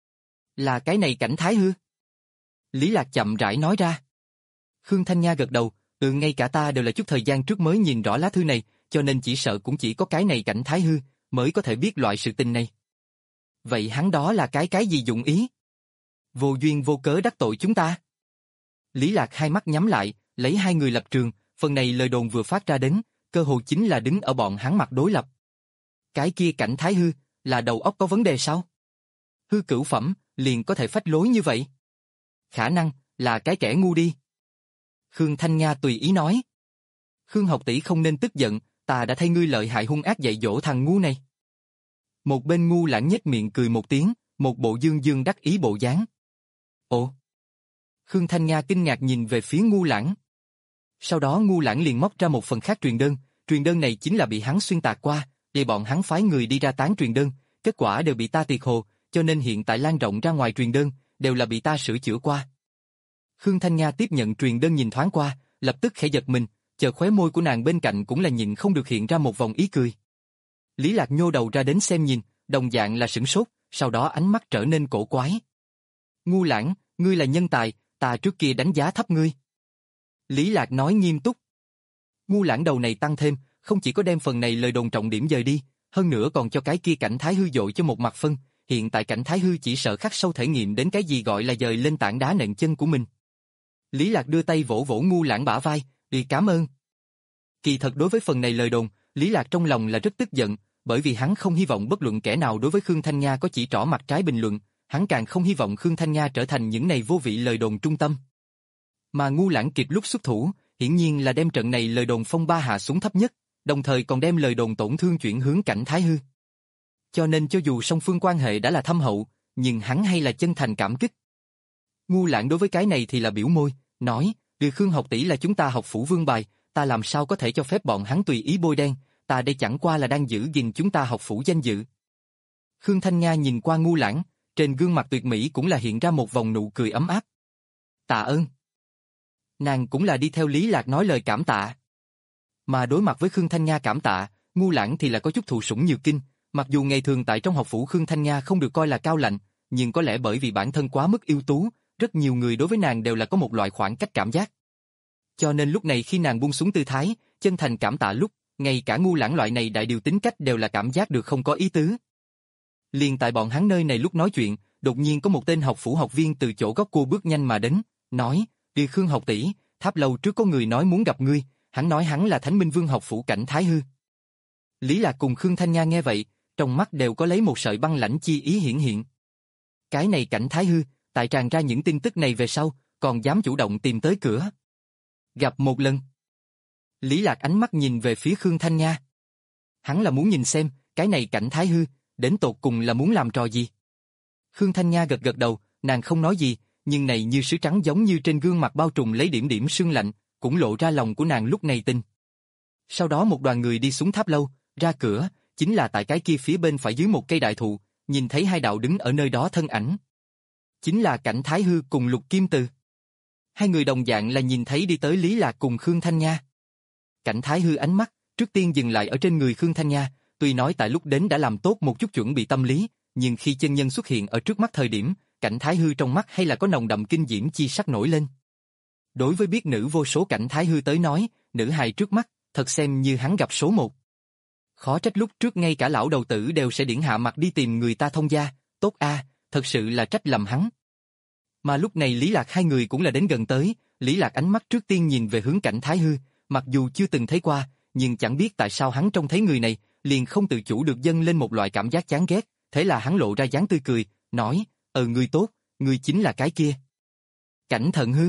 Là cái này Cảnh Thái Hư? Lý Lạc chậm rãi nói ra. Khương Thanh Nga gật đầu, ừ ngay cả ta đều là chút thời gian trước mới nhìn rõ lá thư này, cho nên chỉ sợ cũng chỉ có cái này Cảnh Thái Hư, mới có thể biết loại sự tình này. Vậy hắn đó là cái cái gì dụng ý? Vô duyên vô cớ đắc tội chúng ta. Lý Lạc hai mắt nhắm lại, lấy hai người lập trường, phần này lời đồn vừa phát ra đến, cơ hồ chính là đứng ở bọn hắn mặt đối lập. Cái kia Cảnh Thái Hư, là đầu óc có vấn đề sao? Hư cửu phẩm, liền có thể phách lối như vậy? Khả năng, là cái kẻ ngu đi. Khương Thanh Nga tùy ý nói. Khương học tỷ không nên tức giận, ta đã thay ngươi lợi hại hung ác dạy dỗ thằng ngu này. Một bên Ngu Lãng nhếch miệng cười một tiếng, một bộ dương dương đắc ý bộ dáng. Ồ! Khương Thanh Nga kinh ngạc nhìn về phía Ngu Lãng. Sau đó Ngu Lãng liền móc ra một phần khác truyền đơn, truyền đơn này chính là bị hắn xuyên tạc qua, để bọn hắn phái người đi ra tán truyền đơn, kết quả đều bị ta tiệt hồ, cho nên hiện tại lan rộng ra ngoài truyền đơn, đều là bị ta sửa chữa qua. Khương Thanh Nga tiếp nhận truyền đơn nhìn thoáng qua, lập tức khẽ giật mình, chờ khóe môi của nàng bên cạnh cũng là nhịn không được hiện ra một vòng ý cười. Lý Lạc nhô đầu ra đến xem nhìn, đồng dạng là sửng sốt, sau đó ánh mắt trở nên cổ quái. Ngu Lãng, ngươi là nhân tài, ta trước kia đánh giá thấp ngươi. Lý Lạc nói nghiêm túc. Ngu Lãng đầu này tăng thêm, không chỉ có đem phần này lời đồn trọng điểm dời đi, hơn nữa còn cho cái kia Cảnh Thái Hư dội cho một mặt phân, hiện tại Cảnh Thái Hư chỉ sợ khắc sâu thể nghiệm đến cái gì gọi là dời lên tảng đá nện chân của mình. Lý Lạc đưa tay vỗ vỗ Ngu Lãng bả vai, đi cảm ơn. Kỳ thật đối với phần này lời đồn, Lý Lạc trong lòng là rất tức giận, bởi vì hắn không hy vọng bất luận kẻ nào đối với Khương Thanh Nga có chỉ trỏ mặt trái bình luận, hắn càng không hy vọng Khương Thanh Nga trở thành những này vô vị lời đồn trung tâm. Mà Ngu Lãng kịp lúc xuất thủ, hiển nhiên là đem trận này lời đồn phong ba hạ xuống thấp nhất, đồng thời còn đem lời đồn tổn thương chuyển hướng Cảnh Thái Hư. Cho nên cho dù song phương quan hệ đã là thâm hậu, nhưng hắn hay là chân thành cảm kích. Ngu Lãng đối với cái này thì là biểu môi, nói, Từ Khương học tỷ là chúng ta học phủ vương bài, ta làm sao có thể cho phép bọn hắn tùy ý bôi đen, ta đây chẳng qua là đang giữ gìn chúng ta học phủ danh dự. Khương Thanh Nga nhìn qua Ngu Lãng, trên gương mặt tuyệt mỹ cũng là hiện ra một vòng nụ cười ấm áp. Tạ ơn. Nàng cũng là đi theo Lý Lạc nói lời cảm tạ. Mà đối mặt với Khương Thanh Nga cảm tạ, Ngu Lãng thì là có chút thụ sủng nhược kinh, mặc dù ngày thường tại trong học phủ Khương Thanh Nga không được coi là cao lạnh, nhưng có lẽ bởi vì bản thân quá mức ưu tú, rất nhiều người đối với nàng đều là có một loại khoảng cách cảm giác. Cho nên lúc này khi nàng buông xuống tư thái, chân thành cảm tạ lúc, ngay cả Ngu Lãng loại này đại điều tính cách đều là cảm giác được không có ý tứ. Liền tại bọn hắn nơi này lúc nói chuyện, đột nhiên có một tên học phủ học viên từ chỗ góc cô bước nhanh mà đến, nói, Đi Khương học tỷ, tháp lâu trước có người nói muốn gặp ngươi, hắn nói hắn là Thánh Minh Vương học phủ Cảnh Thái Hư. Lý Lạc cùng Khương Thanh Nga nghe vậy, trong mắt đều có lấy một sợi băng lãnh chi ý hiển hiện. Cái này Cảnh Thái Hư, tại tràn ra những tin tức này về sau, còn dám chủ động tìm tới cửa. Gặp một lần. Lý Lạc ánh mắt nhìn về phía Khương Thanh Nga. Hắn là muốn nhìn xem, cái này Cảnh Thái Hư, đến tột cùng là muốn làm trò gì. Khương Thanh Nga gật gật đầu, nàng không nói gì, nhưng này như sứ trắng giống như trên gương mặt bao trùm lấy điểm điểm sương lạnh, cũng lộ ra lòng của nàng lúc này tin. Sau đó một đoàn người đi xuống tháp lâu, ra cửa, chính là tại cái kia phía bên phải dưới một cây đại thụ, nhìn thấy hai đạo đứng ở nơi đó thân ảnh. Chính là Cảnh Thái Hư cùng Lục Kim Từ. Hai người đồng dạng là nhìn thấy đi tới Lý Lạc cùng Khương Thanh Nga. Cảnh Thái Hư ánh mắt, trước tiên dừng lại ở trên người Khương Thanh Nga, tuy nói tại lúc đến đã làm tốt một chút chuẩn bị tâm lý, nhưng khi chân nhân xuất hiện ở trước mắt thời điểm, Cảnh Thái Hư trong mắt hay là có nồng đậm kinh diễm chi sắc nổi lên. Đối với biết nữ vô số Cảnh Thái Hư tới nói, nữ hài trước mắt, thật xem như hắn gặp số một. Khó trách lúc trước ngay cả lão đầu tử đều sẽ điển hạ mặt đi tìm người ta thông gia, tốt a, thật sự là trách lầm hắn. Mà lúc này Lý Lạc hai người cũng là đến gần tới, Lý Lạc ánh mắt trước tiên nhìn về hướng Cảnh Thái Hư, mặc dù chưa từng thấy qua, nhưng chẳng biết tại sao hắn trông thấy người này, liền không tự chủ được dâng lên một loại cảm giác chán ghét, thế là hắn lộ ra dáng tươi cười, nói, ờ người tốt, người chính là cái kia. Cảnh Thận Hư.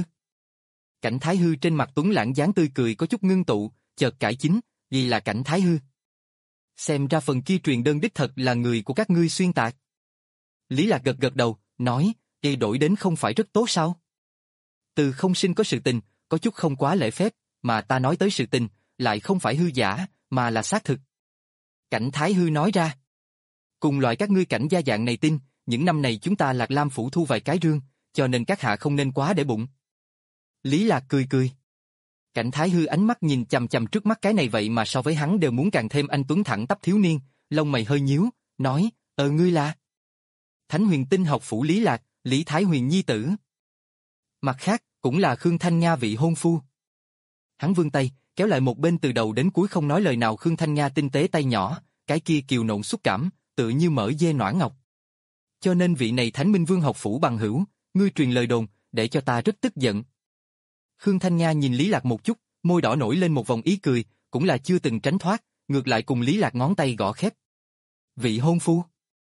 Cảnh Thái Hư trên mặt tuấn lãng dáng tươi cười có chút ngưng tụ, chợt cải chính, vì là Cảnh Thái Hư. Xem ra phần kia truyền đơn đích thật là người của các ngươi xuyên tạc. Lý Lạc gật gật đầu, nói, đây đổi đến không phải rất tốt sao? Từ không sinh có sự tình, có chút không quá lễ phép, mà ta nói tới sự tình, lại không phải hư giả, mà là xác thực. Cảnh Thái Hư nói ra. Cùng loại các ngươi Cảnh gia dạng này tin, những năm này chúng ta Lạc Lam phủ thu vài cái rương, cho nên các hạ không nên quá để bụng. Lý Lạc cười cười. Cảnh Thái Hư ánh mắt nhìn chằm chằm trước mắt cái này vậy mà so với hắn đều muốn càng thêm anh tuấn thẳng tắp thiếu niên, lông mày hơi nhíu, nói, ờ ngươi là Thánh Huyền Tinh học phủ Lý Lạc, Lý Thái Huyền nhi tử. Mặt khác, cũng là Khương Thanh Nga vị hôn phu. Hắn vươn tay, kéo lại một bên từ đầu đến cuối không nói lời nào Khương Thanh Nga tinh tế tay nhỏ, cái kia kiều nộn xúc cảm, tựa như mỡ dê noãn ngọc. Cho nên vị này Thánh Minh Vương học phủ bằng hữu, ngươi truyền lời đồn, để cho ta rất tức giận. Khương Thanh Nga nhìn Lý Lạc một chút, môi đỏ nổi lên một vòng ý cười, cũng là chưa từng tránh thoát, ngược lại cùng Lý Lạc ngón tay gõ khép. Vị hôn phu.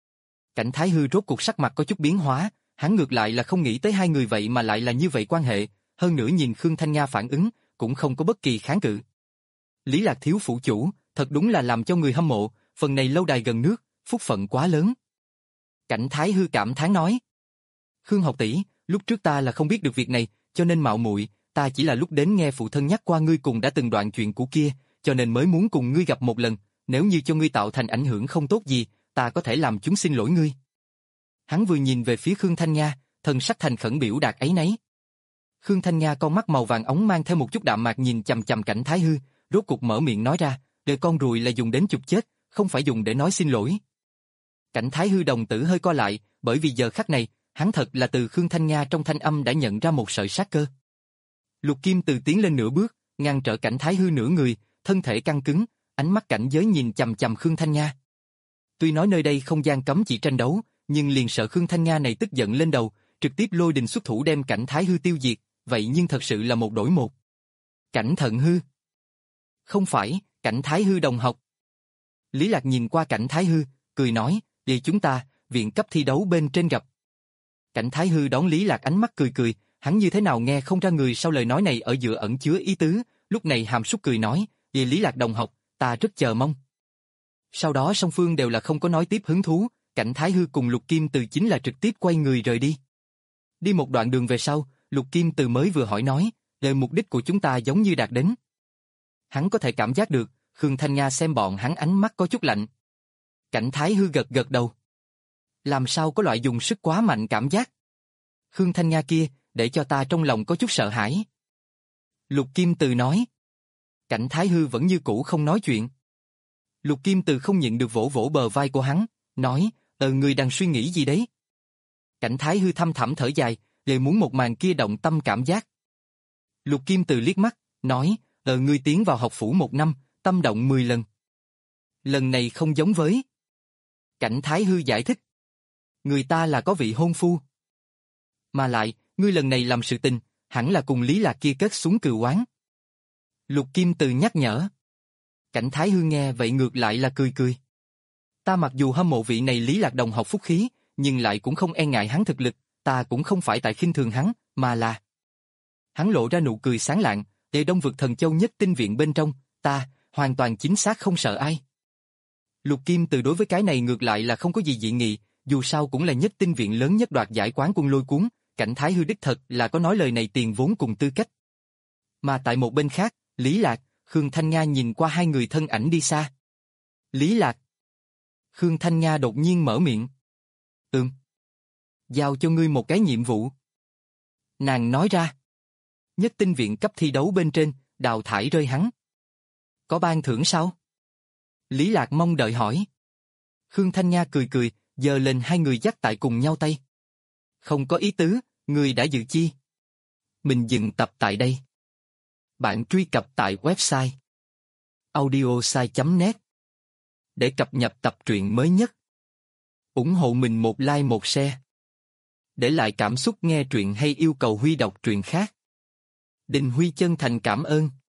Cảnh Thái Hư rốt cuộc sắc mặt có chút biến hóa, hắn ngược lại là không nghĩ tới hai người vậy mà lại là như vậy quan hệ, hơn nữa nhìn Khương Thanh Nga phản ứng, cũng không có bất kỳ kháng cự. Lý Lạc thiếu phủ chủ, thật đúng là làm cho người hâm mộ, phần này lâu đài gần nước, phúc phận quá lớn. Cảnh Thái Hư cảm thán nói. Khương học tỷ, lúc trước ta là không biết được việc này, cho nên mạo muội, ta chỉ là lúc đến nghe phụ thân nhắc qua ngươi cùng đã từng đoạn chuyện cũ kia, cho nên mới muốn cùng ngươi gặp một lần, nếu như cho ngươi tạo thành ảnh hưởng không tốt gì, ta có thể làm chúng xin lỗi ngươi. Hắn vừa nhìn về phía Khương Thanh Nga, thần sắc thành khẩn biểu đạt ấy nấy. Khương Thanh Nga con mắt màu vàng ống mang theo một chút đạm mạc nhìn chằm chằm Cảnh Thái Hư, rốt cuộc mở miệng nói ra, đời con ruồi là dùng đến chụp chết, không phải dùng để nói xin lỗi. Cảnh Thái Hư đồng tử hơi co lại, bởi vì giờ khắc này, hắn thật là từ Khương Thanh Nga trong thanh âm đã nhận ra một sợi sát cơ. Lục Kim Từ tiến lên nửa bước, ngăn trở Cảnh Thái Hư nửa người, thân thể căng cứng, ánh mắt cảnh giới nhìn chằm chằm Khương Thanh Nga. Tuy nói nơi đây không gian cấm chỉ tranh đấu, nhưng liền sợ Khương Thanh Nga này tức giận lên đầu, trực tiếp lôi đình xuất thủ đem Cảnh Thái Hư tiêu diệt, vậy nhưng thật sự là một đổi một. Cảnh Thận Hư. Không phải, Cảnh Thái Hư đồng học. Lý Lạc nhìn qua Cảnh Thái Hư, cười nói, vậy chúng ta, viện cấp thi đấu bên trên gặp. Cảnh Thái Hư đón Lý Lạc ánh mắt cười cười, hắn như thế nào nghe không ra người sau lời nói này ở giữa ẩn chứa ý tứ, lúc này hàm súc cười nói, vậy Lý Lạc đồng học, ta rất chờ mong. Sau đó song phương đều là không có nói tiếp hứng thú, Cảnh Thái Hư cùng Lục Kim Từ chính là trực tiếp quay người rời đi. Đi một đoạn đường về sau, Lục Kim Từ mới vừa hỏi nói, lời mục đích của chúng ta giống như đạt đến. Hắn có thể cảm giác được, Khương Thanh Nga xem bọn hắn ánh mắt có chút lạnh. Cảnh Thái Hư gật gật đầu. Làm sao có loại dùng sức quá mạnh cảm giác? Khương Thanh Nga kia, để cho ta trong lòng có chút sợ hãi. Lục Kim Từ nói. Cảnh Thái Hư vẫn như cũ không nói chuyện. Lục Kim Từ không nhịn được vỗ vỗ bờ vai của hắn, nói, ờ người đang suy nghĩ gì đấy? Cảnh Thái Hư thăm thẳm thở dài, lời muốn một màn kia động tâm cảm giác. Lục Kim Từ liếc mắt, nói, ờ ngươi tiến vào học phủ một năm, tâm động mười lần. Lần này không giống với. Cảnh Thái Hư giải thích. Người ta là có vị hôn phu. Mà lại, ngươi lần này làm sự tình, hẳn là cùng Lý Lạc kia kết xuống cừu oán. Lục Kim Từ nhắc nhở. Cảnh Thái Hư nghe vậy ngược lại là cười cười. Ta mặc dù hâm mộ vị này Lý Lạc đồng học phúc khí, nhưng lại cũng không e ngại hắn thực lực, ta cũng không phải tại khinh thường hắn, mà là... Hắn lộ ra nụ cười sáng lạng, để Đông Vực Thần Châu nhất tinh viện bên trong, ta, hoàn toàn chính xác không sợ ai. Lục Kim Từ đối với cái này ngược lại là không có gì dị nghị, dù sao cũng là nhất tinh viện lớn nhất đoạt giải quán quân lôi cuốn, Cảnh Thái Hư đích thật là có nói lời này tiền vốn cùng tư cách. Mà tại một bên khác, Lý Lạc, Khương Thanh Nga nhìn qua hai người thân ảnh đi xa. Lý Lạc. Khương Thanh Nga đột nhiên mở miệng. Ừm. Giao cho ngươi một cái nhiệm vụ. Nàng nói ra. Nhất tinh viện cấp thi đấu bên trên, đào thải rơi hắn. Có ban thưởng sao? Lý Lạc mong đợi hỏi. Khương Thanh Nga cười cười, giơ lên hai người dắt tại cùng nhau tay. Không có ý tứ, ngươi đã dự chi. Mình dừng tập tại đây. Bạn truy cập tại website audiosai chấm net để cập nhật tập truyện mới nhất. Ủng hộ mình một like một share. Để lại cảm xúc nghe truyện hay yêu cầu Huy đọc truyện khác. Đình Huy chân thành cảm ơn.